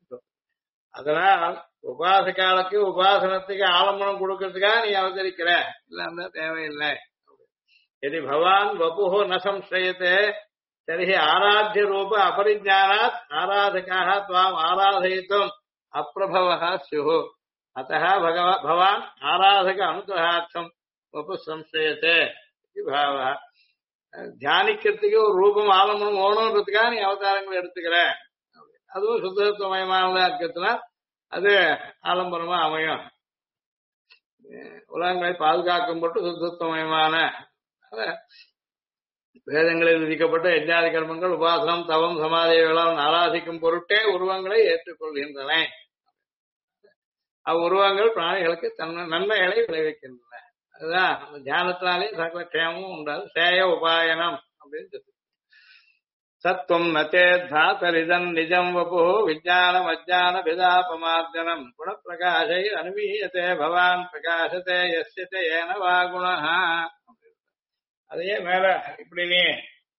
அதனால் உபாசகாலுக்கு உபாசனத்துக்கு ஆலம்பனம் கொடுக்கறதுக்காக நீ அவதரிக்கிற, இல்ல தேவையில்லை. எதி பவான் வபுஹு ந சம்ஸ்ரயத்தே தர்ஹி ஆராத்திய ரூப அபரிஜானாத் ஆராதகாः त्वाम् ஆராதயித்தும் அப்ரபவः ஸ்யுः. अतः भवान् ஆராதக அனுகிரகார்த்தம் வபு சம்ஸ்ரயத்தே இது பாவः. தியானிக்கிறதுக்கு ஒரு ரூபம் ஆலம்பனம் ஓணுன்றதுக்காக நீ அவதாரங்களை எடுத்துக்கிற. அதுவும் சுத்தத்துவமயமானதா இருக்கிறதுனா அது ஆலம்பனமா அமையும். உலகங்களை பாதுகாக்கும் போட்டு சுத்தத்துவமயமான வேதங்களில் விதிக்கப்பட்ட யஜ்ஞாதி கர்மங்கள் உபாசனம் தவம் சமாதிகளால் ஆராதிக்கும் பொருட்டே உருவங்களை ஏற்றுக்கொள்கின்றன. அவ்வுருவங்கள் பிராணிகளுக்கு நன்மைகளை விளைவிக்கின்றன. அதுதான் அந்த தியானத்தினாலே சகல க்ஷேமமும் உண்டாது. சேய உபாயனம் அப்படின்னு சொல்லி சத்வம் நச்சேத்தாத்தரிதம் நிஜம் வபு விஜானம் அஜான விதாபமார்ஜனம் குணப்பிரகாசை அனுமீயத்தே பவான் பிரகாசத்தே யஸ்யதே ஏன வா குணஹ. அதையே மேல இப்படி நீ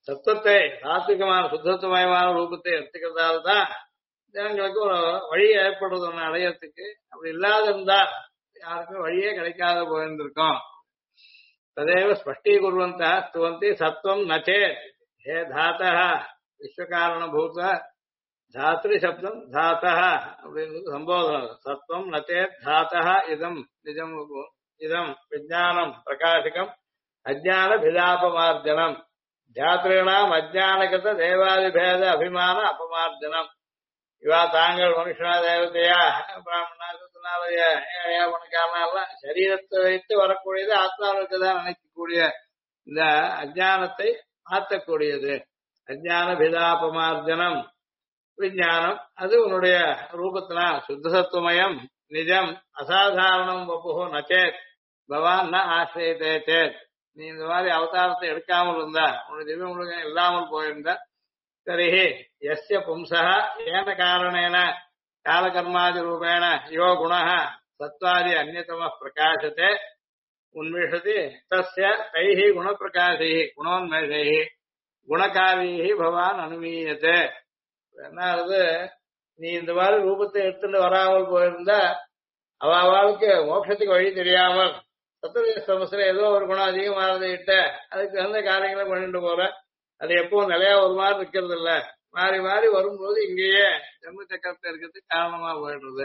தத்துவத்தை சாத்விகமான சுத்தத்துவமயமான ரூபத்தை எடுத்துக்கிறதால்தான் ஜனங்களுக்கு ஒரு வழி ஏற்படுறது ஒன்று அடையறதுக்கு. அப்படி இல்லாத இருந்தா யாருக்குமே வழியே கிடைக்காத போயிருந்திருக்கும். ததேவ ஸ்பஷ்டீகுர்வந்தः ஸ்துவந்தி சத்வம் நச்சேத் ஹே தாத்தः விஸ்வகாரணபூத தாத்ரி சப்தம் தாத்தः அப்படின்றது சம்போதனம். சத்வம் நச்சேத் தாத்தः இதம் நிஜம் இதம் விஜானம் பிரகாசிகம் அஜான பிதாபமார்ஜனம் தியாத்ரீணாம் அஜானகத தேவாதிபேத அபிமான அபமார்ஜனம். இவா தாங்கள் மனுஷனா தேவதையா பிராமணா சுத்தனாலயா ஏழையா பணக்காரனாலாம் சரீரத்தை வைத்து வரக்கூடியது ஆத்மாவுக்கு தான் நினைக்கக்கூடிய இந்த அஜானத்தை மாற்றக்கூடியது. அஜான பிதாபமார்ஜனம் விஞ்ஞானம் அது உன்னுடைய ரூபத்தினா சுத்தசத்துவமயம் நிஜம் அசாதாரணம் வபுகோ நச்சேத் பவான் ந ஆசிரியத்தே சேத். நீ இந்த மாதிரி அவதாரத்தை எடுக்காமல் இருந்தா உன்னுடைய திவ்ய முழுக்க இல்லாமல் போயிருந்தா தரி யஸ்ய பும்சः ஏன காரணேன காலகர்மாதி ரூபேண யோ குணः சத்வாதி அந்யதமः பிரகாசते உன்மிஷதி தஸ்ய தைஹி குணப்பிரகாசைஹி குணோன்மேஷைஹி குணகாரியைஹி பவான் அனுமீயத்தே. என்ன ஆகுது, நீ இந்த மாதிரி ரூபத்தை எடுத்துட்டு வராமல் போயிருந்தா அவளுக்கு மோட்சத்துக்கு வழி தெரியாமல் சத்துரிய சமஸ்திரம் ஏதோ ஒரு குணம் அதிகமானதை இட்ட அதுக்கு தகுந்த காரியங்களை பண்ணிட்டு போற. அது எப்பவும் நிலையா ஒரு மாதிரி இருக்கிறது இல்ல, மாறி மாறி வரும்போது இங்கேயே ஜென்ம சக்கரத்தை இருக்கிறதுக்கு காரணமா போயிடுறது.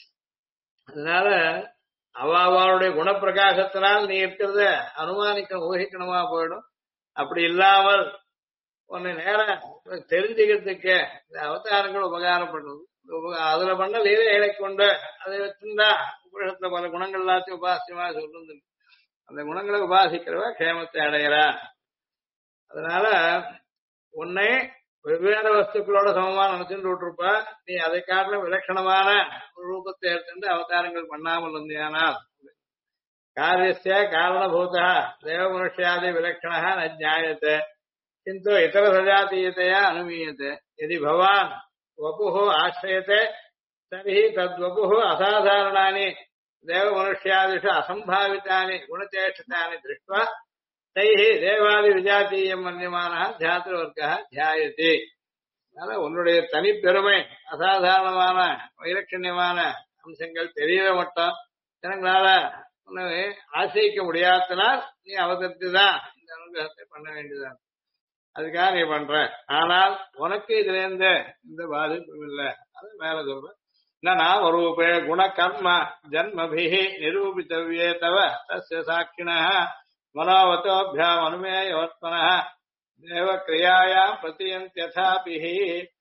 அதனால அவளுடைய குணப்பிரகாசத்தினால் நீ இருக்கிறத அனுமானிக்க ஊகிக்கணுமா போயிடும். அப்படி இல்லாமல் உன்னை நேரம் தெரிஞ்சுக்கிறதுக்கு இந்த அவதாரங்கள் உபகாரப்படுறது. அதுல பண்ண லீலைகளை கொண்டு அதை வச்சிருந்தா உபநிஷத்துல பல குணங்கள் எல்லாத்தையும் உபாசியமா சொல்றது. அந்த குணங்களை உபாசிக்கிறவ க்ஷேமத்தை அடைகிறா. அதனால உன்னை வெவ்வேறு வஸ்துக்களோட சமமா நினைச்சுட்டு விட்டுருப்ப, நீ அதை காட்டிலும் விலட்சணமான ஒரு ரூபத்தை எடுத்துட்டு அவதாரங்கள் பண்ணாமல் இருந்தியானால் காரியஸ்ய காரணபூதா தேவ மனுஷ்யாதி விலட்சணः ந ஜாயते किन्तु इतर सजातीयतया अनुमीयते. यदि भवान् वपुः आश्रयते तर्हि तद्वपुः असाधारणानि देवमनुष्यादिषु असम्भावितानि गुणचेष्टितानि दृष्ट्वा तैः देवादिविजातीयं मन्यमानः ध्यातृवर्गः ध्यायति. அதனால உன்னுடைய தனிப்பெருமை அசாதாரணமான வைலட்சண்யமான அம்சங்கள் தெரியவே மாட்டோம். ஜனங்களால உன்னை ஆசிரியிக்க முடியாதனால் நீ அவதரித்துதான் இந்த அனுகிரகத்தை பண்ண வேண்டியதான். அதுக்காக நீ பண்ற. ஆனால் உனக்கு இதுல இருந்து இந்த பாதிப்பும் இல்லை. அது மேல சொல்ற நான் ரூபே குண கர்ம ஜன்மபிஹி நிரூபித்தவ்யே தவ தஸ்ய சாட்சிணः மனோவதோபியாம் அனுமேயவத்மனः தேவ கிரியாயாம் பிரதியந்த்யதாபிஹி.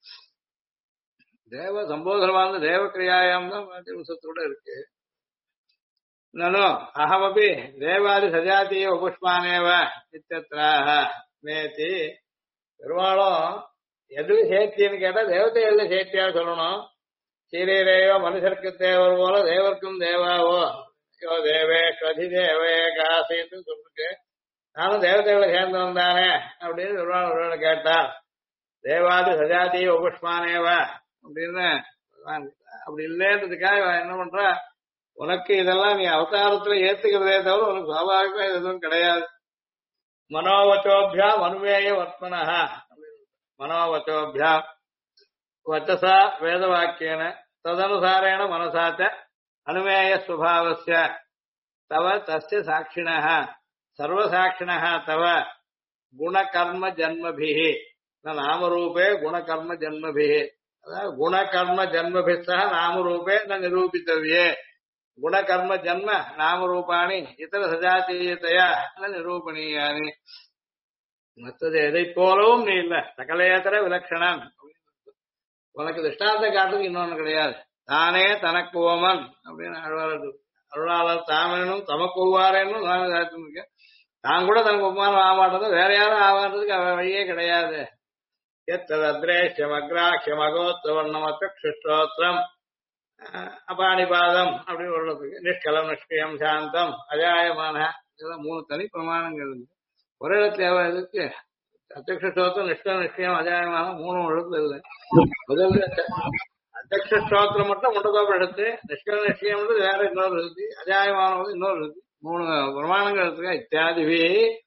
தேவ சம்போதனமான தேவ கிரியாயாம் தான் வம்சத்தோட இருக்கு. நனோ அகமபி தேவாதி சஜாத்திய உபுஷ்மானேவ இத்தியத்ராஹ மேதி. பெரும்பாலும் எது சேர்த்தின்னு கேட்டா தேவதைகள்ல சேர்த்தியா சொல்லணும். சீரீரையோ மனுஷருக்கு தேவர் போல தேவர்க்கும் தேவாவோ யோ தேவேஷ் அதிதேவே காசின்னு சொல்லிருக்கு. நானும் தேவதைகளை சேர்ந்தவன் தானே அப்படின்னு பெருமாள் கேட்டார். தேவாதி சஜாத்திய உபுஷ்மானேவ அப்படின்னு அப்படி இல்லைன்றதுக்காக என்ன பண்ற, உனக்கு இதெல்லாம் நீ அவதாரத்துல ஏத்துக்கிறதே தவிர உனக்கு சுவாபாவிகமா எதுவும் கிடையாது. மனோவச்சோபியாம் அனுமேய வத்மனः மனோவச்சோபியாம் வச்சசா வேதவாக்கியேன ததனுசாரேண மனசாச்ச அனுமேய ஸ்வபாவஸ்ய தவ தஸ்ய சாட்சிணः சர்வசாட்சிணः தவ குணகர்ம ஜன்மபிஹி ந நாமரூபே குணகர்ம ஜன்மபிஹி. அதாவது குணகர்ம ஜன்மபிः சஹ நாமரூபே ந நிரூபித்தவ்யே. குணகர்ம ஜன்ம நாமரூபாணி இதர சஜாத்தீயத்தையா நிரூபணீயானி. மற்றது எதை போலவும் நீ இல்ல, சகலேதர விலட்சணம். உனக்கு திருஷ்டாந்த காட்டுக்கு இன்னொன்னு கிடையாது. தானே தனக்கு ஓமன் அப்படின்னு அருளாளர் தாமனும் தமக்கு ஒவ்வாரேன்னு இருக்கேன். தான் கூட தனக்கு உபமானம் ஆமாட்டது வேற யாரும் ஆவான்றதுக்கு வழியே கிடையாது. எத்ததிரேஷ்யம் அக்ராட்சியம் அகோத்வர்ணம் அச்சோத்திரம் அபாணிபாதம் அப்படின்னு சொல்றதுக்கு நிஷ்கலம் நிஷ்கிரியம் சாந்தம் அஜாயமான இதெல்லாம் 3 தனி பிரமாணங்கள் இருக்கு. ஒரே இடத்துல இதுக்கு அத்தியக்ஷோத்திரம் நிஷ்கலம் நிஷ்கிரியம் அஜாயமான 3 எழுத்துல இல்லை. முதல்ல அத்தியக்ஷோத்திரம் மட்டும் முண்டதோப்பு எடுத்து நிஷ்கலம் நிஷ்கிரியம் வேற இன்னொரு இருக்கு, அஜாயமான இன்னொரு இருக்கு. 3 பிரமாணங்கள் இருக்கு. இத்தியாதிவி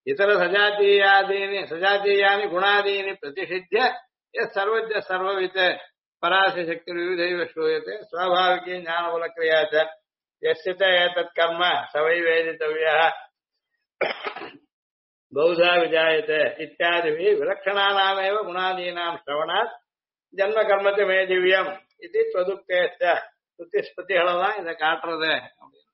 இதர சஜாத்தீயானி குணாதீனி பிரதிஷித்திய சர்வஜ சர்வவித் பராசி சக்தி விவிதைவ ஸ்ரூயத்தை ஸ்வாபாவிகி ஞானபலக்கிரியா ச யஸ்ய ஏதத் கர்ம சவை வேதித்தவ்யः பௌதா விஜாயते இத்தியாதிபிः விலக்ஷணானாமேவ குணாதீனாம் ஸ்ரவணாத் ஜன்ம கர்மத்தை மே திவ்யம் இது ஸ்வதுக்தேச்ச சுத்திஸ்பத்திகளெல்லாம் இதை காட்டுறது அப்படின்னு.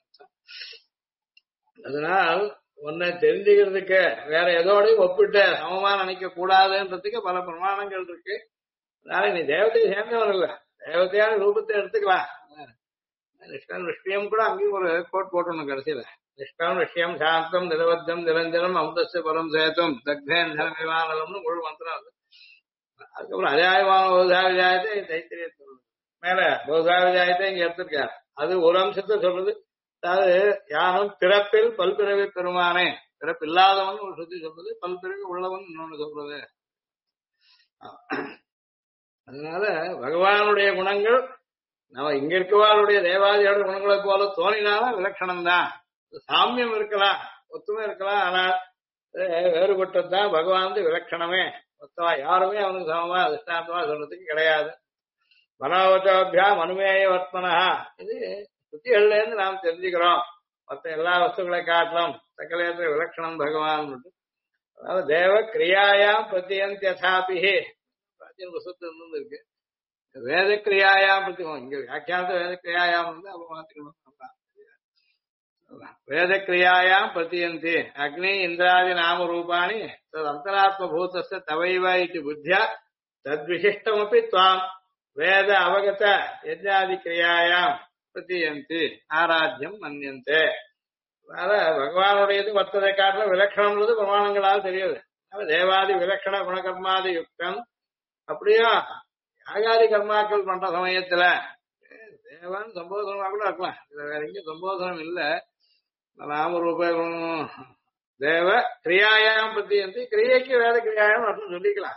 அதனால் உன்னை தெரிஞ்சுக்கிறதுக்கு வேற எதோடையும் ஒப்பிட்டு சமமா நினைக்க கூடாதுன்றதுக்கு பல பிரமாணங்கள் இருக்கு. அதனால நீ தேவதையை சேர்ந்தவன் இல்ல, தேவதையான ரூபத்தை எடுத்துக்கலாம். நிஷ்கலம் விஷயம் கூட அங்கேயும் ஒரு கோட் போட்டணும் கடைசியில. நிஷ்கலம் விஷயம் சாந்தம் நிரவத்தம் நிரஞ்சனம் அமுதஸ்ய பரம் சேத்தும் தக்னேந்திர விமானம்னு முழு மந்திரம் அது. அதுக்கப்புறம் அஜாயமான பௌதா விஜாயத்தை தைத்திரியத்தை மேல பௌதா விஜாயத்தை இங்க எடுத்திருக்காரு. அது ஒரு அம்சத்தை சொல்றது. அதாவது யானும் பிறப்பில் பல்பிறவி பெருமானே, பிறப்பு இல்லாதவன் ஒரு சுத்தி சொல்றது, பல்பிறவி உள்ளவன் இன்னொன்னு சொல்றது. அதனால பகவானுடைய குணங்கள் நம்ம இங்க இருக்கவாளுடைய தேவாதியோட குணங்களை போல தோணினாலும் விலட்சணம் தான். சாமியம் இருக்கலாம், ஒத்துமை இருக்கலாம், ஆனால் வேறுபட்டதுதான் பகவான் விலட்சணமே. மொத்தமா யாருமே அவனுக்கு சமமா அதிஷ்டாந்தமா சொல்றதுக்கு கிடையாது. மனோவச்சோபியா மனுமேய வர்த்தனா, இது சுத்திகள்ல இருந்து நாம் தெரிஞ்சுக்கிறோம். மற்ற எல்லா வஸ்துக்களை காட்டலாம் சகலேந்திர விலட்சணம் பகவான். அதாவது தேவ கிரியாயாம் பிரத்தியந்தியதாபிஹி பிராச்சீன புஸ்தகத்துல இருக்கு. வேத கிரியாயாம் பிரதி இங்க வியாக்கியானத்தை வேத கிரியாயாம் அப்ப மாத்திக்கணும். வேத கிரியாயாம் பிரத்தியந்தி அக்னி இந்திராதி நாம ரூபாணி தது அந்தராத்ம பூதஸ்ய தவைவ இதி புத்தியா தத்விசிஷ்டமபி த்வாம் வேத அவகத யஜ்ஞாதி கிரியாயாம் பிரத்தியந்தி ஆராத்தியம் மன்யந்தே. அதனால பகவானுடையது மற்றதை காட்டில விலட்சணம்ன்றது பிரமாணங்களால் தெரியுது. தேவாதி விலட்சண குணகர்மாதி யுக்தம். அப்படியா யாகாதி கர்மாக்கள் பண்ற சமயத்துல தேவன் சம்போதனமா கூட இருக்கலாம். இதுல வேற எங்கேயும் சம்போதனம் இல்ல. நாமரூபம் தேவ கிரியாயாம் பிரத்தியந்தி, கிரியைக்கு வேத கிரியாயம் அப்படின்னு சொல்லிக்கலாம்.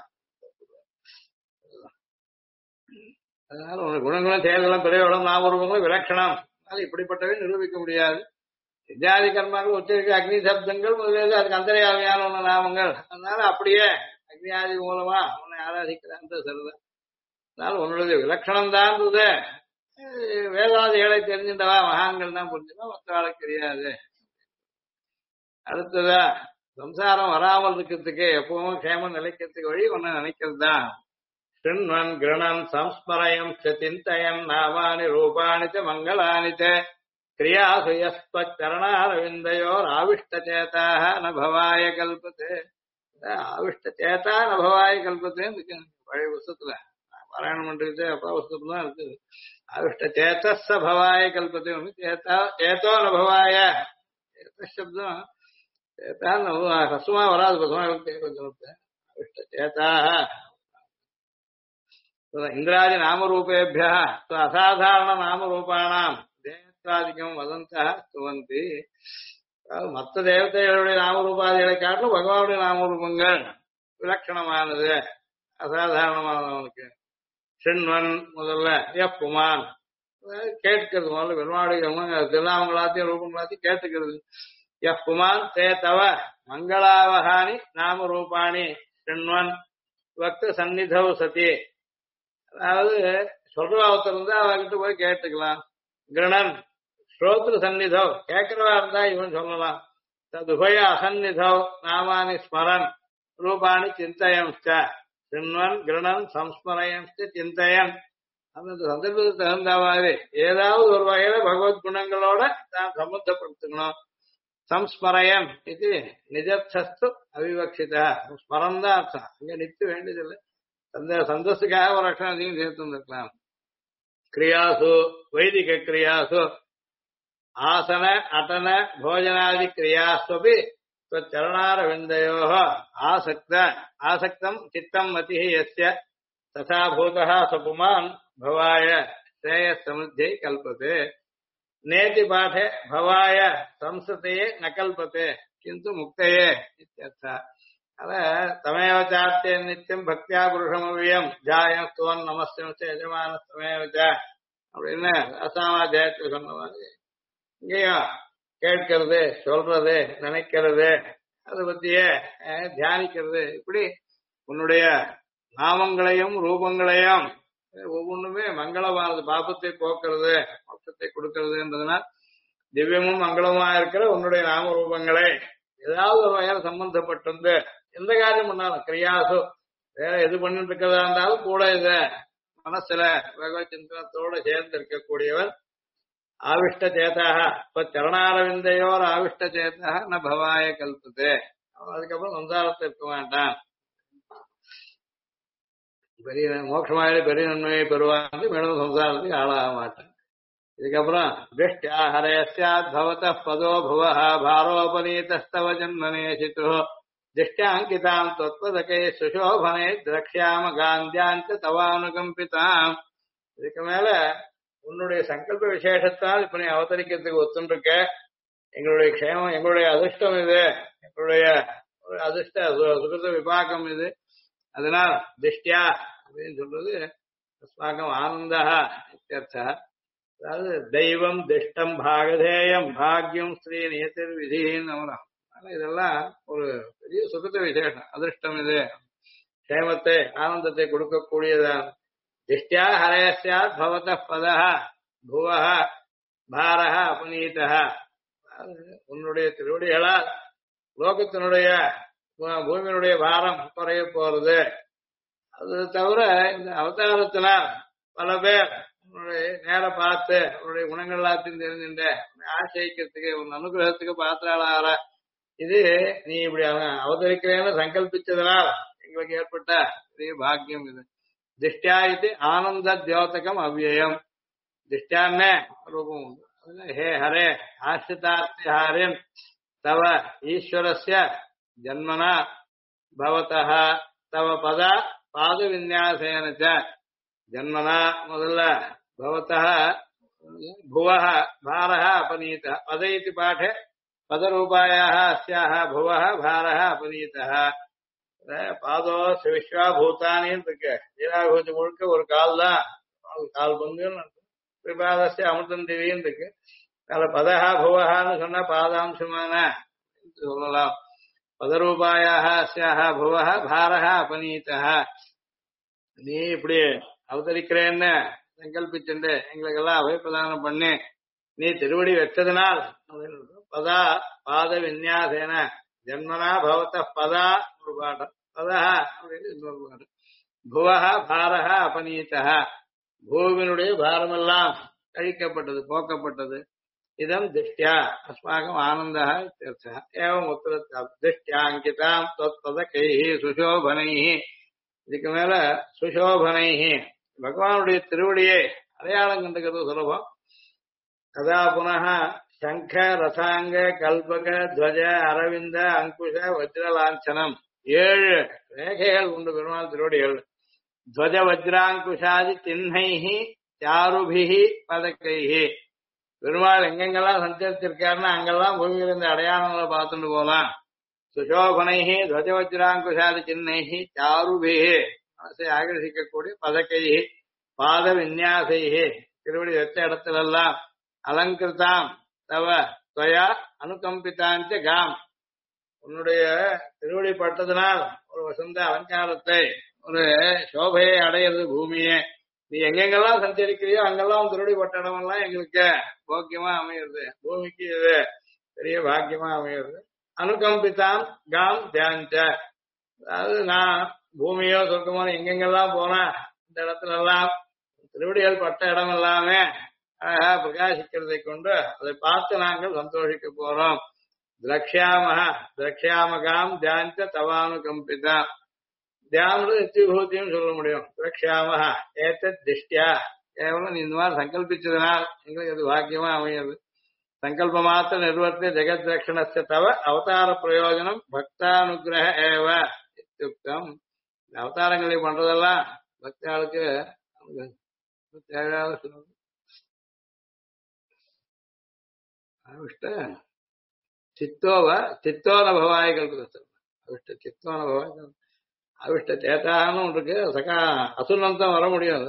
அதனால உனக்கு குணங்களும் செயல்களும் பிறவிகளும் நாமரூபங்களும் விலட்சணம். அதனால இப்படிப்பட்டவை நிரூபிக்க முடியாது. வித்யாதி கர்மாக்கள் உச்சரிக்க அக்னி சப்தங்கள் முதலியது அதுக்கு அந்தரியாமையான ஒண்ணு நாமங்கள். அதனால அப்படியே அக்னியாதி மூலமா உன்னை ஆராதிக்கிறான் சரிதான். அதனால உன்னுடைய விலட்சணம் தான் வேதாதிகளை தெரிஞ்சின்றவா மகான்கள் தான் புரிஞ்சுமா, மற்ற ஆளுக்கு தெரியாது. அடுத்ததா சம்சாரம் வராமல் இருக்கிறதுக்கு எப்பவும் கேமம் நிலைக்கிறதுக்கு வழி ஒன்னு நினைக்கிறது தான். கிருண்வன் கிருணன் சம்ஸ்மரயம் சிந்தயன் நாமானி ரூபாணி மங்களானி கிரியாசு யஸ்வச்சரணாரவிந்தயோர் ஆவிஷ்டச்சேதாக நபவாய கல்பத்தே. ஆவிஷ்டச்சேதா நபவாய கல்பத்தேன்னு இருக்கு பழைய புஸ்தத்துல. பாராயணம் பண்றது அப்பா புஸ்தத்துல தான் இருக்குது. ஆவிஷ்டச்சேதஸ பவாய கல்பத்தே ஒண்ணு, சேதோ நபவாய சப்தம் சேதான் ஹசுமா வராது, பசுமா கொஞ்சம் ஆவிஷ்டச்சேதாக. இந்திராதி நாமரூபேபியா அசாதாரண நாமரூபானாம் தேவத்தாதிக்கம் வதந்தா சுவந்தி. மற்ற தேவதைகளுடைய நாமரூபாதிகளை காட்டிலும் பகவானுடைய நாமரூபங்கள் விலட்சணமானது, அசாதாரணமானவனுக்கு. சென்வன் முதல்ல புமான் கேட்கிறது, முதல்ல பெருமாளுடைய திருநாமங்களாத்தையும் ரூபங்களாத்தையும் கேட்டுக்கிறது. புமான் தே தவ மங்களாவகானி நாமரூபாணி சென்வன் பக்த சந்நிதௌ சதி. அதாவது சொல்றவா ஒருத்தர் இருந்தா அவர்கிட்ட போய் கேட்டுக்கலாம். கிரணன் ஸ்ரோத்ரு சந்நிதோ, கேட்கிறவா இருந்தா இவன் சொல்லலாம். ததுபய அசந்நிதோ நாமானி ஸ்மரன் ரூபாணி சிந்தயம் சின்வன் கிரணன் சம்ஸ்மரயம் சிந்தயன். அந்த சந்தர்ப்பத்துக்கு தகுந்த மாதிரி ஏதாவது ஒரு வகையில பகவத் குணங்களோட தான் சம்பந்தப்படுத்திக்கணும். சம்ஸ்மரயம் இது நிஜர்த்தஸ்து அவிவக்ஷிதா. ஸ்மரம் தான் அர்த்தம், அங்க நித்து வேண்டியதில்லை. அந்த சந்தோஷத்துக்காக ஒரு அக்ஷரம் அதிகம் சேர்த்து வந்திருக்கலாம். கிரியாசு வைதிக கிரியாசு ஆசன அட்டன போஜனாதி கிரியாஸ்வபி சரணாரவிந்தயோ ஆசக்தம் சித்தம் மதி யஸ்ய ததா பூதः சபுமான் பவாய ஸ்ரேயஸ் சமுத்தியை கல்பதே. நேதி பாடே பவாய சம்ஸ்ருதயே ந கல்பதே கிந்து முக்தயே இத்யர்த்தः. அத தமேவ சார்த்தே நித்தியம் பக்தியா புருஷமவியம் ஜாயம் ஸ்துவன் நமஸ்தே எஜமான தமேவச்ச அப்படின்னு அசாமாத்தியாயத்தில் சொன்ன மாதிரி இங்கேயும் கேட்கறது, சொல்றது, நினைக்கிறது, அதை பத்தியே தியானிக்கிறது. இப்படி உன்னுடைய நாமங்களையும் ரூபங்களையும் ஒவ்வொன்றுமே மங்களமானது, பாபத்தை போக்குறது, மோட்சத்தை கொடுக்கறதுன்றதுனால் திவ்யமும் மங்களமா இருக்கிற உன்னுடைய நாம ரூபங்களை ஏதாவது ஒரு வகையில் சம்பந்தப்பட்டிருந்து எந்த காரியம் பண்ணாலும் கிரியாசு வேற எது பண்ணிட்டு இருக்கிறதா இருந்தாலும் கூட இத மனசுல பகவத் சிந்தனத்தோட சேர்ந்து இருக்கக்கூடியவர் ஆவிஷ்ட சேதாக. இப்ப சரணாரவிந்தையோர் ஆவிஷ்ட சேதாக ந பவாய கல்பத்தே. அதுக்கப்புறம் சம்சாரத்தை இருக்க வேண்டாம், பெரிய மோட்சமாயில பெரிய நன்மையை பெறுவாங்க, மேலும் சம்சாரத்துக்கு ஆளாக மாட்டான். இதுக்கப்புறம் திருஷ்டியா ஹரேஸ்யாத் பவத பதோ புவஹ பாரோபனீதஸ்தவ ஜன்மனேசிதோ திருஷ்டியாங்கிதாம் தொத்பதகை சுசோபனை திரக்ஷாம காந்தியாந்த தவானுகம்பிதாம். இதுக்கு மேல உன்னுடைய சங்கல்ப விசேஷத்தால் இப்ப நீ அவதரிக்கிறதுக்கு ஒத்துருக்க. எங்களுடைய க்ஷேமம், எங்களுடைய அதிர்ஷ்டம் இது, எங்களுடைய ஒரு அதிர்ஷ்ட சுகிருத விபாகம் இது. அதனால் திருஷ்டியா அப்படின்னு சொல்றது அஸ்மாக்கம் ஆனந்தா இत्यर्थः. அதாவது தெய்வம் திஷ்டம் பாகதேயம் பாக்யம் ஸ்ரீ நியத்திர் விதின்னு நம்ம இதெல்லாம் ஒரு பெரிய சுகத்த விசேஷம். அதிர்ஷ்டம் இது, க்ஷேமத்தை ஆனந்தத்தை கொடுக்கக்கூடியதான். திருஷ்டியா ஹரேஸ்யாத் பவத பதஹ புவஹ பாரஹ அபநீதஹ. உன்னுடைய திருவடிகளால் லோகத்தினுடைய பூமியினுடைய பாரம் குறைய போறது. அது தவிர இந்த அவதாரத்தினால் பல பேர் உன்னுடைய நேர பார்த்து உன்னுடைய குணங்கள் எல்லாத்தையும் தெரிஞ்சுட்ட ஆசைக்கிறதுக்கு உன் அனுகிரகத்துக்கு பாத்திராளார இது நீ இப்படி அவதரிக்கிறேன்னு சங்கல்பிச்சதனால் எங்களுக்கு ஏற்பட்ட பெரிய பாக்கியம் இது. திருஷ்டியா இது ஆனந்த தியோதகம் அவ்யயம். திருஷ்டியான்னே ரூபம் உண்டு. ஹே ஹரே ஆசிரிதார்த்திஹாரின் தவ ஈஸ்வரஸ்ய ஜன்மனா பவதஹ தவ பத பாத விநியாசேன ச. ஜன்மனா முதல்ல பவதஹ புவஹ பாரஹ அபநீதः பத இति பாठे பதரூபாயாः அஸ்யாः புவஹ பாரஹ அபநீதः. பாதோ விஸ்வாபூதானி இருக்கு. லீலாபூதி முழுக்க ஒரு கால் தான், கால் பங்குன்னு பிரிபாதஸ்ய அமிர்தம் திவின்னு இருக்கு. அதில் பதஹா புவஹான்னு சொன்னா பாதாம்சமான சொல்லலாம். பதரூபாயாக அஸ்யாக புவஹ பாரஹ அபநீதः. நீ இப்படி அவதரிக்கிறேன்னு சங்கல்பிச்சுண்டு எங்களுக்கெல்லாம் அபயப்பிரதானம் பண்ணி நீ திருவடி வச்சதுனால் பதா பாத விநியாசேன ஜன்மனா பவத பதா ஒரு பாடம், பதா அப்படின்னு இன்னொரு பாடம். புவஹ பாரஹ அபநீதः. பூவினுடைய பாரமெல்லாம் கழிக்கப்பட்டது, போக்கப்பட்டது. இதம் திருஷ்டியா அஸ்மாகம் ஆனந்தः இत्यर्थः. ஏவம் உத்தரத்தால் திருஷ்டியாங்கிதாம் தொத்பதகைः சுசோபனைः. இதுக்கு மேல சுசோபனைः பகவானுடைய திருவடியை அடையாளம் கண்டுக்கிறது சுலபம். கதா புனः சங்க ரசாங்க கல்பக துவஜ அரவிந்த அங்குஷ வஜ்ர லாஞ்சனம். 7 ரேகைகள் உண்டு பெருமாள் திருவடிகள். துவஜ வஜ்ராங்குஷாதி சின்னைஹி சாருபிஹி பதக்கைஹி. பெருமாள் எங்கெங்கெல்லாம் சஞ்சரிச்சிருக்காருன்னா அங்கெல்லாம் பூமியில இருந்து அடையாளங்களை பார்த்துட்டு போலாம். சுசோபனைஹி துவஜ வஜ்ராங்குஷாதி சின்னைஹி சாருபிஹி மனசை ஆகர்ஷிக்கக்கூடிய பதக்கைஹி பாத விநியாசைஹி திருவடி வச்ச இடத்திலெல்லாம் அலங்கிருதாம் தவ துவயா அனுகம்பிதாஞ்ச காம். உன்னுடைய திருவடி பட்டதனால் ஒரு வசந்த அலங்காரத்தை, ஒரு சோபையை அடையிறது பூமியே. நீ எங்கெங்கெல்லாம் சஞ்சரிக்கிறியோ அங்கெல்லாம் திருவடி பட்ட இடமெல்லாம் எங்களுக்கு போக்கியமா அமையிறது, பூமிக்கு இது பெரிய பாக்கியமா அமையிறது. அனுகம்பித்தான் காம் தியானிச்ச. அதாவது நான் பூமியோ சொர்க்கமோ எங்கெங்கெல்லாம் போனா இந்த இடத்துல எல்லாம் திருவடிகள் பட்ட இடம் எல்லாமே அழகா பிரகாசிக்கிறதை கொண்டு அதை பார்த்து நாங்கள் சந்தோஷிக்க போறோம். திரக்ஷாமகாம் தியானிச்ச தவானுகம்பிதா. தியானம் நித்தியபூத்தியும் சொல்ல முடியும். திரக்ஷாமஹா ஏத்தத் திஷ்டியா. கேவலம் நீ இந்த மாதிரி சங்கல்பிச்சதுனால் எங்களுக்கு அது பாக்கியமா அமையாது. சங்கல்ப மாத்திர நிர்வர்த்தி ஜெகத் ரக்ஷணஸ்ய தவ அவதார பிரயோஜனம் பக்தானுகிரக ஏவ இத்யுக்தம். அவதாரங்களை பண்றதெல்லாம் பக்தாளுக்கு தேவையான சொல்லுங்க. சித்தோனபவாய கல்பத்தை அவிஷ்ட சித்தோனபவாய அவிஷ்ட சேத்தான்னு ஒன்று இருக்கு. சகா அசுரம் தான் வர முடியாது.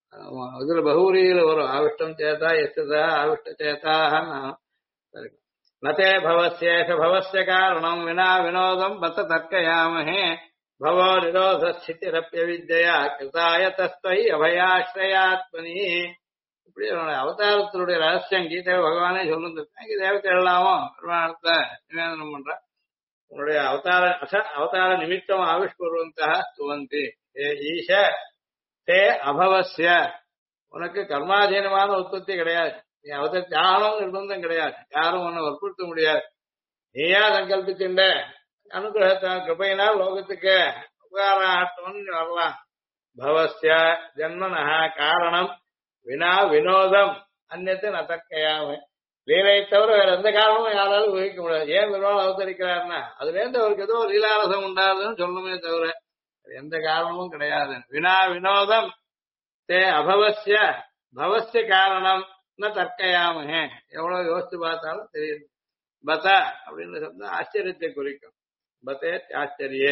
இதுல பகுரியில வரும். ஆவிஷ்டம் சேத்தா எஸ்தா ஆவிஷ்ட சேத்தாக நதே பவஸ்யேஷ பவஸ்ய காரணம் வினா வினோதம் பத்த தர்க்கயாமஹே பவோ நிரோதஸ்திரப்பிய வித்யா கிருதாய தஸ்தை அபயாஸ்ரயாத்மனி. இப்படி அவதாரத்தினுடைய ரகசியம் கீதை பகவானே சொல்லிருந்திருக்காங்க. தேவத்தை எல்லாமோ பெருமானத்தை நிவேதனம் பண்ற உன்னுடைய அவதார நிமித்தம் ஆவிஷ்குர்வந்தா துவந்தி. ஏ ஈஷ தே அபவஸ்ய, உனக்கு கர்மாதீனமான உற்பத்தி கிடையாது. நீ அவதார தியாகம் நிர்பந்தம் கிடையாது. யாரும் உன்னை வற்புறுத்த முடியாது. நீயா சங்கல்பிச்சுண்ட அனுகிரகத்தான் கிருபையினால் லோகத்துக்கு உபகாரம் ஆட்டம்னு வரலாம். பவஸ்ய ஜன்மனஹ காரணம் வினா வினோதம் அந்நத்து நதற்கையாம. லீலை தவிர வேற எந்த காரணமும் யாராலும் உபயோகிக்க முடியாது. ஏன் பெருமாள் அவதரிக்கிறாருன்னா அதுல இருந்து அவருக்கு ஏதோ லீலாரசம் உண்டாதுன்னு சொல்லணுமே தவிர எந்த காரணமும் கிடையாது. வினா வினோதம் தே அபவஸ்ய பவஸ்ய காரணம் ந தற்கையாமஹே. எவ்வளவு யோசிச்சு பார்த்தாலும் தெரியுது. பத அப்படின்னு சொன்னா ஆச்சரியத்தை குறிக்கும். பதே ஆச்சரியே.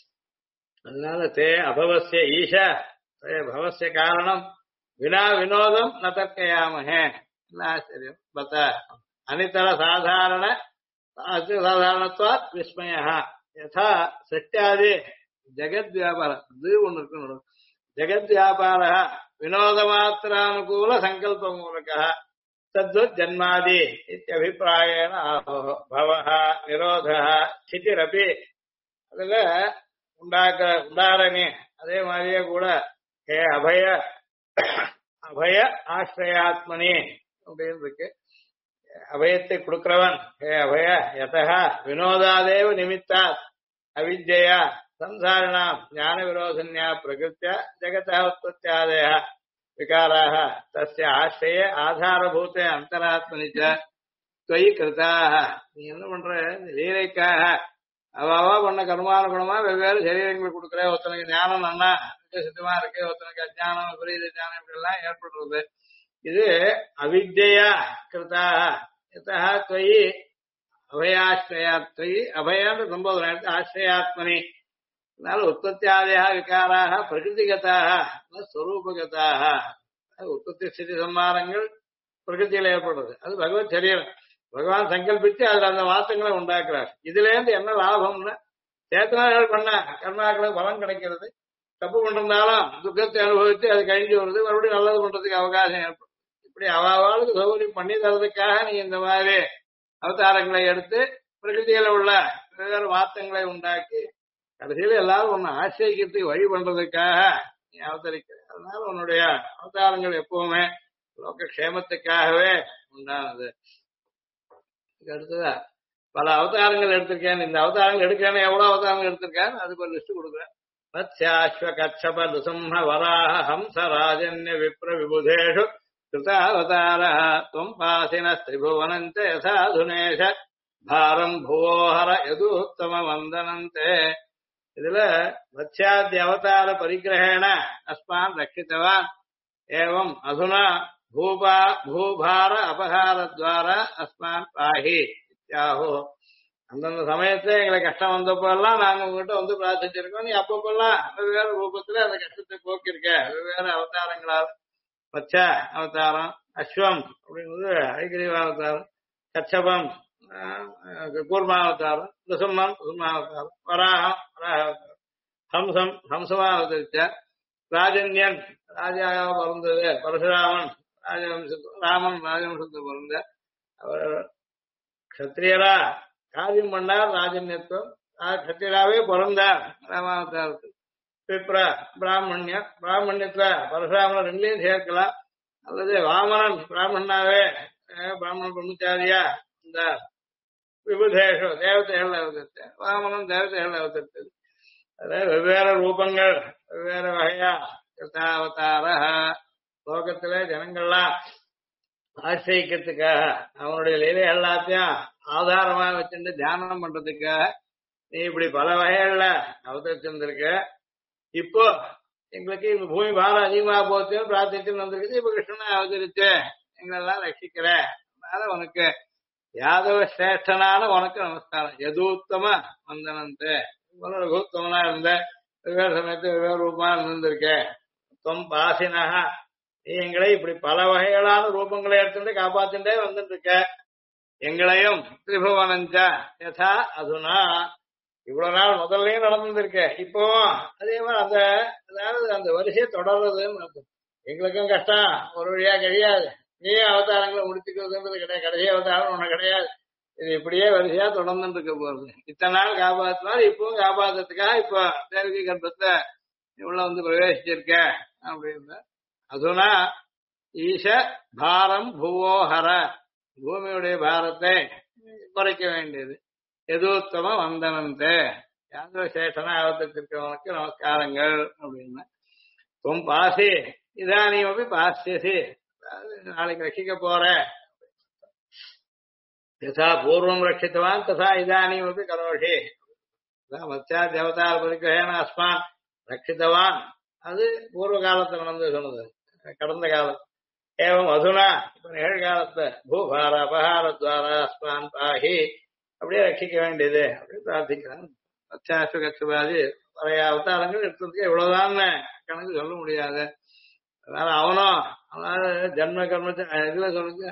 அதனால தே அபவஸ்ய ஈஷ தே பவஸ்ய காரணம் வினா வினோதம் ந தற்கையாமஹே. ஆச்சரியம். பத அனிதர சாதாரண சாதாரணத்வாத் விஸ்மயः யதா சத்யாதி ஜெகத் வியாபாரம் இது ஒண்ணு இருக்கு. ஜெகத் வியாபார வினோதமாத்திரானுகூல சங்கல்ப மூலக தத்வத் ஜன்மாதி இத்தியபிப்பிராயேன பவஹ நிரோதஹ ஸ்திதிரபி. அதுல உண்டாரணி அதே மாதிரியே கூட ஹே அபய அபய ஆஸ்ரயாத்மனி அப்படின்னு இருக்கு. அபயத்தை கொடுக்கிறவன் ஹே அபய யதா வினோதாதேவ நிமித்தாத் அவித்யா சம்சாரிணாம் ஞான விரோதன்யா பிரகிருத்யா ஜெகதः உற்பத்தியாதயः விகாராः தஸ்ய ஆஸ்ரயே ஆதாரபூதே அந்தராத்மனி ச त्वयि கிருதாக. நீ என்ன பண்ற லீலைக்காக அவா பண்ண கர்மானுகுணமா வெவ்வேறு சரீரங்கள் கொடுக்குற. ஒருத்தனுக்கு ஞானம் நன்னா சித்தமா இருக்கு, ஒருத்தனுக்கு அஜானம் விபரீத ஞானம் இப்படி எல்லாம் ஏற்படுறது. இது அவித்யா கிருதாக. யதா त्वयि அபயாஸ்ரயா त्वयि அபயான்ற சம்போதனை எடுத்து ஆஸ்ரயாத்மனி. அதனால உற்பத்தியாதயா விகாராக பிரகிருதிகதாக ஸ்வரூபகதாக. உற்பத்தி ஸ்திதி சம்மாரங்கள் பிரகிருத்தியில ஏற்படுறது. அது பகவத் சரீரம். பகவான் சங்கல்பிச்சு அதுல அந்த மாற்றங்களை உண்டாக்குறார். இதுல இருந்து என்ன லாபம்னா சேத்தனார்கள் பண்ண கர்மாக்களுக்கு பலன் கிடைக்கிறது. தப்பு பண்ணிருந்தாலும் துக்கத்தை அனுபவித்து அது கழிஞ்சு வருது. மறுபடியும் நல்லது பண்றதுக்கு அவகாசம் ஏற்படும். இப்படி அவாவாளுக்கு சௌகரியம் பண்ணி தரதுக்காக நீ இந்த மாதிரி அவதாரங்களை எடுத்து பிரகிருதியில உள்ள வெவ்வேறு மாற்றங்களை உண்டாக்கி கடைசியில எல்லாரும் உன்னை ஆசிரியக்கிறதுக்கு வழி பண்றதுக்காக நீ அவதரிக்கிற. அதனால உன்னுடைய அவதாரங்கள் எப்பவுமே லோக க்ஷேமத்துக்காகவே உண்டானது. அடுத்ததா பல அவதாரங்கள் எடுத்திருக்கேன். இந்த அவதாரங்கள் எடுக்கிறேன்னு எவ்வளவு அவதாரங்கள் எடுத்திருக்கேன் அதுக்கு ஒரு லிஸ்ட் கொடுக்குறேன். மத்ஸ்யாஸ்வ கச்சப லுசம்ஹ வராஹ ஹம்ச ராஜன்ய விப்ர விபுதேஷு கிருதாவதாரः त्वं பாசினஸ் திரிபுவனந்தே யசாதுனேஷ பாரம் புவோஹர யதுத்தம வந்தனந்தே. இதுல மத்ஸ்யாத்ய அவதார பரிகிரகேண அஸ்மான் ரட்சித்தவான் ஏவம் அதுனா பூபார அபகாரத்வார அஸ்மான் பாஹி இத்யாஹோ. அந்தந்த சமயத்துல எங்களுக்கு கஷ்டம் வந்தப்பெல்லாம் நாங்க உங்ககிட்ட வந்து பிரார்த்திச்சிருக்கோம். நீ அப்பப்பெல்லாம் வெவ்வேறு ரூபத்துல அந்த கஷ்டத்தை போக்கிருக்க வெவ்வேறு அவதாரங்களால். மச்ச அவதாரம், அஸ்வம் அப்படிங்கிறது ஐகிரீவ அவதாரம், கச்சபம் கூர்மாவதாரம், நிசும்மம் குசுமாவதாரம், வராகம் வராகாவதாரம், ஹம்சம் ஹம்சமா அவதரிச்ச, ராஜன்யன் ராஜாவாக பிறந்தது பரசுராமன் ராமன் ராஜவம்சத்தை பிறந்த அவர் கத்திரியரா காரியம் பண்ணார். ராஜன்யத்துவம் கத்தியராவே பிறந்தார் ராமாவதாரத்துக்கு. விப்ர பிராமணியத்துல பரசுராமன் ரெண்டுலையும் சேர்க்கலாம். அல்லது வாமனன் பிராமணனாவே பிராமணன் பிரம்மச்சாரியா இந்த விபுதேஷோ தேவதைகள் அவதரித்த வாமனன் தேவதைகள் அவதரித்தது. அதாவது வெவ்வேறு ரூபங்கள் வெவ்வேறு வகையா கிருதாவதார லோகத்திலே ஜனங்கள்லாம் ஆசிரியக்கிறதுக்காக அவனுடைய லீலை எல்லாத்தையும் ஆதாரமா வச்சுட்டு தியானம் பண்றதுக்காக நீ இப்படி பல வகைகள்ல அவதரிச்சிருந்திருக்க. இப்போ எங்களுக்கு இந்த பூமி பாரம் அதிகமா போச்சுன்னு பிரார்த்திச்சு வந்திருக்குது. இப்ப கிருஷ்ணனை அவதரிச்சு எங்களெல்லாம் ரட்சிக்கிற. அதனால உனக்கு யாதவ சிரேஷ்டனான உனக்கு நமஸ்காரம். எதூத்தம வந்தனந்தே ரகுத்தமனா இருந்த வெவ்வேறு சமயத்து வெவ்வேறு ரூபமா இருந்திருக்க. தொம் பாசினக நீ எங்களை இப்படி பல வகைகளான ரூபங்களை எடுத்துட்டு காப்பாத்திட்டே வந்துட்டு இருக்க. எங்களையும் திரிபுவனஞ்ச யதா அதுனா இவ்வளவு நாள் முதல்லயும் நடந்திருக்க இப்போ அதே மாதிரி அந்த அதாவது அந்த வரிசையை தொடர்றதுன்னு அர்த்தம். எங்களுக்கும் கஷ்டம் ஒரு வழியா கிடையாது. நீயே அவதாரங்களை முடிச்சுக்கிறதுன்றது கிடையாது. கடைசி அவதாரம் ஒண்ணு கிடையாது. இது இப்படியே வரிசையா தொடர்ந்துட்டு இருக்க போறது. இத்தனை நாள் காப்பாத்தினாலும் இப்பவும் காப்பாத்துறதுக்காக இப்போ தேவகி கர்ப்பத்தை இவ்வளவு வந்து பிரவேசிச்சிருக்க அப்படின்னு. அதுனா ஈஷ பாரம் புவோஹர பூமியுடைய பாரத்தை குறைக்க வேண்டியது. எதுத்தம வந்தனந்தே யாதவ சேஷனா அவதத்திருக்கிறவனுக்கு நமஸ்காரங்கள் அப்படின்னு. துவம் பாசி இதானியும் அப்படி பாசியசி நாளைக்கு ரட்சிக்க போற யதா பூர்வம் ரட்சித்தவான் ததா இதானியும் அப்படி கரோஷி மத்யா தேவதார பரிகிரகேன அஸ்மான் ரட்சித்தவான் அது பூர்வ காலத்துல நடந்து சொன்னது கடந்த காலம். ஏவம் அதுனா இப்ப நிகழ்காலத்தை பூபார அபகாரத்வாரா அஸ்மான் பாஹி அப்படியே ரட்சிக்க வேண்டியது அப்படின்னு பிரார்த்திக்கிறான். அத்தியாசு கட்சுபாதி பழைய அவதாரங்கள் எடுத்ததுக்கு இவ்வளவுதான் கணக்கு சொல்ல முடியாது. அதனால அவனும் அதாவது ஜன்ம கர்மத்தை இதுல சொல்லுங்க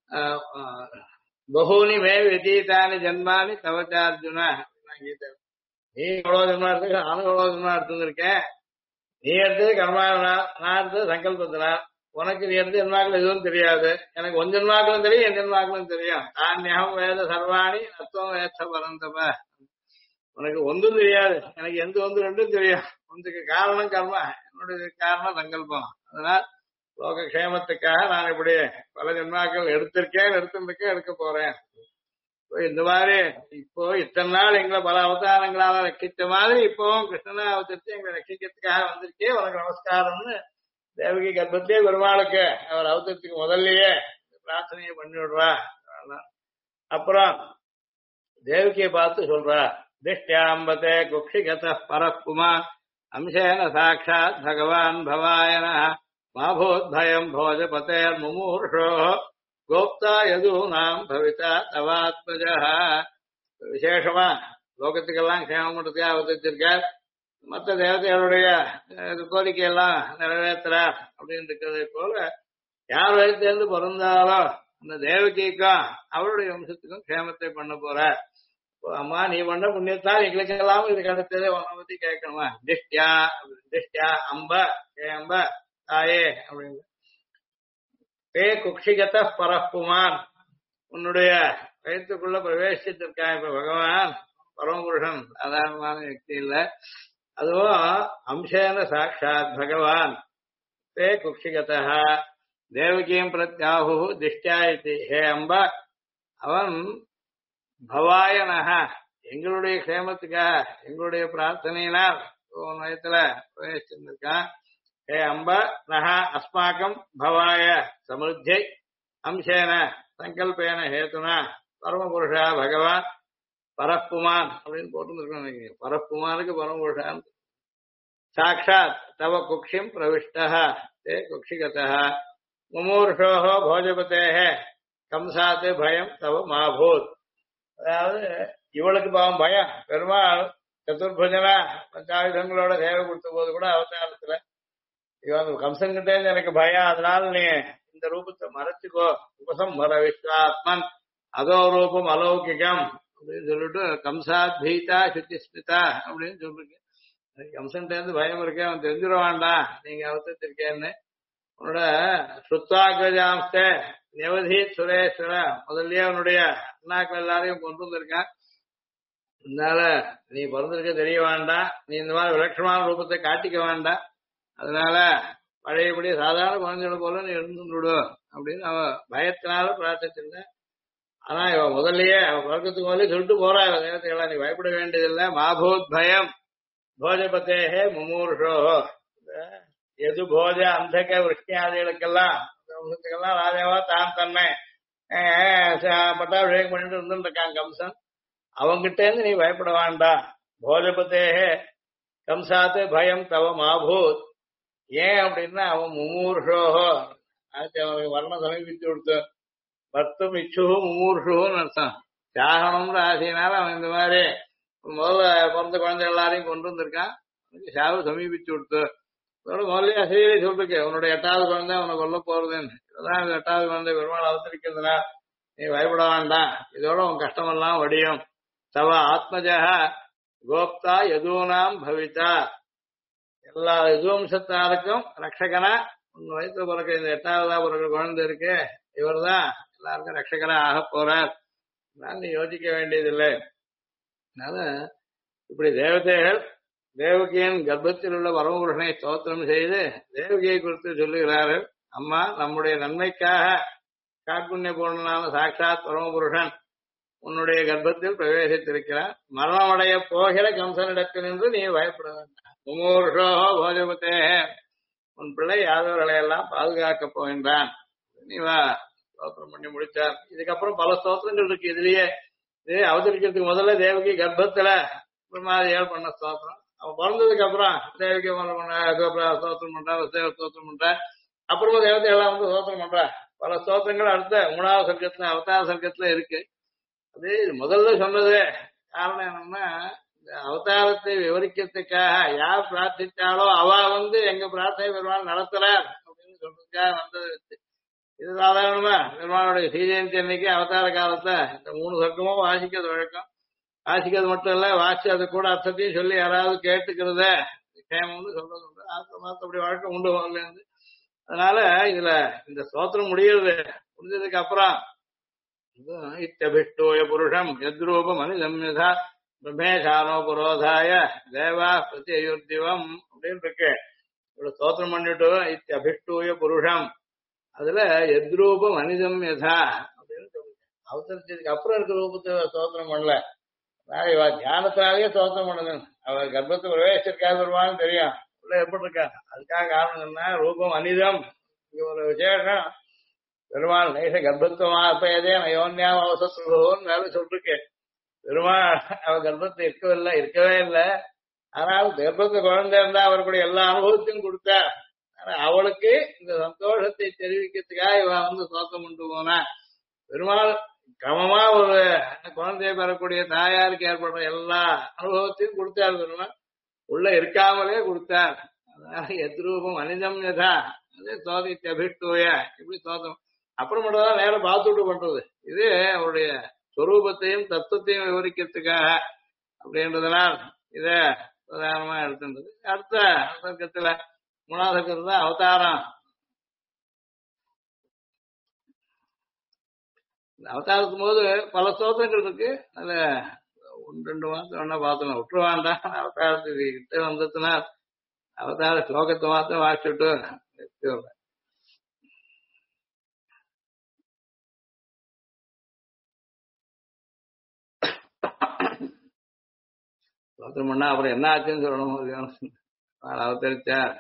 பகூனி மே விதீதானி ஜன்மானி தவச்சார்ஜுன கீதை. நீ எவ்வளவு ஜன்மா எடுத்து நானும் எவ்வளவு ஜன்மா எடுத்துருக்கேன். நீ எடுத்தது கர்மா நான் எடுத்தது சங்கல்பத்தினா. உனக்கு நீ எடுத்து ஜென்மாக்கள் எதுவும் தெரியாது. எனக்கு உன் ஜென்மாக்களும் தெரியும் என் ஜென்மாக்களும் தெரியும். தானியம் வேத சர்வாணி நத்துவம் வேத்த பரந்தப. உனக்கு ஒன்றும் தெரியாது எனக்கு எந்த ஒன்று ரெண்டும் தெரியும். ஒன்றுக்கு காரணம் கர்மா என்னுடைய காரணம் சங்கல்பம். அதனால் லோக க்ஷேமத்துக்காக நான் இப்படி பல ஜென்மாக்கள் எடுத்திருக்கேன் எடுக்க போறேன். இந்த மாதிரி இப்போ இத்தனை நாள் எங்களை பல அவதாரங்களால ரட்சித்த மாதிரி இப்பவும் கிருஷ்ணனை அவதரித்து எங்களை ரட்சிக்கிறதுக்காக வந்திருக்கே உனக்கு நமஸ்காரம்னு தேவகி கர்ப்பத்திலே பெருமாளுக்கு அவர் அவதரித்துக்கு முதல்லயே பிரார்த்தனையை பண்ணி விடுறா. அப்புறம் தேவகியை பார்த்து சொல்றா திஷ்டியாம்பதே குக்ஷிகத பரப்புமா அம்சேன சாட்சாத் பகவான் பவாயன மாபோத்பயம் போஜபதேர் முமூர்ஷோ கோப்தா யதூனாம் பவிதா தவாத்மஜா. விசேஷமா லோகத்துக்கெல்லாம் க்ஷேமம் பண்றதுக்காக அவதரிச்சிருக்கார். மற்ற தேவதைகளுடைய கோரிக்கையெல்லாம் நிறைவேற்றுறார் அப்படின்னு இருக்கிறதை போல யார் வயசுலேருந்து பிறந்தாலோ அந்த தேவகிக்கும் அவருடைய வம்சத்துக்கும் க்ஷேமத்தை பண்ண போறார். அம்மா நீ பண்ண புண்ணியத்தால் எங்களுக்கு எல்லாம் இது கிடைத்தது உன்னை பத்தி கேட்கணுமா. திஷ்டியா அம்ப அம்ப தாயே அப்படின்னு பே குக்ஷிகத பரப்புமான் உன்னுடைய வயிற்றுக்குள்ள பிரவேசித்திருக்கான் இப்ப பகவான் பரமபுருஷன் சாதாரணமான വ്യക്തി இல்ல. அதுவும் அம்சேன சாட்சாத் பகவான் பே குக்ஷிகத தேவகியும் பிரத்யாஹு திஷ்டியா இது. ஹே அம்ப அவன் பவாயனஹ எங்களுடைய க்ஷேமத்துக்காக எங்களுடைய பிரார்த்தனையினால் உன் வயத்துல பிரவேசிச்சிருக்கான். ஹே அம்ப நஹ அஸ்மாக்கம் பவாய சமிருத்தியை அம்சேன சங்கல்பேன ஹேதுனா பரமபுருஷா பகவான் பரப்புமான் அப்படின்னு போட்டு பரப்புமானுக்கு பரமபுருஷான் சாட்சாத் தவ குக்ஷிம் பிரவிஷ்டः தே குக்ஷிகதः முமூர்ஷோः போஜபதேः கம்சாத் பயம் தவ மாபூத். அதாவது இவளுக்கு பாவம் பயம். பெருமாள் சதுர்புஜனா பஞ்சாயுதங்களோட சேவை கொடுத்த போது கூட அவதாரத்துல இவன் கம்சன் கிட்டே எனக்கு பயம், அதனால நீ இந்த ரூபத்தை மறைச்சுக்கோ உபசம்ஹர விஸ்வாத்மன் அதோ ரூபம் அலௌகிகம் அப்படின்னு சொல்லிட்டு கம்சாத் பீதா சுத்திஸ்மிதா அப்படின்னு சொல்லிருக்கேன். கம்சன்ட்ட இருந்து பயம் இருக்கேன் அவன் தெரிஞ்சிட வேண்டாம் நீங்க அவதரிச்சிருக்கேன்னு. உன்னோட சுத்வாகஜாம்ச நியவதி சுரேஸ்வர முதல்லயே அவனுடைய அண்ணாக்கள் எல்லாரையும் கொண்டு வந்திருக்கான். அதனால நீ பிறந்திருக்க தெரிய வேண்டாம், நீ இந்த மாதிரி விலட்சமான ரூபத்தை காட்டிக்க வேண்டாம், அதனால பழையபடி சாதாரண குழந்தைகளை போல நீ இருந்துடு அப்படின்னு அவ பயத்தினால பிரார்த்திச்சிருந்தேன். ஆனா இவ முதல்லயே அவ பிறக்கத்துக்கு முதலே சொல்லிட்டு போறா இவ தேவத்தைகளா நீ பயப்பட வேண்டியதில்லை. மாபூத் பயம் போஜபத்தேகே முமூர்ஷோ எது போஜ அந்தக விருஷ்டியாதிகளுக்கெல்லாம் ராஜாவா தான் தன்னை பட்டாபிஷேகம் பண்ணிட்டு இருந்துருக்கான் கம்சன். அவங்கிட்ட இருந்து நீ பயப்பட வேண்டாம். போஜபத்தேகே கம்சாத்து பயம் தவ மாபூத். ஏன் அப்படின்னா அவன் முமூர்ஷோஹோ அவனுக்கு வர்ணம் சமீபித்து கொடுத்த பத்தும் இச்சு முமூர்ஷுன்னு அர்த்தம். சாகனம்னு ஆசையினால அவன் இந்த மாதிரி முதல்ல பிறந்த குழந்தை எல்லாரையும் கொண்டு வந்திருக்கான். சாவு சமீபிச்சு கொடுத்து முதல்ல அசையிலே சொல்லிருக்கேன் உன்னுடைய 8வது குழந்தை அவனை கொல்ல போறதுன்னு. இதான் 8வது குழந்தை பெருமாள் அவதரிக்கிறதுனா நீ பயப்பட வேண்டாம், இதோட உன் கஷ்டமெல்லாம் வடியும். தவ ஆத்மஜா கோப்தா யதூனாம் பவிதா, எல்லா யதுவம்சத்தாருக்கும் ரட்சகனா உன் வயிற்று பிறக்க இந்த 8வதா பிறகு குழந்தை இருக்கு, இவர் தான் எல்லாருக்கும் ரட்சகனா ஆக போறார். அதனால நீ யோசிக்க வேண்டியதில்லை. அதனால இப்படி தேவதைகள் தேவகியின் கர்ப்பத்தில் உள்ள பரமபுருஷனை ஸ்தோத்திரம் செய்து தேவகியை குறித்து சொல்லுகிறார்கள். அம்மா, நம்முடைய நன்மைக்காக காட்புண்ணிய பூர்ணனான சாட்சாத் பரமபுருஷன் உன்னுடைய கர்ப்பத்தில் பிரவேசித்திருக்கிறார். மரணமடைய போகிற கம்சனிடத்தில் நின்று நீ பயப்பட வேண்டாம். முமூர்ஷோ போஜபத்தே, உன் பிள்ளை யாதவர்களை எல்லாம் பாதுகாக்கப் போகின்றான். நீ வா, ஸ்தோத்திரம் பண்ணி முடிச்சார். இதுக்கப்புறம் பல ஸ்தோத்திரங்கள் இருக்கு. இதுலயே இது அவதரிக்கிறதுக்கு முதல்ல தேவகி கர்ப்பத்துல பிரம்மாதியால் பண்ண ஸ்தோத்திரம், அவன் பிறந்ததுக்கு அப்புறம் தேவகி ஸ்தோத்திரம் பண்றா, ஸ்தோத்திரம் பண்றா, அப்புறமா தேவதை எல்லாம் வந்து ஸ்தோத்திரம் பண்றா. பல ஸ்தோத்திரங்கள் அடுத்த 3வது சர்க்கத்துல அவதார சர்க்கத்துல இருக்கு. அது முதல்ல சொன்னது காரணம் என்னன்னா, இந்த அவதாரத்தை விவரிக்கிறதுக்காக யார் பிரார்த்திச்சாலோ அவ வந்து எங்க பிரார்த்தனை பெருமாள் நடத்துறார் அப்படின்னு சொல்றதுக்காக வந்தது. இது சாதாரணமா பெருமாளுடைய ஸ்ரீஜெயந்தி அன்னைக்கு அவதார காலத்துல இந்த 3 சர்க்கமும் வாசிக்கிறது வழக்கம். வாசிக்கிறது மட்டும் இல்ல, வாசி அது கூட அர்த்தத்தையும் சொல்லி யாராவது கேட்டுக்கிறத கேமம்னு சொல்றது உண்டு. அப்படி வழக்கம் உண்டு முதல்ல இருந்து. அதனால இதுல இந்த ஸ்தோத்திரம் முடிஞ்சதுக்கு அப்புறம் இத்தபிஷ்டோய புருஷம் யத்ரூபம் அனிதம்யதா பிரம்மேஷானோ புரோதாய தேவா பிரதி அயுர்திவம் அப்படின்னு இருக்கு. இவ்வளவு ஸ்தோத்திரம் பண்ணிட்டு இத்தபிஷ்டோய புருஷம், அதுல எத்ரூபம் அனிதம்யதா அப்படின்னு சொல்லுங்க. அவதரிச்சதுக்கு அப்புறம் இருக்கிற ரூபத்தை ஸ்தோத்திரம் பண்ணல, இவ தியானத்தினாலேயே ஸ்தோத்திரம் பண்ணணும். அவ கர்ப்பத்தை பிரவேசிச்சிருக்கா வருவான்னு தெரியும், உள்ள எப்படி இருக்கா, அதுக்காக காரணம் என்ன, ரூபம் அனிதம். இங்க ஒரு விசேஷம், பெருமாள் நைச கர்ப்பத்துவமா அப்பயதே நயோன்யாம் அவசத்துன்னு வேலை சொல்லிருக்கேன். பெருமாள் அவ கர்ப்பத்தை இருக்கவே இல்லை. ஆனால் கர்ப்பத்தை குழந்தை இருந்தா அவருடைய எல்லா அனுபவத்தையும் கொடுத்தா. ஆனா அவளுக்கு இந்த சந்தோஷத்தை தெரிவிக்கிறதுக்காக இவ வந்து ஸ்தோத்திரம் கொண்டு போனா. பெருமாள் கிரமமா ஒரு குழந்தையை பெறக்கூடிய தாயாருக்கு ஏற்படுற எல்லா அனுபவத்தையும் கொடுத்தார். பெருமாள் உள்ள இருக்காமலே கொடுத்தார். அதனால எத்ரூபம் அனிதம் யதா, அதே சோதித்து அபிஷ்டோய இப்படி சோதம் அப்புறமேட்டுதான் நேரம் பார்த்துட்டு பண்றது. இது அவருடைய சொரூபத்தையும் தத்துவத்தையும் விவரிக்கிறதுக்காக அப்படின்றதுனால் இத பிரதானமா எடுத்துன்றது. அடுத்த சர்க்கத்துல 3வது சர்க்கத்துல தான் அவதாரம். அவதாரத்தும் போது பல ஸ்தோத்திரங்கள் இருக்கு. அதுல 1-2 மாதம் ஒன்னா பார்த்தோம், விட்டுரு வேண்டாம். அவதாரத்துக்கு கிட்ட வந்ததுன்னா அவதார ஸ்லோகத்தை மாத்திரம் வாசிச்சுட்டு ஸ்தோத்திரம் பண்ணா அப்புறம் என்ன ஆச்சுன்னு சொல்லணும். அவதரிச்சார்.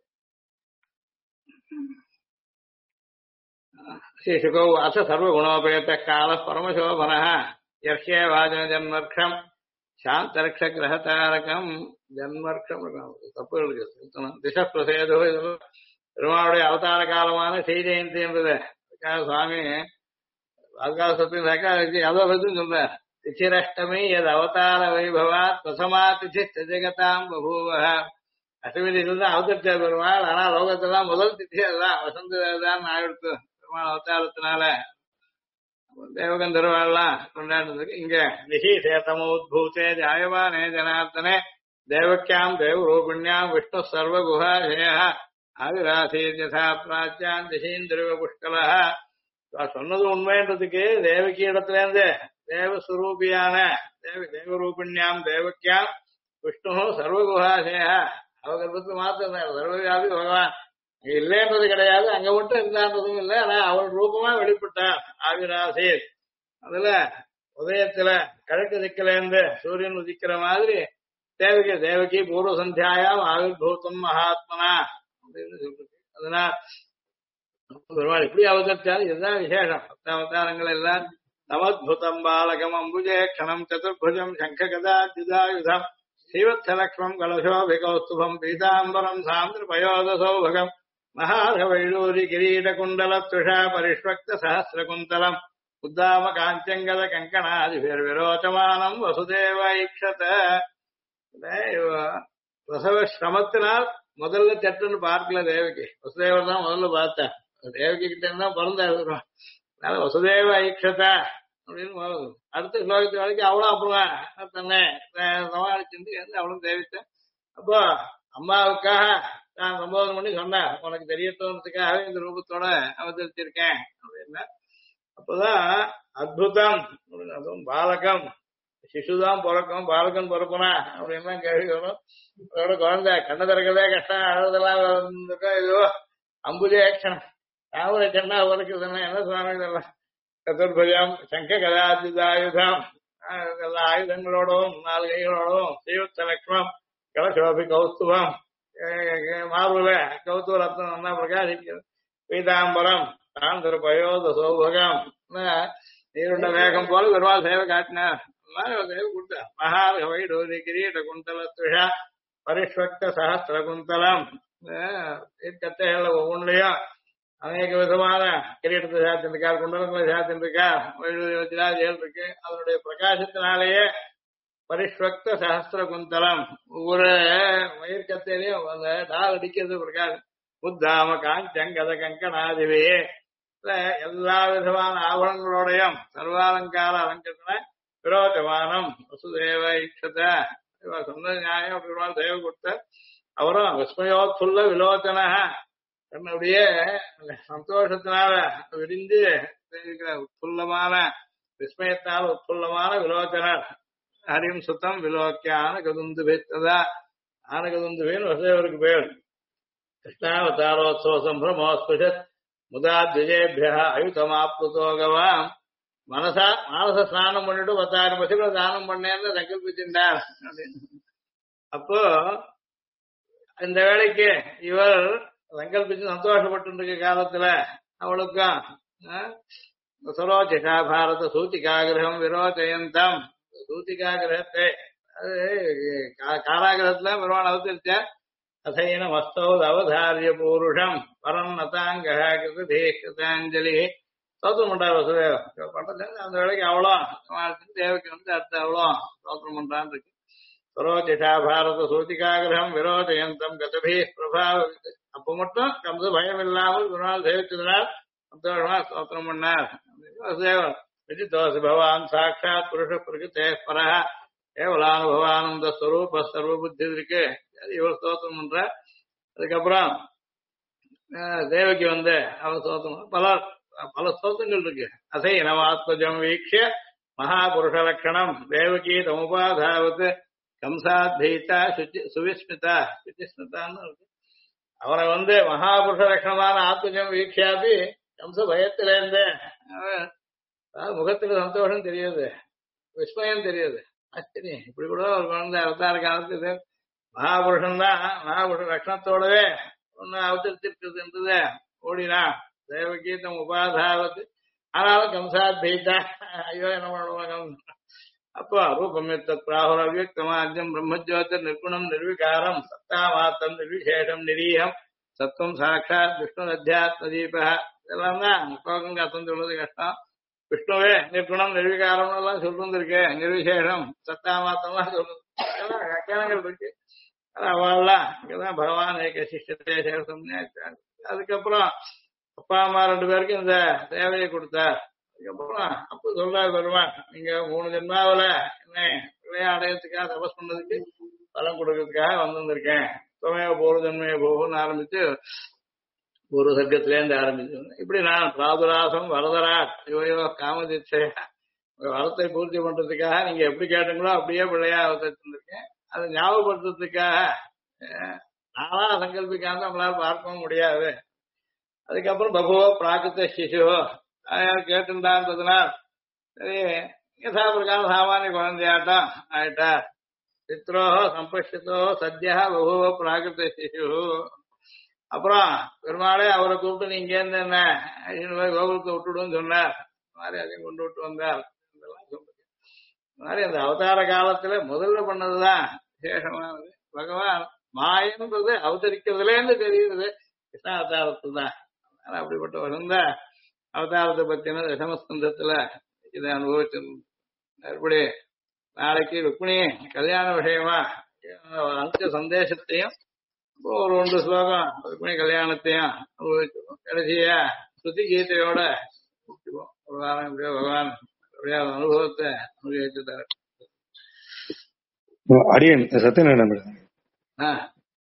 ஸ்ரீசுகோ அச சர்வகுணோபேத கால பரமசோபன யர்ஹ்யே வாஜன ஜன்மர்ஷம் சாந்தரக்ஷ கிரகதாரகம். ஜன்மர்ஷம் தப்பு இருக்கு, திச பிரசேதோ. பெருமாளுடைய அவதார காலமான ஸ்ரீஜெயந்தி என்பது அதுக்காக சுவாமி அதுக்காக அதோ சொல்ற திச்சிரஷ்டமி எது அவதார வைபவா பிரசமா திசி ஜெகதாம் பபூவ. அஷ்டமி திதியில் தான் அவதரிச்சார் பெருமாள். ஆனா லோகத்தெல்லாம் முதல் திதி அதுதான், வசந்ததான் ஆயிடுத்து. பெருமாள் அவதாரத்தினால தேவகந்தர்வாள்லாம் கொண்டாடுறதுக்கு இங்க நிஷீசேதமோத்பூதே ஜாயவானே ஜனார்த்தனே தேவக்கியாம் தேவரூபிண்யாம் விஷ்ணு சர்வகுஹாசய ஆவிராசீர் யதா பிராச்சான் திசீந்திரவ புஷ்கலா. சொன்னது உண்மைன்றதுக்கு தேவகி இடத்துல இருந்து தேவஸ்வரூபியான தேவரூபிண்யாம் தேவக்கியாம் விஷ்ணு சர்வகுஹாசய, அவ கர்ப்பத்துக்கு மாத்திரம் சர்வவியாபி பகவான் அங்க இல்லைன்றது கிடையாது, அங்க மட்டும் இருந்தான்றதும் இல்லை. ஆனா அவள் ரூபமா வெளிப்பட்டார். ஆவிராசீர், அதுல உதயத்துல கிழக்கு திக்கில இருந்து சூரியன் உதிக்கிற மாதிரி தேவகி பூர்வ சந்தியாயாம் ஆவிர்பூதம் மகாத்மனா அப்படின்னு சொல்றது. அதனால பெருமாள் இப்படி அவதரிச்சாலும் இதுதான் விசேஷம். 10 அவதாரங்கள் எல்லாம் தமத்புதம் பாலகம் அம்புஜே க்ஷணம் சதுர்புஜம் சங்க கதா ஜுதாயுதம் ஸ்ரீவத்ஸலக்ஷ்மம் கலசோபிகௌஸ்துபம் பீதாம்பரம் சாந்திர பயோத சௌபகம் மகார்கவைடூரி கிரீட குண்டல துஷா பரிஷ்வக்த சஹசிரகுந்தலம் உத்தாம காஞ்சங்கத கங்கணாதிபிர் விரோச்சமானம் வசுதேவ ஐக்ஷத. பிரசவ சிரமத்தினால் முதல்ல சட்டுன்னு பார்க்கல தேவகி. வசுதேவர் தான் முதல்ல பார்த்தா. தேவகி கிட்ட இருந்தா பிறந்தார். அதனால வசுதேவ ஐக்ஷத அப்படின்னு வருது. அடுத்த ஸ்லோகத்து வரைக்கும் அவளும் அப்புறம் தன்னை சமாளிச்சுட்டு அவளும் தேவித்தேன். அப்போ அம்மாவுக்காக நான் சம்போதனம் பண்ணி சொன்னேன், உனக்கு தெரியத்தோன்றதுக்காகவே இந்த ரூபத்தோட அவதரிச்சிருக்கேன் அப்படின்னா. அப்பதான் அத்புதம், அதுவும் பாலகம், சிசுதான் பிறக்கும், பாலகன் பிறப்பனா அப்படின்லாம் கேள்வி வரும். அதோட குழந்தை கண்ண திறக்கதே கஷ்டம், அழுதெல்லாம் வந்துட்டா இதுவோ அம்புஜேக்ஷன் ராமரட்சன்னா அவருக்கு என்ன சுவாமி இதெல்லாம் சதுர்புஜம் சங்க கதாயுதம் எல்லா ஆயுதங்களோடவும் 4 கைகளோடவும் ஸ்ரீவத்ச லக்ஷ்மம் கலசோபி கௌஸ்துபம் மார்புல கௌத்துவ ரத்னம் நல்லா பிரகாசிக்கிறது. பீதாம்பரம் தாந்திர பயோத சௌபகம் நீருண்ட வேகம் போல பெருமாள் சேவை காட்டினார். சேவை கொடுத்தார். மகார்க வைடூரி கிரீட குந்தல துஷா பரிஷ்வக்த சஹஸ்ர குந்தலம் கத்தைகள்ல ஒவ்வொன்றையும் அநேக விதமான கிரீடத்தை சாத்திருக்கார், குண்டலங்களை சாத்திருக்கார், வச்சிராஜல் இருக்கு. அதனுடைய பிரகாசத்தினாலேயே பரிஷ்வக்த சஹஸ்ர குந்தலம் ஒவ்வொரு மயிர்கத்தையிலையும் அந்த டால் அடிக்கிறது பிரகாசம். புத்தாம காஞ்சங்கத கங்கனாதிவே எல்லா விதமான ஆபரணங்களோடையும் சர்வாலங்கார அலங்கரன விரோதமானம் வசுதேவ இக்ஷத சொன்ன நியாயம் அப்படி தேவ கொடுத்த. அவரும் விஸ்மயோத்புல்ல விலோச்சன தன்னுடைய சந்தோஷத்தினால விரிந்து உட்புல்லமான விஸ்மயத்தினால் உட்புல்லமான விலோச்சனர் ஹரிம் சுத்தம் விலோக்கிய ஆனகதுந்துபித்ததா. ஆனகதுந்துபின்னு வசுதேவருக்கு பேர். கிருஷ்ணாவதாரோத்சவ சம்பிரமோஸ்பிருஷத் முதா திஜேபியா அயுதமாப்ளுதோகவாம் மானச ஸ்நானம் பண்ணிட்டு 10,000 பசுகளை தானம் பண்ணேன்னு சங்கல்பிச்சுட்டார் அப்படின்னு. அப்போ இந்த வேலைக்கு இவர் சங்கல்பிச்சு சந்தோஷப்பட்டு இருக்க காலத்துல அவளுக்கும் சரோச்சிஷா பாரத சூத்திகாகிரகம் விரோச்சயந்தம் சூத்திகாகிரகத்தை அது காராகிரகத்துல பெருமாள் அவதரிச்சார். அசைன மஸ்தௌத் அவதாரிய பூருஷம் பரநதாங்க கிருதாஞ்சலி ஸ்தோத்திரம் பண்றார் வசுதேவ பண்றது. அந்த வேலைக்கு அவளும் தேவைக்கு அடுத்து அவளும் ஸ்தோத்திரம் பண்றான்னு இருக்கு. சரோச்சிஷா பாரத சூத்திகாகிரகம் விரோதயந்தம் கதபி பிரபாவ. அப்ப மட்டும் கம்ச பயம் இல்லாமல் பெருமாள் சேவிச்சதுனால் சந்தோஷமா ஸ்தோத்திரம் பண்ணார் வசுதேவன். விஜிதோசி பவான் சாட்சாத் புருஷ பிரகிருதே பரஹ கேவலானுபவானந்த ஸ்வரூப சர்வ புத்தி இருக்கு. இவர் ஸ்தோத்திரம் பண்ற. அதுக்கப்புறம் தேவகி அவன் ஸ்தோத்திரம் பல ஸ்தோத்திரங்கள் இருக்கு. அசை நவாத்மஜம் வீக்ஷ மகாபுருஷ லட்சணம் தேவகி தமுபாதாவத் கம்சாத்பீதா சுவிஸ்மிதா சுச்சிஸ்மிதான்னு இருக்கு. அவனை மகாபுருஷ லட்சணமான ஆத்மஜம் வீக்ஷாபி கம்ச பயத்திலேருந்தே முகத்துல சந்தோஷம் தெரியுது, விஸ்மயம் தெரியுது, ஆச்சரியம். இப்படி கூட ஒரு குழந்தை அவதார காலத்துக்கு மகாபுருஷன் தான் மகாபுருஷ லட்சணத்தோடவே ஒன்னு அவதரிச்சிருக்குதுன்றது ஓடினா தேவகீதம் உபாதாவத்து. ஆனாலும் கம்சாத் பீதா ஐயோ என்ன பண்ணுவாங்க. அப்போ ரூபம் பிராகுர அவ்யக்தமாஜம் பிரம்மஜோதி நிர்குணம் நிர்விகாரம் சத்தா மாத்தம் நிர்விசேஷம் நிரீகம் சத்துவம் சாட்சாத் விஷ்ணு அத்தியாத்ம தீப இதெல்லாம் தான் ஸ்லோகங்க அர்த்தம் சொல்றது கஷ்டம். விஷ்ணுவே நிர்குணம் நிர்விகாரம் எல்லாம் சொல்லிருந்திருக்கு, நிர்விசேஷம் சத்தா மாத்தம்லாம் சொல்றது வியாக்கியானங்கள் இருக்கு. அவெல்லாம் இங்கதான் பகவான் ஏக சிஷ்டத்தை சேஷம். அதுக்கப்புறம் அப்பா அம்மா 2 பேருக்கும் இந்த தேவையை கொடுத்தார். அதுக்கப்புறம் அப்ப சொல்றாரு பெருமான், நீங்க 3 ஜென்மாவில என்ன விளையாடையத்துக்காக தபஸ் பண்ணதுக்கு பலம் கொடுக்கறதுக்காக வந்திருக்கேன். துணையோ போர் ஜன்மையோ போகும்னு ஆரம்பிச்சு ஒரு சர்க்கத்திலேருந்து ஆரம்பிச்சு இப்படி நான் பிராதுராசம் வரதரா இவையோ காமதிச்சை வரத்தை பூர்த்தி பண்றதுக்காக நீங்க எப்படி கேட்டீங்களோ அப்படியே பிள்ளையா அவதரிச்சிருக்கேன். அதை ஞாபகப்படுத்துறதுக்காக நானா சங்கல்பிக்காம நம்மளால பார்க்கவும் முடியாது. அதுக்கப்புறம் பகுவோ பிராகிருத்த சிசு கேட்டுட்டான்றதுனால் சரி யசாபிரகாரம் சாமானிய குழந்தையாட்டம் ஆயிட்டா. சித்ரோஹோ சம்பஷ்டித்தோ சத்யா பகுவோ பிராகிருத்த சிசு. அப்புறம் பெருமாளே அவரை கூப்பிட்டு நீங்க இருந்து என்ன கோகுலத்தை விட்டுடுன்னு சொன்னார். மாதிரி அதையும் கொண்டு விட்டு வந்தார். மாதிரி அந்த அவதார காலத்துல முதல்ல பண்ணதுதான் விசேஷமானது. பகவான் மாயன்றது அவதரிக்கிறதுல இருந்து தெரியுது கிருஷ்ண அவதாரத்துல தான். அப்படிப்பட்ட வசந்த அவதாரத்தை பத்தின தசமஸ்கந்தத்துல இதை அனுபவிச்சிருந்தோம். அப்படி நாளைக்கு ருக்மிணி கல்யாண விஷயமா அந்த சந்தேசத்தையும் ஒரு 1 ஸ்லோகம் ருக்மிணி கல்யாணத்தையும் அனுபவிச்சிருக்கோம். கடைசியா ஸ்ருதி கீதையோட முக்கியம். ஒரு வாரம் எப்படியோ பகவான் அப்படியே அனுபவத்தை அனுபவிச்சுட்டாரு.
அடியன் சத்யநாராயணன்
ஆ,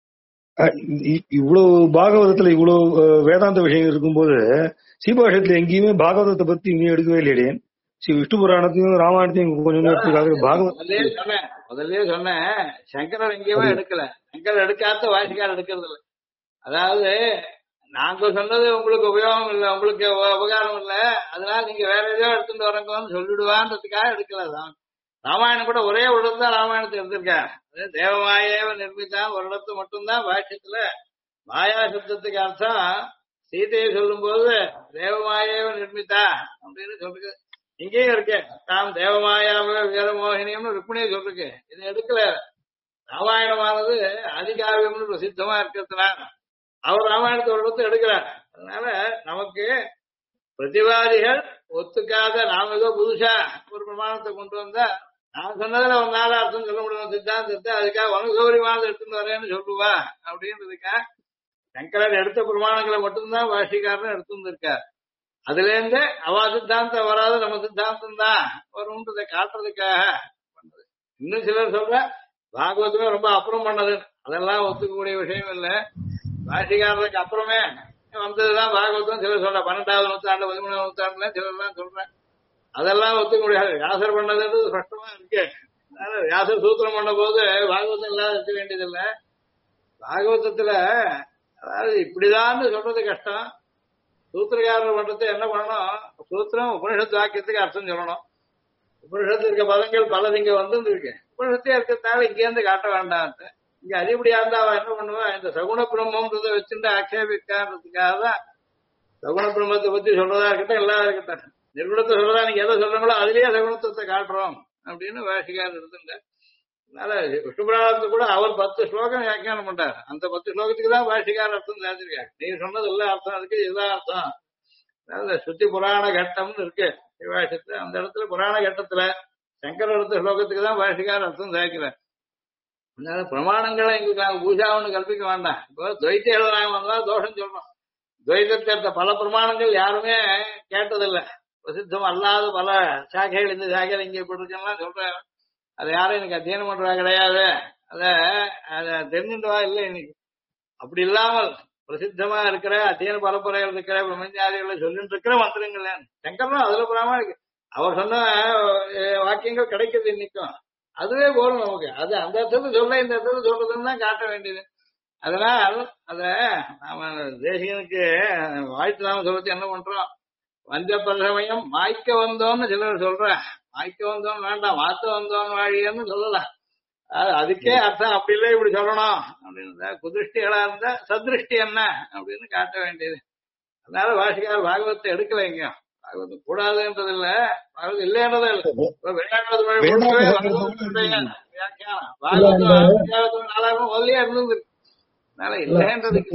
இவ்வளவு பாகவதத்துல இவ்வளவு வேதாந்த விஷயம் இருக்கும்போது சீபாஷத்துல எங்கேயுமே பாகவதத்தை பத்தி இங்கேயும் எடுக்கவே இல்லை அடியன். ஸ்ரீ விஷ்ணு புராணத்தையும் ராமாயணத்தையும் கொஞ்சம் எடுத்துக்காக பாகவத்
முதல்லயே சொன்னேன் சங்கரர் எங்கேயுமே எடுக்கல. சங்கரர் எடுக்காத வாசிக்கார் எடுக்கிறது இல்லை. அதாவது நாங்க சொன்னது உங்களுக்கு உபயோகம் இல்லை, உங்களுக்கு உபகாரம் இல்லை, அதனால நீங்க வேற ஏதோ எடுத்துட்டு வரங்கன்னு சொல்லிடுவான்றதுக்காக எடுக்கல. ராமாயணம் கூட ஒரே ஒரு இடத்துல தான் ராமாயணத்தை எடுத்திருக்காரு. தேவமாயேவ நிர்மிதான் ஒரு இடத்து மட்டும்தான் பாஷ்யத்துல மாயா சப்தத்துக்கு அர்த்தம் சீதையை சொல்லும் போது தேவமாயேவ நிர்மிதா அப்படின்னு சொல்லிருக்கு. இங்கேயும் இருக்கு தாம் தேவமாயாவ வீரமோகினியம்னு ருக்மிணியை சொல்லிருக்கு. இதை எடுக்கல. ராமாயணமானது அதிகாவியம்னு பிரசித்தமா இருக்கிறதுனால அவர் ராமாயணத்தை ஒரு இடத்துல எடுக்கிறார். அதனால நமக்கு பிரதிவாதிகள் ஒத்துக்காத நாம ஏதோ புதுசா ஒரு பிரமாணத்தை கொண்டு வந்தா நான் சொன்னதுல ஒரு நாலு அர்த்தம் சொல்ல முடியும் சித்தாந்தத்தை, அதுக்காக உனக்கு சௌகரியமானது எடுத்துட்டு வரேன்னு சொல்லுவா அப்படின்றதுக்கா சங்கரர் எடுத்த பிரமாணங்களை மட்டும்தான் பாஷிக்காரன் எடுத்து வந்திருக்கார். அதுல இருந்து அவா சித்தாந்தம் வராது, நம்ம சித்தாந்தம் தான் வரும்ன்றதை காட்டுறதுக்காக பண்ணது. இன்னும் சிலர் சொல்ற பாகவதமே ரொம்ப அப்புறம் பண்ணது, அதெல்லாம் ஒத்துக்கக்கூடிய விஷயம் இல்லை. பாஷிக்காரருக்கு அப்புறமே வந்ததுதான் பாகவதம் சிலர் சொல்ற. 12வது நூற்றாண்டு 13வது நூற்றாண்டுல சிலர்லாம் சொல்றேன். அதெல்லாம் ஒத்துக்க முடியாது. வியாசர் பண்ணதுன்றது ஸ்பஷ்டமா இருக்கு. அதனால வியாசர் சூத்திரம் பண்ண போது பாகவதம் இல்லாத இருக்க வேண்டியதில்லை. பாகவதத்துல அதாவது இப்படிதான் சொல்றது கஷ்டம். சூத்திரக்காரர் பண்றது என்ன பண்ணணும், சூத்திரம் உபனிஷத்து வாக்கியத்துக்கு அர்த்தம் சொல்லணும். உபனிஷத்து இருக்க பதங்கள் பலது இங்க வந்து இருக்கு. உபனிஷத்தே இருக்கிறதால இங்க இருந்து காட்ட வேண்டாம். இங்க அதிபடியா இருந்தா அவன் என்ன பண்ணுவா, இந்த சகுண பிரம்மன்றதை வச்சுட்டு ஆட்சேபிக்கான்றதுக்காக தான் சகுண பிரம்மத்தை பத்தி சொல்றதா இருக்கட்டும் எல்லாம் இருக்கட்டும், நிர்குணத்தை சொல்றதா நீங்க எதை சொல்றீங்களோ அதுலயே சகுணத்துவத்தை காட்டுறோம் அப்படின்னு வாசிக்காரர் இருந்துட்ட. அதனால விஷ்ணு புராணத்துக்கு கூட அவர் 10 ஸ்லோகம் வியாக்கியானம் பண்றாரு. அந்த 10 ஸ்லோகத்துக்கு தான் பாஷிக்கார அர்த்தம் தெரிஞ்சிருக்காரு. நீங்க சொன்னது இல்ல அர்த்தம், அதுக்கு இதுதான் அர்த்தம். அதாவது சுத்தி புராண கட்டம்னு இருக்கு விவாசத்துல. அந்த இடத்துல புராண கட்டத்துல சங்கர எடுத்த ஸ்லோகத்துக்கு தான் பாஷிக்கார அர்த்தம் சேர்க்கிறார். அதனால பிரமாணங்களை எங்களுக்கு நாங்க பூஜா ஒண்ணு கல்பிக்க வேண்டாம். இப்போ துவைத்த எழுதுறாங்க வந்தா தோஷம் சொல்றோம். துவைதத்தை எடுத்த பல பிரமாணங்கள் யாருமே கேட்டதில்லை. பிரசித்தம் அல்லாத பல சாக்கைகள் இந்த சாக்கைகள் இங்க இப்படி இருக்குலாம் சொல்றாங்க. அதை யாரும் எனக்கு அத்தியனம் பண்றா கிடையாது. அத தெரிஞ்சுட்டவா இல்லை இன்னைக்கு. அப்படி இல்லாமல் பிரசித்தமா இருக்கிற அத்தியன பரப்புரைகள் இருக்கிற பிரம்மஞ்சாரிகளை சொல்லிட்டு இருக்கிற மந்திரங்கள் சங்கரனும் அதுல பிராமணிக்கு அவர் சொன்ன வாக்கியங்கள் கிடைக்கிறது இன்னைக்கும். அதுவே போதும் நமக்கு. அது அந்த இடத்துல சொல்ல இந்த இடத்துல சொல்றதுன்னு தான் காட்ட வேண்டியது. அதனால் அத நாம தேசிகனுக்கு வாழ்த்து நாம சொல்றது என்ன பண்றோம், வந்த பரசமயம் மாய்க்க வந்தோம்னு சிலர் சொல்ற. மாய்க்க வந்தோம் வேண்டாம், மாத்த வந்தோம் வாழியன்னு சொல்லலாம். அதுக்கே அர்த்தம் அப்படி இல்லை இப்படி சொல்லணும் அப்படின்னு குதிருஷ்டிகளா இருந்தா சதிருஷ்டி என்ன அப்படின்னு காட்ட வேண்டியது. அதனால வாசிக்கார் பாகவத்தை எடுக்கல. எங்க பாகவதம் கூடாதுன்றது இல்ல, பாகவதம் இல்லைன்றதே இல்லை. பாகவதம் 4,000 முதலியா இருந்தது. அதனால இல்லைன்றதுக்கு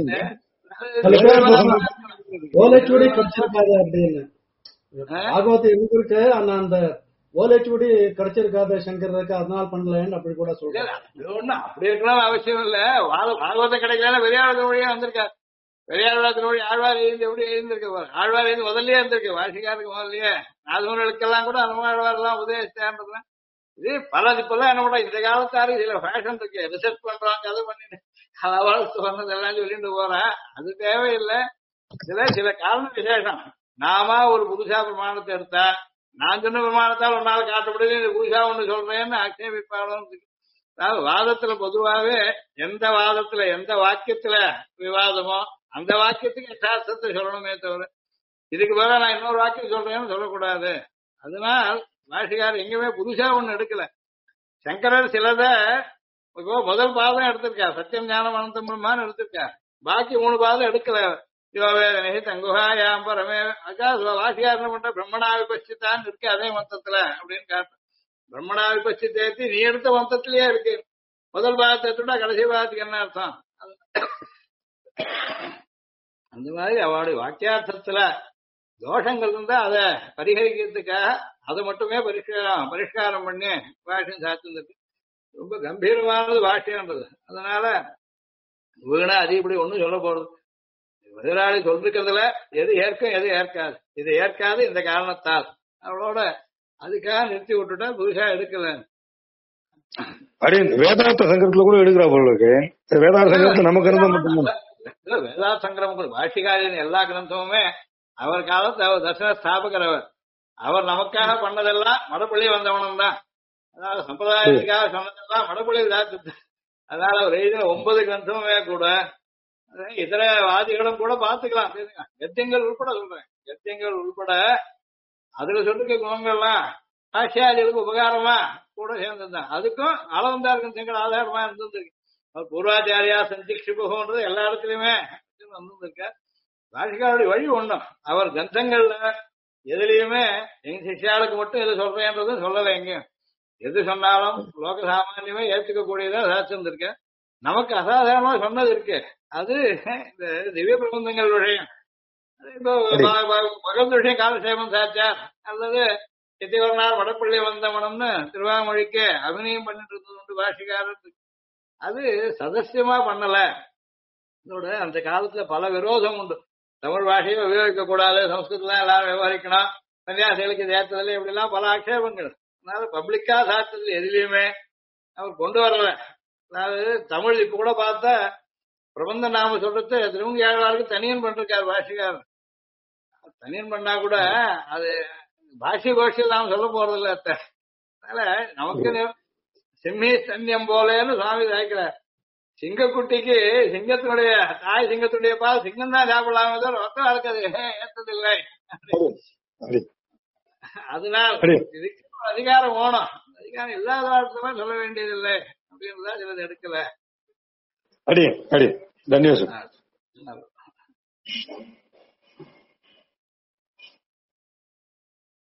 ஓலைச்சுவடி கிடைச்சிருக்காது அப்படின்னு பாகவத்தை இருந்திருக்கு. ஆனா அந்த ஓலைச்சுவடி கிடைச்சிருக்காத சங்கருக்கு அதனால பண்ணலன்னு அப்படி கூட சொல்றேன்.
அப்படி இருக்கலாம் அவசியம் இல்ல. பாகவதம் கிடைக்கல வெளியாளத்தின் வழியா வந்திருக்காரு. வெளியாளத்தின் வழி ஆழ்வார் எழுந்து எப்படி எழுந்திருக்கு, ஆழ்வார் எழுந்து முதல்லயே இருந்திருக்கு. வாசிக்காருக்கு முதல்லயே நாதவர்களுக்கெல்லாம் கூட அனுமாழ்வார் எல்லாம் உதயஸ்தான்றதுல இது பல இப்பெல்லாம் என்ன பண்றோம், இந்த காலத்தாரு சில ஃபேஷன் இருக்கு, ரிசர்ச் பண்றாங்க, அதை பண்ணிட்டு அளவளத்து சொன்னதெல்லாம் சொல்லிட்டு போறேன். அது தேவையில்லை. சில காரணம் விசேஷம். நாம ஒரு புதுசா பிரமாணத்தை எடுத்தா நான் சொன்ன பிரமாணத்தால் ஒரு நாள் காட்ட முடியல, புதுசா ஒண்ணு சொல்றேன்னு ஆட்சேபிப்பாளம். அதாவது வாதத்துல பொதுவாகவே எந்த வாதத்துல எந்த வாக்கியத்துல விவாதமோ அந்த வாக்கியத்துக்கு யதார்த்தத்தை சொல்லணுமே தவிர இதுக்கு பதிலா நான் இன்னொரு வாக்கியம் சொல்றேன்னு சொல்லக்கூடாது. அதனால் பாஷிகார் எங்கேயுமே புதுசா ஒண்ணு எடுக்கல. சங்கரர் சிலத இப்போ முதல் பாதம் எடுத்திருக்கார், சத்தியம் ஞானம் அனந்தம் பிரம்மான்னு எடுத்திருக்கார். பாக்கி 3 பாதம் எடுக்கல. யோவேதனை தங்குஹாயாம் பரமே அக்கா வாசிகார் என்ன பண்ற பிரம்மணா விபஸ்திதான் இருக்கு அதே மந்தத்துல அப்படின்னு காட்டு. பிரம்மணா விபஸ்தித்தேத்தி நீ எடுத்த மந்தத்திலேயே இருக்கு. முதல் பாகத்தை எடுத்துட்டா கடைசி பாகத்துக்கு என்ன அர்த்தம்? அந்த மாதிரி அவளுடைய வாக்கியார்த்தத்துல தோஷங்கள் இருந்தா அதை பரிகரிக்கிறதுக்காக அதை மட்டுமே பரிஷ்காரம் பண்ணி பாஷ்யம் சாத்திருக்கு. ரொம்ப கம்பீரமானது பாஷ்யம்ன்றது. அதனால வீணா அதிகப்படி ஒண்ணும் சொல்ல போறது. எதிராளி சொல்லிருக்கிறதுல எது ஏற்கும் எது ஏற்காது, இது ஏற்காது இந்த காரணத்தால் அவளோட அதுக்காக நிறுத்தி விட்டுட்டா புதுசா எடுக்கல.
அப்படியே வேதாந்த சங்கரத்துல கூட எடுக்கிறா போல இருக்கு. வேதாந்த சங்கரத்துல நம்ம கிரந்தம் மட்டும்தான்
வேதாந்த சங்கரம் பாஷிகாரின் எல்லா கிரந்தமுமே அவர் காலத்து அவர் தர்சன ஸ்தாபகர். அவர் நமக்காக பண்ணதெல்லாம் மடப்பள்ளி வந்தவனும் தான். அதாவது சம்பிரதாயத்துக்காக சொன்னதெல்லாம் மடப்பள்ளி விதாத்து. அதனால அவர் எழுதின 9 கிரந்தமுமே கூட இதர வாதிகளும் கூட பாத்துக்கலாம். கத்தியங்கள் உள்பட சொல்றேன், கத்தியங்கள் உள்பட அதுல சொல்லிருக்க குணங்கள்லாம் ஆசியாதிகளுக்கு உபகாரமா கூட சேர்ந்திருந்தான். அதுக்கும் அளவந்தா இருக்கும் ஆதாரமா இருந்திருக்கு. பூர்வாச்சாரியா சந்திக்ஷிபுன்றது எல்லா இடத்துலயுமே வந்திருக்க. பாஷிகாருடைய வழி ஒண்ணும். அவர் கிரந்தங்கள்ல எதுலயுமே எங்க சிஷ்யாளுக்கு மட்டும் எது சொல்றேன்றது சொல்லலை. எங்கேயும் எது சொன்னாலும் லோக சாமானியமே ஏற்றுக்க கூடியதான் சாச்சிருந்திருக்க. நமக்கு அசாதாரணமா சொன்னது இருக்கு. அது இந்த திவ்ய பிரபந்தங்கள் விஷயம். இப்போ பகவத் விஷயம் காலசேபம் சாச்சார் அல்லது சித்திவரனார் வடப்பள்ளி வந்தவனம்னு திருவாமொழிக்கு அபிநயம் பண்ணிட்டு இருந்தது உண்டு பாஷிகாரத்துக்கு. அது சதசியமா பண்ணல. இதோட அந்த காலத்துல பல விரோதம் உண்டு. தமிழ் பாஷையை உபயோகிக்க கூடாது, சம்ஸ்கிருதம் எல்லாரும் விவகரிக்கணும், சன்னியாசிகளுக்கு தேர்த்ததில் இப்படி எல்லாம் பல ஆட்சேபங்கள். அதனால பப்ளிக்கா சாத்தது எதுலயுமே அவர் கொண்டு வரல. அதாவது தமிழ் இப்ப கூட பார்த்தா பிரபந்த நாம சொல்றது திருமங்கியாளருக்கு தனியன் பண்ணிருக்காரு பாஷிகாரன். தனியன் பண்ணா கூட அது பாஷ்ய கோஷியில் நாம சொல்ல போறது இல்ல. அதனால நமக்கு சிம்மி சன்னியம் போலேன்னு சுவாமி சாய்க்கிறார். சிங்கக்குட்டிக்கு சிங்கத்தினுடைய தாய் சிங்கத்துடைய பால் சிங்கம் தான் சாப்பிடலாமே தவிர ஒத்த வளர்க்கது ஏற்றதில்லை. அதனால் இதுக்கு அதிகாரம் ஓணும். அதிகாரம் இல்லாத வார்த்தை சொல்ல வேண்டியதில்லை அப்படின்றதா சிலது எடுக்கல.
அடி அடி தன்யவாதம்.